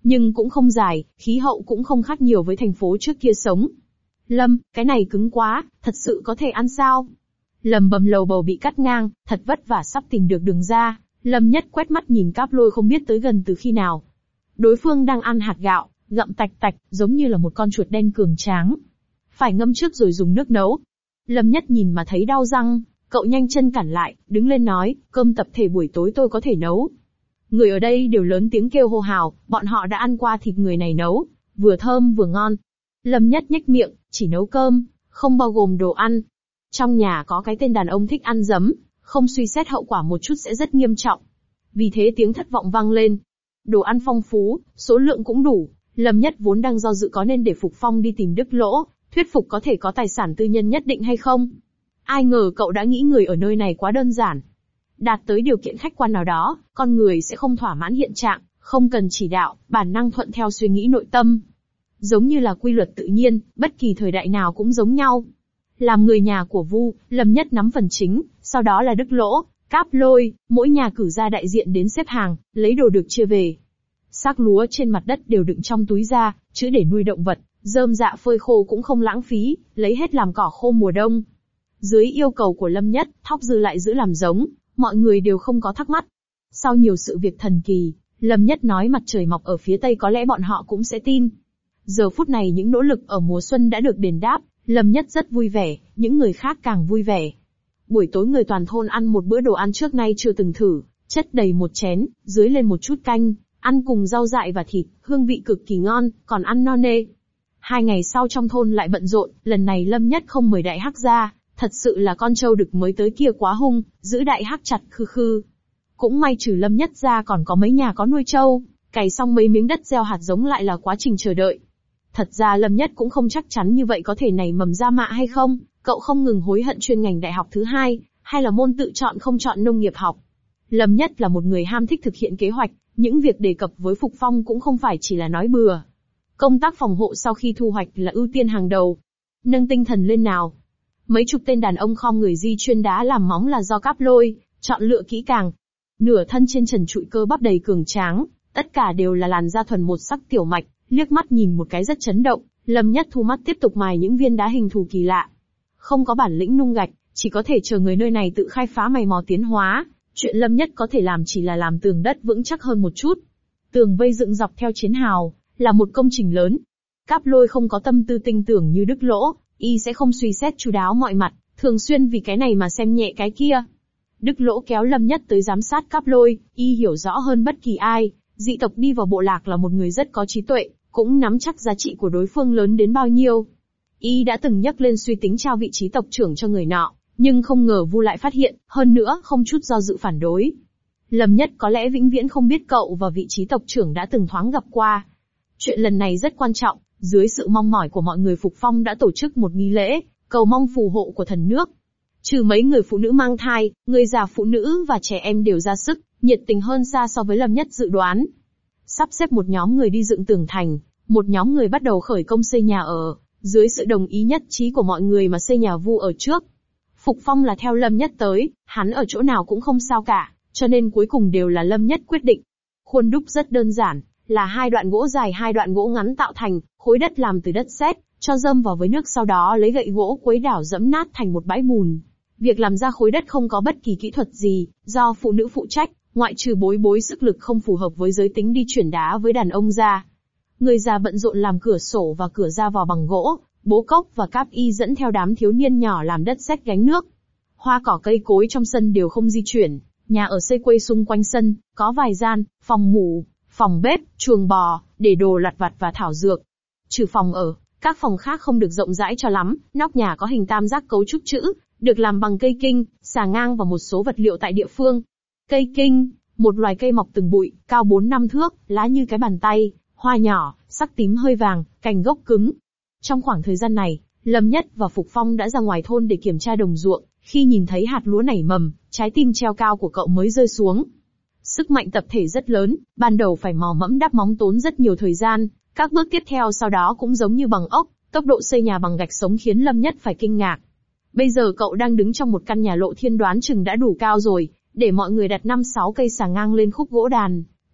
nhưng cũng không dài, khí hậu cũng không khác nhiều với thành phố trước kia sống. Lâm, cái này cứng quá, thật sự có thể ăn sao? Lâm bầm lầu bầu bị cắt ngang, thật vất vả sắp tìm được đường ra, Lâm Nhất quét mắt nhìn Cáp Lôi không biết tới gần từ khi nào. Đối phương đang ăn hạt gạo, gặm tạch tạch, giống như là một con chuột đen cường tráng. Phải ngâm trước rồi dùng nước nấu. Lâm Nhất nhìn mà thấy đau răng, cậu nhanh chân cản lại, đứng lên nói, cơm tập thể buổi tối tôi có thể nấu. Người ở đây đều lớn tiếng kêu hô hào, bọn họ đã ăn qua thịt người này nấu, vừa thơm vừa ngon. Lâm Nhất nhếch miệng, chỉ nấu cơm, không bao gồm đồ ăn. Trong nhà có cái tên đàn ông thích ăn giấm, không suy xét hậu quả một chút sẽ rất nghiêm trọng. Vì thế tiếng thất vọng vang lên. Đồ ăn phong phú, số lượng cũng đủ, Lâm Nhất vốn đang do dự có nên để Phục Phong đi tìm Đức Lỗ, thuyết phục có thể có tài sản tư nhân nhất định hay không. Ai ngờ cậu đã nghĩ người ở nơi này quá đơn giản. Đạt tới điều kiện khách quan nào đó, con người sẽ không thỏa mãn hiện trạng, không cần chỉ đạo, bản năng thuận theo suy nghĩ nội tâm. Giống như là quy luật tự nhiên, bất kỳ thời đại nào cũng giống nhau. Làm người nhà của Vu, Lâm Nhất nắm phần chính, sau đó là Đức Lỗ, Cáp Lôi, mỗi nhà cử ra đại diện đến xếp hàng, lấy đồ được chia về. Xác lúa trên mặt đất đều đựng trong túi ra, chữ để nuôi động vật, rơm dạ phơi khô cũng không lãng phí, lấy hết làm cỏ khô mùa đông. Dưới yêu cầu của Lâm Nhất, thóc dư lại giữ làm giống, mọi người đều không có thắc mắc. Sau nhiều sự việc thần kỳ, Lâm Nhất nói mặt trời mọc ở phía tây có lẽ bọn họ cũng sẽ tin. Giờ phút này những nỗ lực ở mùa xuân đã được đền đáp, Lâm Nhất rất vui vẻ, những người khác càng vui vẻ. Buổi tối người toàn thôn ăn một bữa đồ ăn trước nay chưa từng thử, chất đầy một chén, dưới lên một chút canh, ăn cùng rau dại và thịt, hương vị cực kỳ ngon, còn ăn no nê. Hai ngày sau trong thôn lại bận rộn, lần này Lâm Nhất không mời Đại Hắc ra, thật sự là con trâu đực mới tới kia quá hung, giữ Đại Hắc chặt khư khư. Cũng may trừ Lâm Nhất ra còn có mấy nhà có nuôi trâu, cày xong mấy miếng đất gieo hạt giống lại là quá trình chờ đợi. Thật ra Lâm Nhất cũng không chắc chắn như vậy có thể nảy mầm ra mạ hay không, cậu không ngừng hối hận chuyên ngành đại học thứ hai, hay là môn tự chọn không chọn nông nghiệp học. Lâm Nhất là một người ham thích thực hiện kế hoạch, những việc đề cập với Phục Phong cũng không phải chỉ là nói bừa. Công tác phòng hộ sau khi thu hoạch là ưu tiên hàng đầu. Nâng tinh thần lên nào. Mấy chục tên đàn ông khom người di chuyên đá làm móng là do Cáp Lôi chọn lựa kỹ càng. Nửa thân trên trần trụi cơ bắp đầy cường tráng, tất cả đều là làn da thuần một sắc tiểu mạch, liếc mắt nhìn một cái rất chấn động, Lâm Nhất thu mắt tiếp tục mài những viên đá hình thù kỳ lạ. Không có bản lĩnh nung gạch, chỉ có thể chờ người nơi này tự khai phá mày mò tiến hóa, chuyện Lâm Nhất có thể làm chỉ là làm tường đất vững chắc hơn một chút. Tường vây dựng dọc theo chiến hào, là một công trình lớn. Cáp Lôi không có tâm tư tinh tưởng như Đức Lỗ, y sẽ không suy xét chu đáo mọi mặt, thường xuyên vì cái này mà xem nhẹ cái kia. Đức Lỗ kéo Lâm Nhất tới giám sát Cáp Lôi, y hiểu rõ hơn bất kỳ ai, dị tộc đi vào bộ lạc là một người rất có trí tuệ, cũng nắm chắc giá trị của đối phương lớn đến bao nhiêu. Y đã từng nhắc lên suy tính trao vị trí tộc trưởng cho người nọ, nhưng không ngờ Vu lại phát hiện, hơn nữa không chút do dự phản đối. Lâm Nhất có lẽ vĩnh viễn không biết cậu và vị trí tộc trưởng đã từng thoáng gặp qua. Chuyện lần này rất quan trọng, dưới sự mong mỏi của mọi người Phục Phong đã tổ chức một nghi lễ, cầu mong phù hộ của thần nước. Trừ mấy người phụ nữ mang thai, người già phụ nữ và trẻ em đều ra sức, nhiệt tình hơn xa so với Lâm Nhất dự đoán. Sắp xếp một nhóm người đi dựng tường thành, một nhóm người bắt đầu khởi công xây nhà ở, dưới sự đồng ý nhất trí của mọi người mà xây nhà Vu ở trước. Phục Phong là theo Lâm Nhất tới, hắn ở chỗ nào cũng không sao cả, cho nên cuối cùng đều là Lâm Nhất quyết định. Khuôn đúc rất đơn giản, là hai đoạn gỗ dài hai đoạn gỗ ngắn tạo thành, khối đất làm từ đất sét, cho dâm vào với nước sau đó lấy gậy gỗ quấy đảo dẫm nát thành một bãi bùn. Việc làm ra khối đất không có bất kỳ kỹ thuật gì, do phụ nữ phụ trách, ngoại trừ bối bối sức lực không phù hợp với giới tính đi chuyển đá với đàn ông ra. Người già bận rộn làm cửa sổ và cửa ra vào bằng gỗ, bố cốc và Cáp Y dẫn theo đám thiếu niên nhỏ làm đất sét gánh nước. Hoa cỏ cây cối trong sân đều không di chuyển, nhà ở xây quây xung quanh sân, có vài gian, phòng ngủ, phòng bếp, chuồng bò, để đồ lặt vặt và thảo dược. Trừ phòng ở, các phòng khác không được rộng rãi cho lắm, nóc nhà có hình tam giác cấu trúc chữ, được làm bằng cây kinh, xà ngang và một số vật liệu tại địa phương. Cây kinh, một loài cây mọc từng bụi, cao bốn năm thước, lá như cái bàn tay, hoa nhỏ, sắc tím hơi vàng, cành gốc cứng. Trong khoảng thời gian này, Lâm Nhất và Phục Phong đã ra ngoài thôn để kiểm tra đồng ruộng, khi nhìn thấy hạt lúa nảy mầm, trái tim treo cao của cậu mới rơi xuống. Sức mạnh tập thể rất lớn, ban đầu phải mò mẫm đắp móng tốn rất nhiều thời gian, các bước tiếp theo sau đó cũng giống như bằng ốc, tốc độ xây nhà bằng gạch sống khiến Lâm Nhất phải kinh ngạc. Bây giờ cậu đang đứng trong một căn nhà lộ thiên đoán chừng đã đủ cao rồi, để mọi người đặt năm sáu cây xà ngang lên khúc gỗ đàn,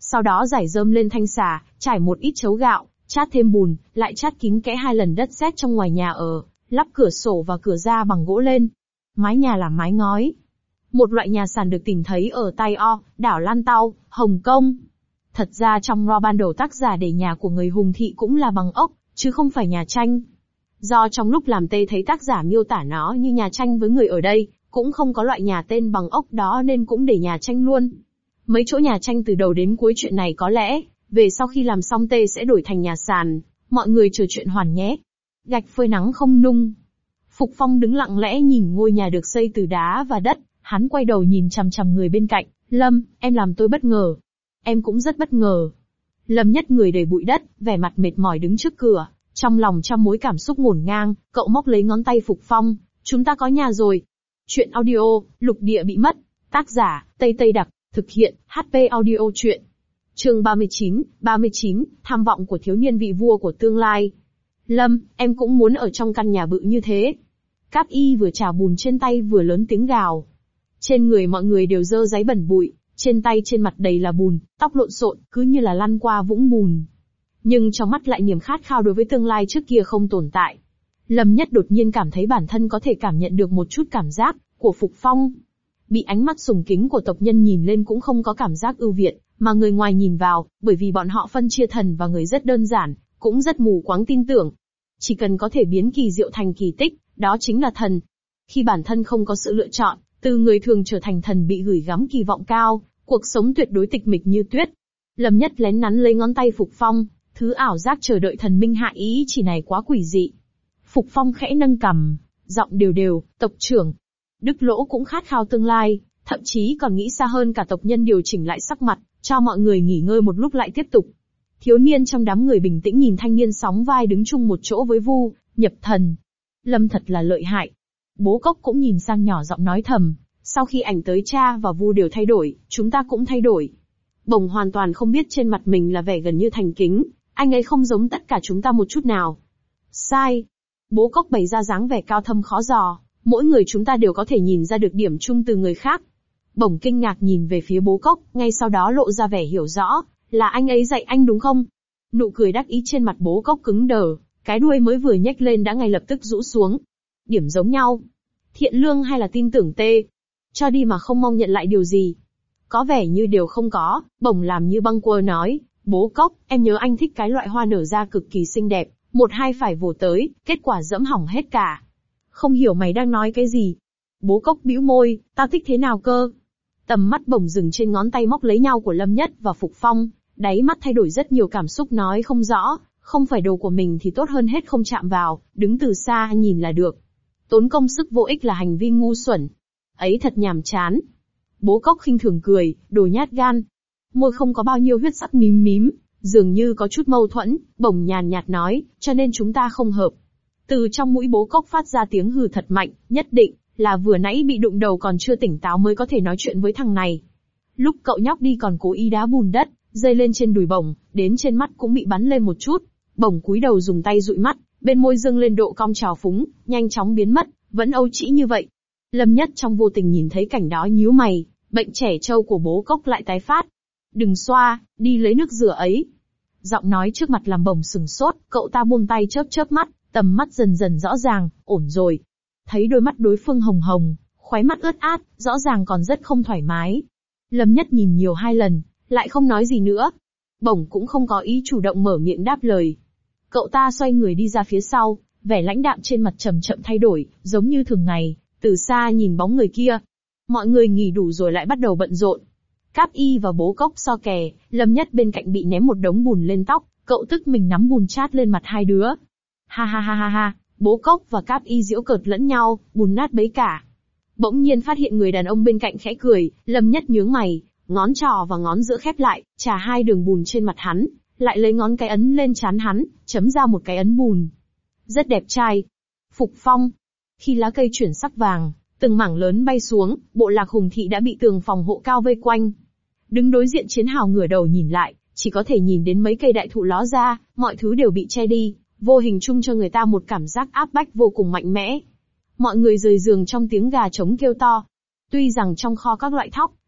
Sau đó rải rơm lên thanh xà, trải một ít chấu gạo, chát thêm bùn, lại chát kín kẽ hai lần đất sét trong ngoài nhà ở, lắp cửa sổ và cửa ra bằng gỗ lên. Mái nhà là mái ngói. Một loại nhà sàn được tìm thấy ở Tai O, đảo Lan Tao, Hồng Kông. Thật ra trong ro ban đầu tác giả để nhà của người Hùng Thị cũng là bằng ốc, chứ không phải nhà tranh. Do trong lúc làm tê thấy tác giả miêu tả nó như nhà tranh với người ở đây, cũng không có loại nhà tên bằng ốc đó nên cũng để nhà tranh luôn. Mấy chỗ nhà tranh từ đầu đến cuối chuyện này có lẽ, về sau khi làm xong tê sẽ đổi thành nhà sàn, mọi người chờ chuyện hoàn nhé. Gạch phơi nắng không nung. Phục Phong đứng lặng lẽ nhìn ngôi nhà được xây từ đá và đất, hắn quay đầu nhìn chằm chằm người bên cạnh, Lâm, em làm tôi bất ngờ. Em cũng rất bất ngờ. Lâm Nhất người đầy bụi đất, vẻ mặt mệt mỏi đứng trước cửa, trong lòng trăm mối cảm xúc ngổn ngang, cậu móc lấy ngón tay Phục Phong, chúng ta có nhà rồi. Chuyện audio, lục địa bị mất. Tác giả, Tây Tây Đặc, thực hiện, hát pê Audio Chuyện. Chương ba mươi chín, ba mươi chín, tham vọng của thiếu niên vị vua của tương lai. Lâm, em cũng muốn ở trong căn nhà bự như thế. Cáp Y vừa chà bùn trên tay vừa lớn tiếng gào. Trên người mọi người đều dơ giấy bẩn bụi, trên tay trên mặt đầy là bùn, tóc lộn xộn, cứ như là lăn qua vũng bùn. Nhưng trong mắt lại niềm khát khao đối với tương lai trước kia không tồn tại. Lâm Nhất đột nhiên cảm thấy bản thân có thể cảm nhận được một chút cảm giác của Phục Phong. Bị ánh mắt sùng kính của tộc nhân nhìn lên cũng không có cảm giác ưu việt, mà người ngoài nhìn vào, bởi vì bọn họ phân chia thần và người rất đơn giản, cũng rất mù quáng tin tưởng. Chỉ cần có thể biến kỳ diệu thành kỳ tích, đó chính là thần. Khi bản thân không có sự lựa chọn, từ người thường trở thành thần bị gửi gắm kỳ vọng cao, cuộc sống tuyệt đối tịch mịch như tuyết. Lâm Nhất lén nắn lấy ngón tay Phục Phong, thứ ảo giác chờ đợi thần minh hạ ý chỉ này quá quỷ dị. Phục Phong khẽ nâng cằm, giọng đều đều, tộc trưởng. Đức Lỗ cũng khát khao tương lai, thậm chí còn nghĩ xa hơn cả tộc nhân điều chỉnh lại sắc mặt, cho mọi người nghỉ ngơi một lúc lại tiếp tục. Thiếu niên trong đám người bình tĩnh nhìn thanh niên sóng vai đứng chung một chỗ với Vu, Nhập Thần. Lâm thật là lợi hại. Bố Cốc cũng nhìn sang nhỏ giọng nói thầm, sau khi ảnh tới cha và Vu đều thay đổi, chúng ta cũng thay đổi. Bổng hoàn toàn không biết trên mặt mình là vẻ gần như thành kính, anh ấy không giống tất cả chúng ta một chút nào. Sai. Bố Cốc bày ra dáng vẻ cao thâm khó dò, mỗi người chúng ta đều có thể nhìn ra được điểm chung từ người khác. Bổng kinh ngạc nhìn về phía Bố Cốc, ngay sau đó lộ ra vẻ hiểu rõ, là anh ấy dạy anh đúng không? Nụ cười đắc ý trên mặt Bố Cốc cứng đờ, cái đuôi mới vừa nhếch lên đã ngay lập tức rũ xuống. Điểm giống nhau. Thiện lương hay là tin tưởng tê? Cho đi mà không mong nhận lại điều gì. Có vẻ như điều không có, Bổng làm như băng quơ nói, Bố Cốc, em nhớ anh thích cái loại hoa nở ra cực kỳ xinh đẹp, một hai phải vồ tới, kết quả dẫm hỏng hết cả. Không hiểu mày đang nói cái gì. Bố Cốc bĩu môi, tao thích thế nào cơ? Tầm mắt Bổng dừng trên ngón tay móc lấy nhau của Lâm Nhất và Phục Phong, đáy mắt thay đổi rất nhiều cảm xúc nói không rõ, không phải đồ của mình thì tốt hơn hết không chạm vào, đứng từ xa nhìn là được. Tốn công sức vô ích là hành vi ngu xuẩn. Ấy thật nhàm chán. Bố Cốc khinh thường cười, đồ nhát gan. Môi không có bao nhiêu huyết sắc mím mím, dường như có chút mâu thuẫn, Bổng nhàn nhạt nói, cho nên chúng ta không hợp. Từ trong mũi Bố Cốc phát ra tiếng hừ thật mạnh, nhất định là vừa nãy bị đụng đầu còn chưa tỉnh táo mới có thể nói chuyện với thằng này. Lúc cậu nhóc đi còn cố ý đá bùn đất, rơi lên trên đùi Bổng, đến trên mắt cũng bị bắn lên một chút. Bổng cúi đầu dùng tay dụi mắt, bên môi dâng lên độ cong trào phúng, nhanh chóng biến mất, vẫn âu trĩ như vậy. Lâm Nhất trong vô tình nhìn thấy cảnh đó nhíu mày, bệnh trẻ trâu của Bố Cốc lại tái phát. Đừng xoa, đi lấy nước rửa ấy. Giọng nói trước mặt làm Bổng sừng sốt, cậu ta buông tay chớp chớp mắt, tầm mắt dần dần rõ ràng, ổn rồi. Thấy đôi mắt đối phương hồng hồng, khóe mắt ướt át, rõ ràng còn rất không thoải mái. Lâm Nhất nhìn nhiều hai lần, lại không nói gì nữa. Bổng cũng không có ý chủ động mở miệng đáp lời. Cậu ta xoay người đi ra phía sau, vẻ lãnh đạm trên mặt chậm chậm thay đổi, giống như thường ngày, từ xa nhìn bóng người kia. Mọi người nghỉ đủ rồi lại bắt đầu bận rộn. Cáp Y và Bố Cốc so kè, Lâm Nhất bên cạnh bị ném một đống bùn lên tóc, cậu tức mình nắm bùn chát lên mặt hai đứa. Ha ha ha ha ha, Bố Cốc và Cáp Y giễu cợt lẫn nhau, bùn nát bấy cả. Bỗng nhiên phát hiện người đàn ông bên cạnh khẽ cười, Lâm Nhất nhướng mày, ngón trỏ và ngón giữa khép lại, chà hai đường bùn trên mặt hắn, lại lấy ngón cái ấn lên trán hắn, chấm ra một cái ấn bùn. Rất đẹp trai. Phục Phong. Khi lá cây chuyển sắc vàng, từng mảng lớn bay xuống, bộ lạc Hùng Thị đã bị tường phòng hộ cao vây quanh. Đứng đối diện chiến hào ngửa đầu nhìn lại, chỉ có thể nhìn đến mấy cây đại thụ ló ra, mọi thứ đều bị che đi, vô hình chung cho người ta một cảm giác áp bách vô cùng mạnh mẽ. Mọi người rời giường trong tiếng gà trống kêu to. Tuy rằng trong kho các loại thóc,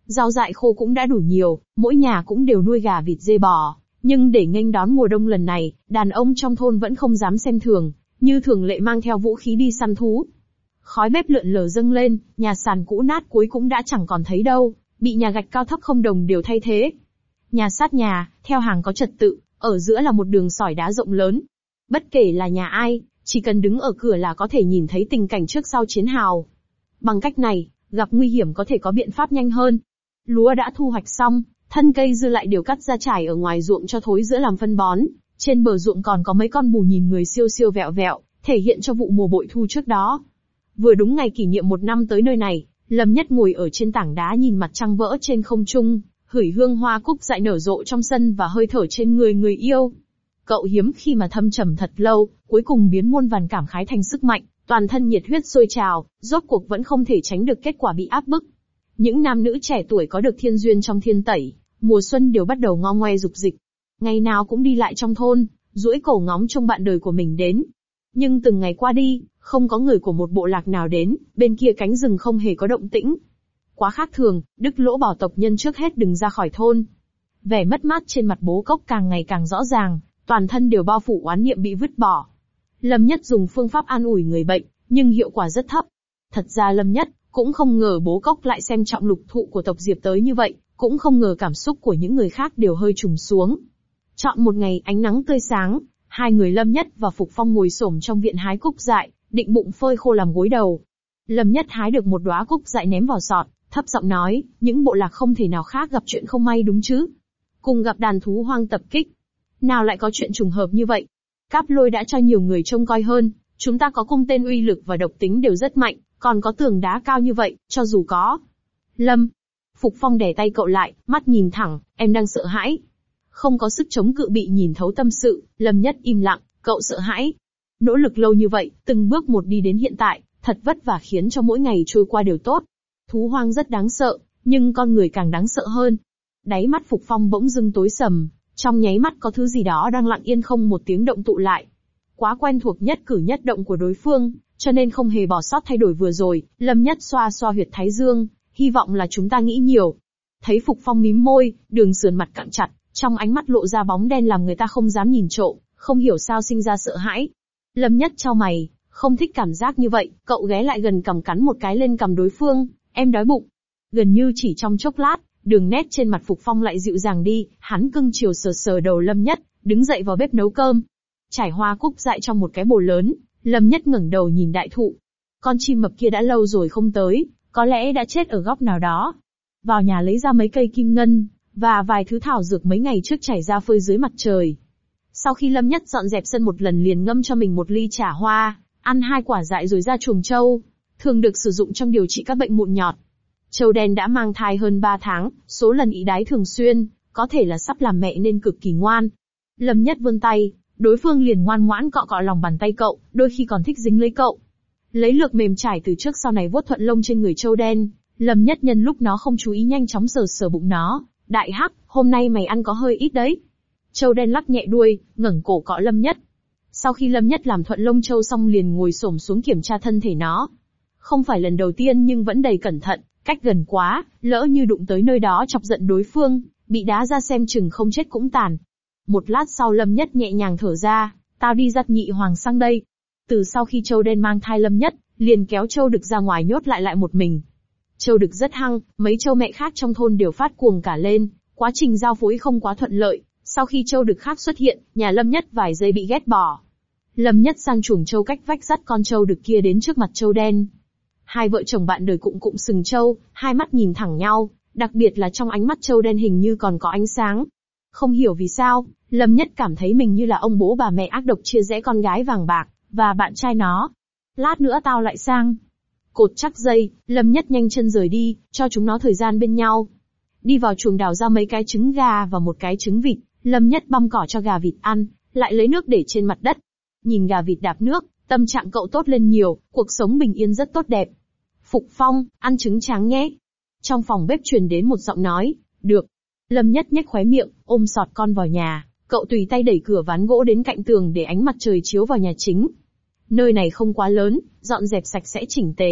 Rau dại khô cũng đã đủ nhiều, mỗi nhà cũng đều nuôi gà vịt dê bò. Nhưng để nghênh đón mùa đông lần này, đàn ông trong thôn vẫn không dám xem thường, như thường lệ mang theo vũ khí đi săn thú. Khói bếp lượn lờ dâng lên, nhà sàn cũ nát cuối cũng đã chẳng còn thấy đâu, bị nhà gạch cao thấp không đồng đều thay thế. Nhà sát nhà, theo hàng có trật tự, ở giữa là một đường sỏi đá rộng lớn. Bất kể là nhà ai, chỉ cần đứng ở cửa là có thể nhìn thấy tình cảnh trước sau chiến hào. Bằng cách này, gặp nguy hiểm có thể có biện pháp nhanh hơn. Lúa đã thu hoạch xong, thân cây dư lại đều cắt ra trải ở ngoài ruộng cho thối giữa làm phân bón. Trên bờ ruộng còn có mấy con bù nhìn người siêu siêu vẹo vẹo, thể hiện cho vụ mùa bội thu trước đó. Vừa đúng ngày kỷ niệm một năm tới nơi này, Lâm Nhất ngồi ở trên tảng đá nhìn mặt trăng vỡ trên không trung, hửi hương hoa cúc dại nở rộ trong sân và hơi thở trên người người yêu. Cậu hiếm khi mà thâm trầm thật lâu, cuối cùng biến muôn vàn cảm khái thành sức mạnh, toàn thân nhiệt huyết sôi trào, rốt cuộc vẫn không thể tránh được kết quả bị áp bức. Những nam nữ trẻ tuổi có được thiên duyên trong thiên tẩy, mùa xuân đều bắt đầu ngo ngoe dục dịch. Ngày nào cũng đi lại trong thôn, duỗi cổ ngóng trông bạn đời của mình đến. Nhưng từng ngày qua đi, không có người của một bộ lạc nào đến, bên kia cánh rừng không hề có động tĩnh. Quá khác thường, Đức Lỗ bảo tộc nhân trước hết đừng ra khỏi thôn. Vẻ mất mát trên mặt bố cốc càng ngày càng rõ ràng, toàn thân đều bao phủ oán niệm bị vứt bỏ. Lâm Nhất dùng phương pháp an ủi người bệnh, nhưng hiệu quả rất thấp. Thật ra Lâm Nhất cũng không ngờ bố cốc lại xem trọng lục thụ của tộc Diệp tới như vậy, cũng không ngờ cảm xúc của những người khác đều hơi trùng xuống. Chọn một ngày ánh nắng tươi sáng, hai người Lâm Nhất và Phục Phong ngồi xổm trong viện hái cúc dại, định bụng phơi khô làm gối đầu. Lâm Nhất hái được một đóa cúc dại ném vào sọt, thấp giọng nói, những bộ lạc không thể nào khác gặp chuyện không may đúng chứ? Cùng gặp đàn thú hoang tập kích. Nào lại có chuyện trùng hợp như vậy? Cáp Lôi đã cho nhiều người trông coi hơn, chúng ta có cung tên uy lực và độc tính đều rất mạnh, còn có tường đá cao như vậy, cho dù có. Lâm. Phục Phong đè tay cậu lại, mắt nhìn thẳng, em đang sợ hãi. Không có sức chống cự bị nhìn thấu tâm sự, Lâm Nhất im lặng, cậu sợ hãi. Nỗ lực lâu như vậy, từng bước một đi đến hiện tại, thật vất vả khiến cho mỗi ngày trôi qua đều tốt. Thú hoang rất đáng sợ, nhưng con người càng đáng sợ hơn. Đáy mắt Phục Phong bỗng dưng tối sầm, trong nháy mắt có thứ gì đó đang lặng yên không một tiếng động tụ lại. Quá quen thuộc nhất cử nhất động của đối phương, cho nên không hề bỏ sót thay đổi vừa rồi, Lâm Nhất xoa xoa huyệt thái dương, hy vọng là chúng ta nghĩ nhiều. Thấy Phục Phong mím môi, đường sườn mặt căng chặt, trong ánh mắt lộ ra bóng đen làm người ta không dám nhìn trộm, không hiểu sao sinh ra sợ hãi. Lâm Nhất chau mày, không thích cảm giác như vậy, cậu ghé lại gần cầm cắn một cái lên cằm đối phương, em đói bụng. Gần như chỉ trong chốc lát, đường nét trên mặt Phục Phong lại dịu dàng đi, hắn cưng chiều sờ sờ đầu Lâm Nhất, đứng dậy vào bếp nấu cơm. Trải hoa cúc dại trong một cái bồ lớn, Lâm Nhất ngẩng đầu nhìn đại thụ. Con chim mập kia đã lâu rồi không tới, có lẽ đã chết ở góc nào đó. Vào nhà lấy ra mấy cây kim ngân, và vài thứ thảo dược mấy ngày trước chảy ra phơi dưới mặt trời. Sau khi Lâm Nhất dọn dẹp sân một lần liền ngâm cho mình một ly trà hoa, ăn hai quả dại rồi ra chuồng trâu, thường được sử dụng trong điều trị các bệnh mụn nhọt. Trâu đen đã mang thai hơn ba tháng, số lần ị đái thường xuyên, có thể là sắp làm mẹ nên cực kỳ ngoan. Lâm Nhất vươn tay, đối phương liền ngoan ngoãn cọ cọ lòng bàn tay cậu, đôi khi còn thích dính lấy cậu. Lấy lược mềm trải từ trước sau này vuốt thuận lông trên người trâu đen, Lâm Nhất nhân lúc nó không chú ý nhanh chóng sờ sờ bụng nó, đại hắc, hôm nay mày ăn có hơi ít đấy. Trâu đen lắc nhẹ đuôi, ngẩng cổ cọ Lâm Nhất. Sau khi Lâm Nhất làm thuận lông trâu xong liền ngồi xổm xuống kiểm tra thân thể nó. Không phải lần đầu tiên nhưng vẫn đầy cẩn thận, cách gần quá, lỡ như đụng tới nơi đó chọc giận đối phương, bị đá ra xem chừng không chết cũng tàn. Một lát sau Lâm Nhất nhẹ nhàng thở ra, tao đi dắt nhị hoàng sang đây. Từ sau khi trâu đen mang thai Lâm Nhất, liền kéo trâu đực ra ngoài nhốt lại lại một mình. Trâu đực rất hăng, mấy trâu mẹ khác trong thôn đều phát cuồng cả lên, quá trình giao phối không quá thuận lợi. Sau khi trâu đực khác xuất hiện, nhà Lâm Nhất vài giây bị ghét bỏ. Lâm Nhất sang chuồng trâu cách vách dắt con trâu đực kia đến trước mặt trâu đen. Hai vợ chồng bạn đời cụng cụng sừng trâu, hai mắt nhìn thẳng nhau, đặc biệt là trong ánh mắt trâu đen hình như còn có ánh sáng. Không hiểu vì sao, Lâm Nhất cảm thấy mình như là ông bố bà mẹ ác độc chia rẽ con gái vàng bạc và bạn trai nó. Lát nữa tao lại sang. Cột chắc dây, Lâm Nhất nhanh chân rời đi, cho chúng nó thời gian bên nhau. Đi vào chuồng đào ra mấy cái trứng gà và một cái trứng vịt, Lâm Nhất băm cỏ cho gà vịt ăn, lại lấy nước để trên mặt đất. Nhìn gà vịt đạp nước, tâm trạng cậu tốt lên nhiều, cuộc sống bình yên rất tốt đẹp. Phục Phong, ăn trứng tráng nhé. Trong phòng bếp truyền đến một giọng nói, được. Lâm Nhất nhếch khóe miệng, ôm sọt con vào nhà, cậu tùy tay đẩy cửa ván gỗ đến cạnh tường để ánh mặt trời chiếu vào nhà chính. Nơi này không quá lớn, dọn dẹp sạch sẽ chỉnh tề,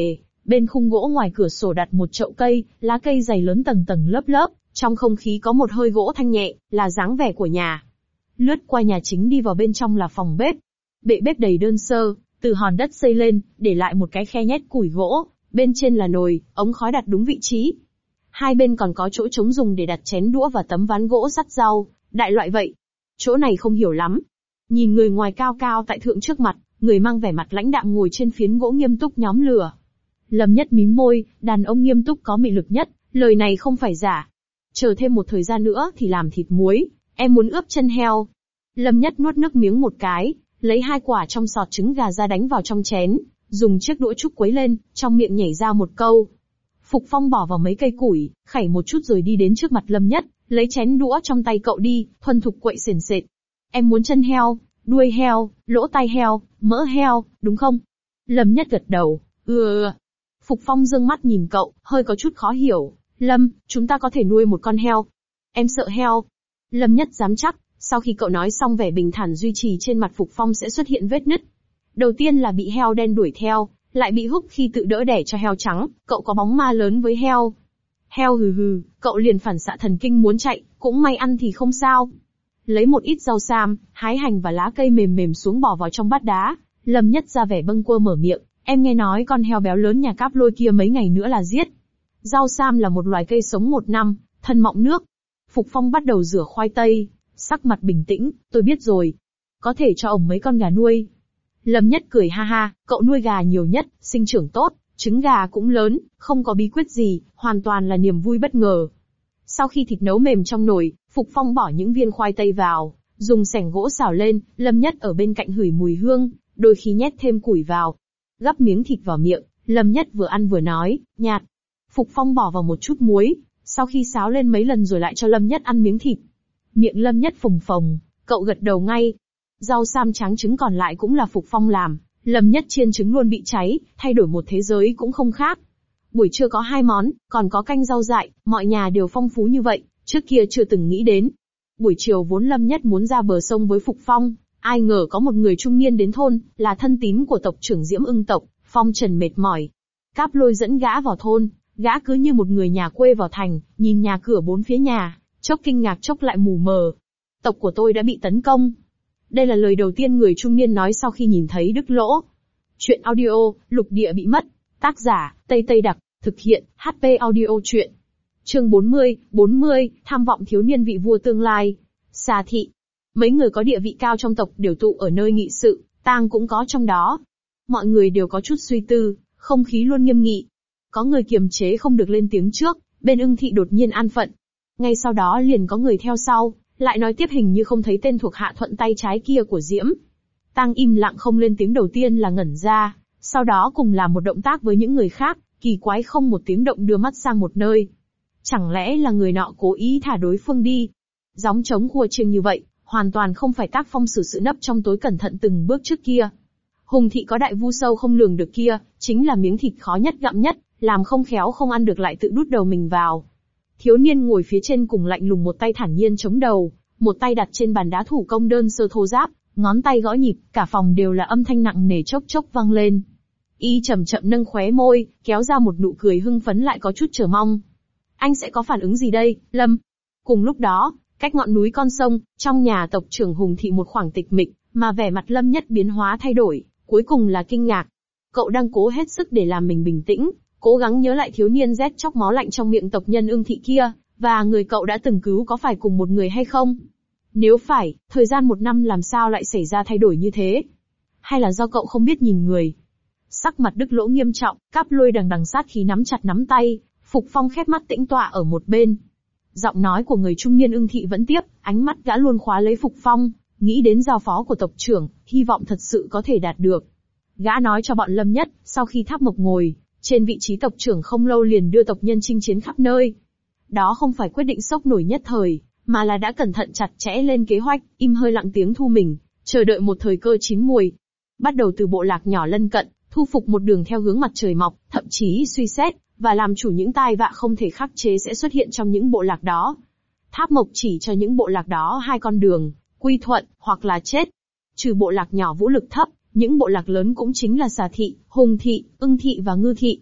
Bên khung gỗ ngoài cửa sổ đặt một chậu cây, lá cây dày lớn tầng tầng lớp lớp, trong không khí có một hơi gỗ thanh nhẹ, là dáng vẻ của nhà. Lướt qua nhà chính đi vào bên trong là phòng bếp. Bệ bếp đầy đơn sơ, từ hòn đất xây lên, để lại một cái khe nhét củi gỗ, bên trên là nồi, ống khói đặt đúng vị trí. Hai bên còn có chỗ trống dùng để đặt chén đũa và tấm ván gỗ sắt rau, đại loại vậy. Chỗ này không hiểu lắm. Nhìn người ngoài cao cao tại thượng trước mặt, người mang vẻ mặt lãnh đạm ngồi trên phiến gỗ nghiêm túc nhóm lửa. Lâm Nhất mím môi, đàn ông nghiêm túc có mị lực nhất, lời này không phải giả. Chờ thêm một thời gian nữa thì làm thịt muối, em muốn ướp chân heo. Lâm Nhất nuốt nước miếng một cái, lấy hai quả trong sọt trứng gà ra đánh vào trong chén, dùng chiếc đũa trúc quấy lên, trong miệng nhảy ra một câu. Phục Phong bỏ vào mấy cây củi, khảy một chút rồi đi đến trước mặt Lâm Nhất, lấy chén đũa trong tay cậu đi, thuần thục quậy sền sệt. Em muốn chân heo, đuôi heo, lỗ tai heo, mỡ heo, đúng không? Lâm Nhất gật đầu, ừ. Phục Phong dương mắt nhìn cậu, hơi có chút khó hiểu. Lâm, chúng ta có thể nuôi một con heo. Em sợ heo. Lâm Nhất dám chắc, sau khi cậu nói xong vẻ bình thản duy trì trên mặt Phục Phong sẽ xuất hiện vết nứt. Đầu tiên là bị heo đen đuổi theo, lại bị húc khi tự đỡ đẻ cho heo trắng, cậu có bóng ma lớn với heo. Heo hừ hừ, cậu liền phản xạ thần kinh muốn chạy, cũng may ăn thì không sao. Lấy một ít rau sam, hái hành và lá cây mềm mềm xuống bỏ vào trong bát đá, Lâm Nhất ra vẻ bâng quơ mở miệng, em nghe nói con heo béo lớn nhà Cáp Lôi kia mấy ngày nữa là giết. Rau sam là một loài cây sống một năm, thân mọng nước. Phục Phong bắt đầu rửa khoai tây, sắc mặt bình tĩnh, tôi biết rồi. Có thể cho ổng mấy con gà nuôi. Lâm Nhất cười ha ha, cậu nuôi gà nhiều nhất, sinh trưởng tốt, trứng gà cũng lớn, không có bí quyết gì, hoàn toàn là niềm vui bất ngờ. Sau khi thịt nấu mềm trong nồi, Phục Phong bỏ những viên khoai tây vào, dùng xẻng gỗ xào lên, Lâm Nhất ở bên cạnh hửi mùi hương, đôi khi nhét thêm củi vào. Gắp miếng thịt vào miệng, Lâm Nhất vừa ăn vừa nói, nhạt. Phục Phong bỏ vào một chút muối, sau khi xáo lên mấy lần rồi lại cho Lâm Nhất ăn miếng thịt. Miệng Lâm Nhất phồng phồng, cậu gật đầu ngay. Rau sam tráng trứng còn lại cũng là Phục Phong làm, Lâm Nhất chiên trứng luôn bị cháy, thay đổi một thế giới cũng không khác. Buổi trưa có hai món, còn có canh rau dại, mọi nhà đều phong phú như vậy, trước kia chưa từng nghĩ đến. Buổi chiều vốn Lâm Nhất muốn ra bờ sông với Phục Phong, ai ngờ có một người trung niên đến thôn, là thân tín của tộc trưởng Diễm Ưng tộc, Phong Trần mệt mỏi. Cáp Lôi dẫn gã vào thôn, gã cứ như một người nhà quê vào thành, nhìn nhà cửa bốn phía nhà, chốc kinh ngạc chốc lại mù mờ. Tộc của tôi đã bị tấn công. Đây là lời đầu tiên người trung niên nói sau khi nhìn thấy Đức Lỗ. Chuyện audio, Lục Địa bị mất. Tác giả, Tây Tây Đặc, thực hiện, hát pê Audio Chuyện. Chương bốn mươi, bốn mươi, tham vọng thiếu niên vị vua tương lai. Xà thị. Mấy người có địa vị cao trong tộc đều tụ ở nơi nghị sự, tang cũng có trong đó. Mọi người đều có chút suy tư, không khí luôn nghiêm nghị. Có người kiềm chế không được lên tiếng trước, bên Ưng thị đột nhiên an phận. Ngay sau đó liền có người theo sau, lại nói tiếp hình như không thấy tên thuộc hạ thuận tay trái kia của Diễm. Tang im lặng không lên tiếng đầu tiên là ngẩn ra, sau đó cùng làm một động tác với những người khác, kỳ quái không một tiếng động đưa mắt sang một nơi. Chẳng lẽ là người nọ cố ý thả đối phương đi? Gióng trống khua chiêng như vậy, hoàn toàn không phải tác phong xử sự nấp trong tối cẩn thận từng bước trước kia. Hùng thị có đại vu sâu không lường được kia, chính là miếng thịt khó nhất gặm nhất, làm không khéo không ăn được lại tự đút đầu mình vào. Thiếu niên ngồi phía trên cùng lạnh lùng một tay thản nhiên chống đầu, một tay đặt trên bàn đá thủ công đơn sơ thô ráp, ngón tay gõ nhịp, cả phòng đều là âm thanh nặng nề chốc chốc vang lên. Y chậm chậm nâng khóe môi, kéo ra một nụ cười hưng phấn lại có chút chờ mong. Anh sẽ có phản ứng gì đây, Lâm? Cùng lúc đó, cách ngọn núi con sông, trong nhà tộc trưởng Hùng thị một khoảng tịch mịch, mà vẻ mặt Lâm Nhất biến hóa thay đổi, cuối cùng là kinh ngạc. Cậu đang cố hết sức để làm mình bình tĩnh, cố gắng nhớ lại thiếu niên rét chóc máu lạnh trong miệng tộc nhân Ưng thị kia, và người cậu đã từng cứu có phải cùng một người hay không? Nếu phải, thời gian một năm làm sao lại xảy ra thay đổi như thế? Hay là do cậu không biết nhìn người? Sắc mặt Đức Lỗ nghiêm trọng, Cáp Lôi đằng đằng sát khí nắm chặt nắm tay, Phục Phong khép mắt tĩnh tọa ở một bên. Giọng nói của người trung niên Ưng thị vẫn tiếp, ánh mắt gã luôn khóa lấy Phục Phong, nghĩ đến giao phó của tộc trưởng, hy vọng thật sự có thể đạt được. Gã nói cho bọn Lâm Nhất, sau khi Tháp Mộc ngồi trên vị trí tộc trưởng không lâu liền đưa tộc nhân chinh chiến khắp nơi. Đó không phải quyết định sốc nổi nhất thời, mà là đã cẩn thận chặt chẽ lên kế hoạch, im hơi lặng tiếng thu mình, chờ đợi một thời cơ chín muồi. Bắt đầu từ bộ lạc nhỏ lân cận, thu phục một đường theo hướng mặt trời mọc, thậm chí suy xét, và làm chủ những tai vạ không thể khắc chế sẽ xuất hiện trong những bộ lạc đó. Tháp Mộc chỉ cho những bộ lạc đó hai con đường, quy thuận, hoặc là chết. Trừ bộ lạc nhỏ vũ lực thấp, những bộ lạc lớn cũng chính là Xà thị, Hùng thị, Ưng thị và Ngư thị.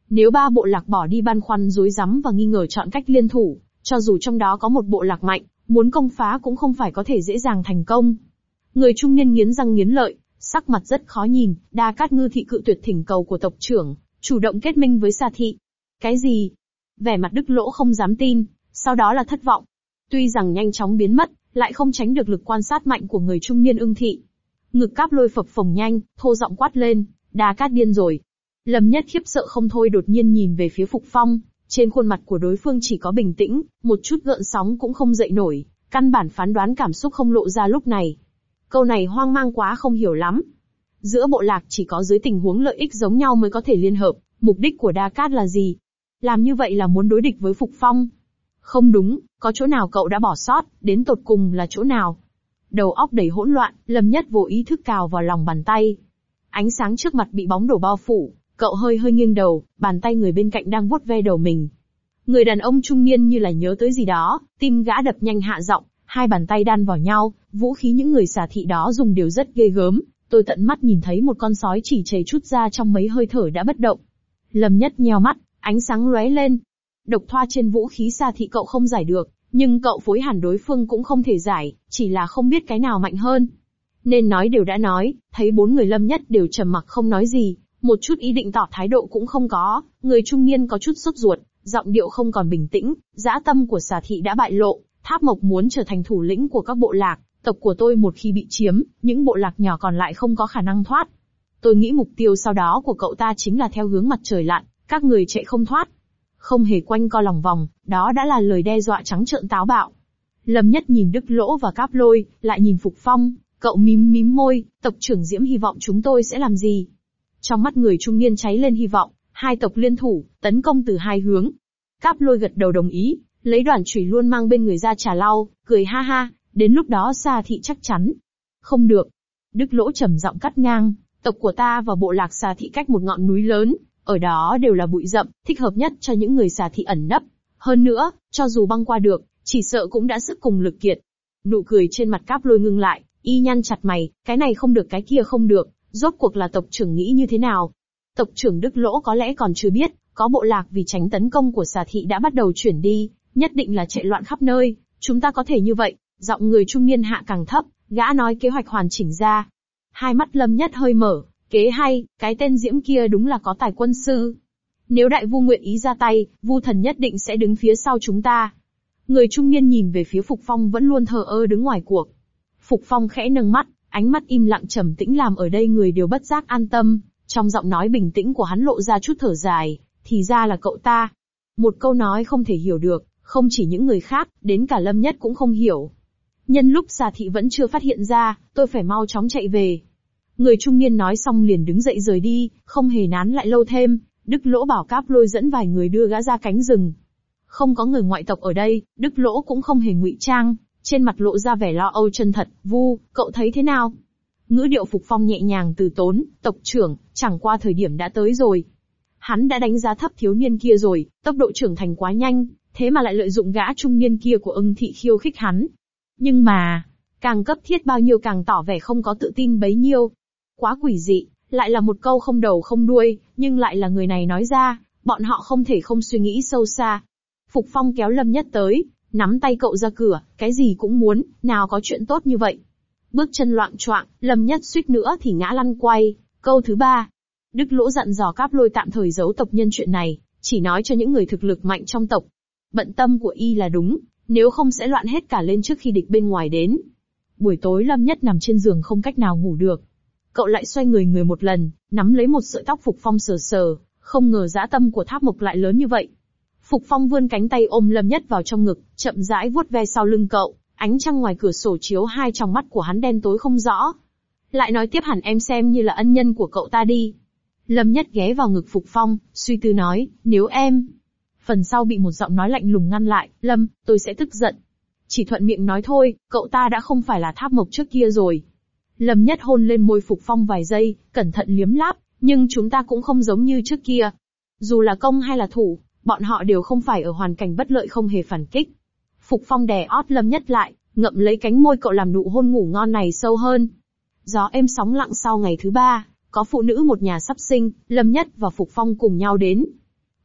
Nếu ba bộ lạc bỏ đi băn khoăn rối rắm và nghi ngờ chọn cách liên thủ, cho dù trong đó có một bộ lạc mạnh, muốn công phá cũng không phải có thể dễ dàng thành công. Người trung niên nghiến răng nghiến lợi, sắc mặt rất khó nhìn. Đa Cát Ngư Thị cự tuyệt thỉnh cầu của tộc trưởng, chủ động kết minh với Sa Thị. Cái gì? Vẻ mặt Đức Lỗ không dám tin, sau đó là thất vọng. Tuy rằng nhanh chóng biến mất, lại không tránh được lực quan sát mạnh của người trung niên Ưng Thị. Ngực Cáp Lôi phập phồng nhanh, thô giọng quát lên, Đa Cát điên rồi. Lâm Nhất khiếp sợ không thôi, đột nhiên nhìn về phía Phục Phong, trên khuôn mặt của đối phương chỉ có bình tĩnh, một chút gợn sóng cũng không dậy nổi, căn bản phán đoán cảm xúc không lộ ra lúc này. Câu này hoang mang quá, không hiểu lắm. Giữa bộ lạc chỉ có dưới tình huống lợi ích giống nhau mới có thể liên hợp, mục đích của Đa Cát là gì? Làm như vậy là muốn đối địch với Phục Phong. Không đúng, có chỗ nào cậu đã bỏ sót, đến tột cùng là chỗ nào? Đầu óc đầy hỗn loạn, Lâm Nhất vô ý thức cào vào lòng bàn tay. Ánh sáng trước mặt bị bóng đổ bao phủ, cậu hơi hơi nghiêng đầu, bàn tay người bên cạnh đang vuốt ve đầu mình. Người đàn ông trung niên như là nhớ tới gì đó, tim gã đập nhanh hạ giọng, hai bàn tay đan vào nhau, vũ khí những người Xà Thị đó dùng đều rất ghê gớm, tôi tận mắt nhìn thấy một con sói chỉ chảy chút ra trong mấy hơi thở đã bất động. Lâm Nhất nheo mắt, ánh sáng lóe lên. Độc thoa trên vũ khí Xà Thị cậu không giải được, nhưng cậu phối hẳn đối phương cũng không thể giải, chỉ là không biết cái nào mạnh hơn. Nên nói đều đã nói, thấy bốn người Lâm Nhất đều trầm mặc không nói gì, một chút ý định tỏ thái độ cũng không có. Người trung niên có chút sốt ruột, giọng điệu không còn bình tĩnh, dã tâm của Xà Thị đã bại lộ. Tháp Mộc muốn trở thành thủ lĩnh của các bộ lạc, tộc của tôi một khi bị chiếm, những bộ lạc nhỏ còn lại không có khả năng thoát. Tôi nghĩ mục tiêu sau đó của cậu ta chính là theo hướng mặt trời lặn, các người chạy không thoát. Không hề quanh co lòng vòng, đó đã là lời đe dọa trắng trợn táo bạo. Lâm Nhất nhìn Đức Lỗ và Cáp Lôi, lại nhìn Phục Phong, cậu mím mím môi, tộc trưởng Diễm hy vọng chúng tôi sẽ làm gì? Trong mắt người trung niên cháy lên hy vọng, hai tộc liên thủ, tấn công từ hai hướng. Cáp Lôi gật đầu đồng ý, lấy đoàn chùy luôn mang bên người ra trà lau, cười ha ha, đến lúc đó Sa Thị chắc chắn. Không được. Đức Lỗ trầm giọng cắt ngang, tộc của ta và bộ lạc Sa Thị cách một ngọn núi lớn, ở đó đều là bụi rậm, thích hợp nhất cho những người Sa Thị ẩn nấp. Hơn nữa, cho dù băng qua được, chỉ sợ cũng đã sức cùng lực kiệt. Nụ cười trên mặt Cáp Lôi ngưng lại, y nhăn chặt mày, cái này không được cái kia không được, rốt cuộc là tộc trưởng nghĩ như thế nào? Tộc trưởng Đức Lỗ có lẽ còn chưa biết, có bộ lạc vì tránh tấn công của Sa Thị đã bắt đầu chuyển đi, nhất định là chạy loạn khắp nơi, chúng ta có thể như vậy. Giọng người trung niên hạ càng thấp, gã nói kế hoạch hoàn chỉnh ra. Hai mắt Lâm Nhất hơi mở, kế hay, cái tên Diễm kia đúng là có tài quân sư. Nếu đại vu nguyện ý ra tay, vu thần nhất định sẽ đứng phía sau chúng ta. Người trung niên nhìn về phía Phục Phong vẫn luôn thờ ơ đứng ngoài cuộc. Phục Phong khẽ nâng mắt, ánh mắt im lặng trầm tĩnh làm ở đây người đều bất giác an tâm, trong giọng nói bình tĩnh của hắn lộ ra chút thở dài, thì ra là cậu ta. Một câu nói không thể hiểu được, không chỉ những người khác, đến cả Lâm Nhất cũng không hiểu. Nhân lúc Sa Thị vẫn chưa phát hiện ra, tôi phải mau chóng chạy về. Người trung niên nói xong liền đứng dậy rời đi, không hề nán lại lâu thêm. Đức Lỗ bảo Cáp Lôi dẫn vài người đưa gã ra cánh rừng. Không có người ngoại tộc ở đây, Đức Lỗ cũng không hề ngụy trang, trên mặt lộ ra vẻ lo âu chân thật. Vu, cậu thấy thế nào? Ngữ điệu Phục Phong nhẹ nhàng từ tốn, tộc trưởng, chẳng qua thời điểm đã tới rồi. Hắn đã đánh giá thấp thiếu niên kia rồi, tốc độ trưởng thành quá nhanh, thế mà lại lợi dụng gã trung niên kia của Ưng Thị khiêu khích hắn. Nhưng mà, càng cấp thiết bao nhiêu càng tỏ vẻ không có tự tin bấy nhiêu. Quá quỷ dị, lại là một câu không đầu không đuôi, nhưng lại là người này nói ra, bọn họ không thể không suy nghĩ sâu xa. Phục Phong kéo Lâm Nhất tới, nắm tay cậu ra cửa, cái gì cũng muốn, nào có chuyện tốt như vậy. Bước chân loạng choạng, Lâm Nhất suýt nữa thì ngã lăn quay. Câu thứ ba, Đức Lỗ dặn dò Cáp Lôi tạm thời giấu tộc nhân chuyện này, chỉ nói cho những người thực lực mạnh trong tộc. Bận tâm của y là đúng, nếu không sẽ loạn hết cả lên trước khi địch bên ngoài đến. Buổi tối Lâm Nhất nằm trên giường không cách nào ngủ được. Cậu lại xoay người người một lần, nắm lấy một sợi tóc Phục Phong sờ sờ, không ngờ dã tâm của Tháp Mộc lại lớn như vậy. Phục Phong vươn cánh tay ôm Lâm Nhất vào trong ngực, chậm rãi vuốt ve sau lưng cậu, ánh trăng ngoài cửa sổ chiếu hai tròng mắt của hắn đen tối không rõ. Lại nói tiếp hẳn em xem như là ân nhân của cậu ta đi. Lâm Nhất ghé vào ngực Phục Phong, suy tư nói, nếu em... Phần sau bị một giọng nói lạnh lùng ngăn lại, Lâm, tôi sẽ tức giận. Chỉ thuận miệng nói thôi, cậu ta đã không phải là Tháp Mộc trước kia rồi. Lâm Nhất hôn lên môi Phục Phong vài giây, cẩn thận liếm láp, nhưng chúng ta cũng không giống như trước kia. Dù là công hay là thủ, bọn họ đều không phải ở hoàn cảnh bất lợi không hề phản kích. Phục Phong đè ót Lâm Nhất lại, ngậm lấy cánh môi cậu làm nụ hôn ngủ ngon này sâu hơn. Gió êm sóng lặng sau ngày thứ ba, có phụ nữ một nhà sắp sinh, Lâm Nhất và Phục Phong cùng nhau đến.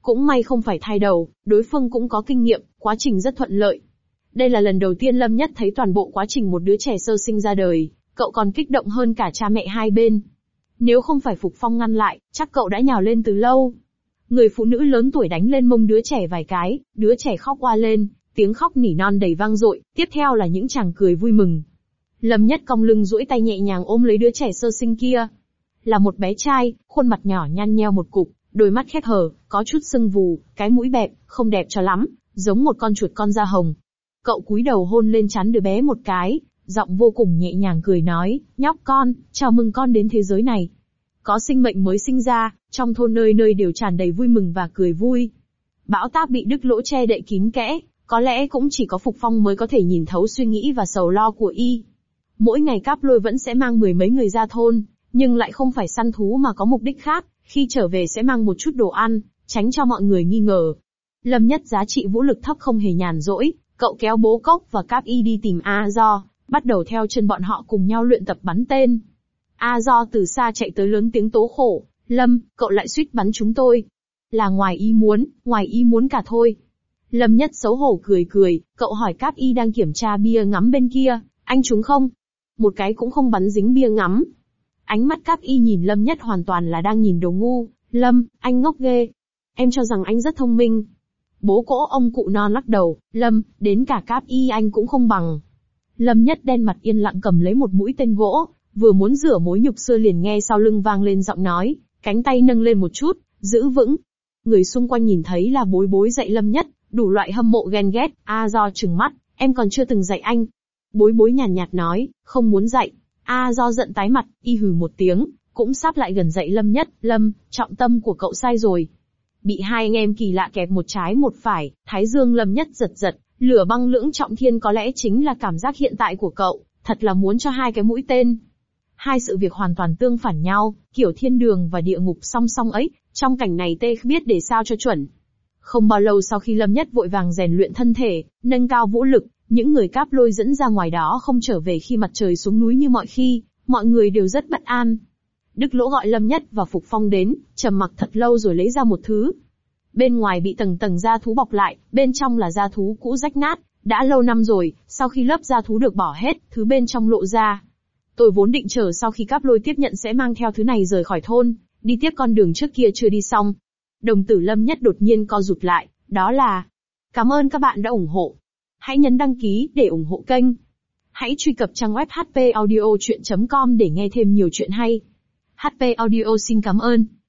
Cũng may không phải thai đầu, đối phương cũng có kinh nghiệm, quá trình rất thuận lợi. Đây là lần đầu tiên Lâm Nhất thấy toàn bộ quá trình một đứa trẻ sơ sinh ra đời, cậu còn kích động hơn cả cha mẹ hai bên. Nếu không phải Phục Phong ngăn lại, chắc cậu đã nhào lên từ lâu. Người phụ nữ lớn tuổi đánh lên mông đứa trẻ vài cái, đứa trẻ khóc oa lên, tiếng khóc nỉ non đầy vang dội, tiếp theo là những tràng cười vui mừng. Lâm Nhất cong lưng duỗi tay nhẹ nhàng ôm lấy đứa trẻ sơ sinh kia. Là một bé trai, khuôn mặt nhỏ nhăn nheo một cục, đôi mắt khép hờ, có chút sưng vù, cái mũi bẹp, không đẹp cho lắm, giống một con chuột con da hồng. Cậu cúi đầu hôn lên trán đứa bé một cái, giọng vô cùng nhẹ nhàng cười nói, nhóc con, chào mừng con đến thế giới này. Có sinh mệnh mới sinh ra, trong thôn nơi nơi đều tràn đầy vui mừng và cười vui. Bão táp bị đứt lỗ che đậy kín kẽ, có lẽ cũng chỉ có Phục Phong mới có thể nhìn thấu suy nghĩ và sầu lo của y. Mỗi ngày Cáp Lôi vẫn sẽ mang mười mấy người ra thôn, nhưng lại không phải săn thú mà có mục đích khác, khi trở về sẽ mang một chút đồ ăn, tránh cho mọi người nghi ngờ. Lâm Nhất giá trị vũ lực thấp không hề nhàn rỗi, cậu kéo Bố Cốc và Cáp Y đi tìm A Do, bắt đầu theo chân bọn họ cùng nhau luyện tập bắn tên. A Do từ xa chạy tới lớn tiếng tố khổ, Lâm, cậu lại suýt bắn chúng tôi. Là ngoài ý muốn, ngoài ý muốn cả thôi. Lâm Nhất xấu hổ cười cười, cậu hỏi Cáp Y đang kiểm tra bia ngắm bên kia, anh trúng không? Một cái cũng không bắn dính bia ngắm. Ánh mắt Cáp Y nhìn Lâm Nhất hoàn toàn là đang nhìn đồ ngu, Lâm, anh ngốc ghê. Em cho rằng anh rất thông minh. Bố cỗ ông cụ non lắc đầu, Lâm, đến cả Cáp Y anh cũng không bằng. Lâm Nhất đen mặt yên lặng cầm lấy một mũi tên gỗ, vừa muốn rửa mối nhục xưa liền nghe sau lưng vang lên giọng nói, cánh tay nâng lên một chút, giữ vững. Người xung quanh nhìn thấy là Bối Bối dạy Lâm Nhất, đủ loại hâm mộ ghen ghét, A Do trừng mắt, em còn chưa từng dạy anh. Bối Bối nhàn nhạt nói, không muốn dạy. A Do giận tái mặt, y hừ một tiếng, cũng sắp lại gần dạy Lâm Nhất, Lâm, trọng tâm của cậu sai rồi. Bị hai anh em kỳ lạ kẹp một trái một phải, thái dương Lâm Nhất giật giật, lửa băng lưỡng trọng thiên có lẽ chính là cảm giác hiện tại của cậu, thật là muốn cho hai cái mũi tên. Hai sự việc hoàn toàn tương phản nhau, kiểu thiên đường và địa ngục song song ấy, trong cảnh này tê biết để sao cho chuẩn. Không bao lâu sau khi Lâm Nhất vội vàng rèn luyện thân thể, nâng cao vũ lực, những người Cáp Lôi dẫn ra ngoài đó không trở về khi mặt trời xuống núi như mọi khi, mọi người đều rất bất an. Đức Lỗ gọi Lâm Nhất và Phục Phong đến, trầm mặc thật lâu rồi lấy ra một thứ. Bên ngoài bị tầng tầng da thú bọc lại, bên trong là da thú cũ rách nát, đã lâu năm rồi, sau khi lớp da thú được bỏ hết, thứ bên trong lộ ra. Tôi vốn định chờ sau khi Cáp Lôi tiếp nhận sẽ mang theo thứ này rời khỏi thôn, đi tiếp con đường trước kia chưa đi xong. Đồng tử Lâm Nhất đột nhiên co rụt lại, đó là... Cảm ơn các bạn đã ủng hộ. Hãy nhấn đăng ký để ủng hộ kênh. Hãy truy cập trang web h p audio chuyện chấm com để nghe thêm nhiều chuyện hay. hát pê Audio xin cảm ơn.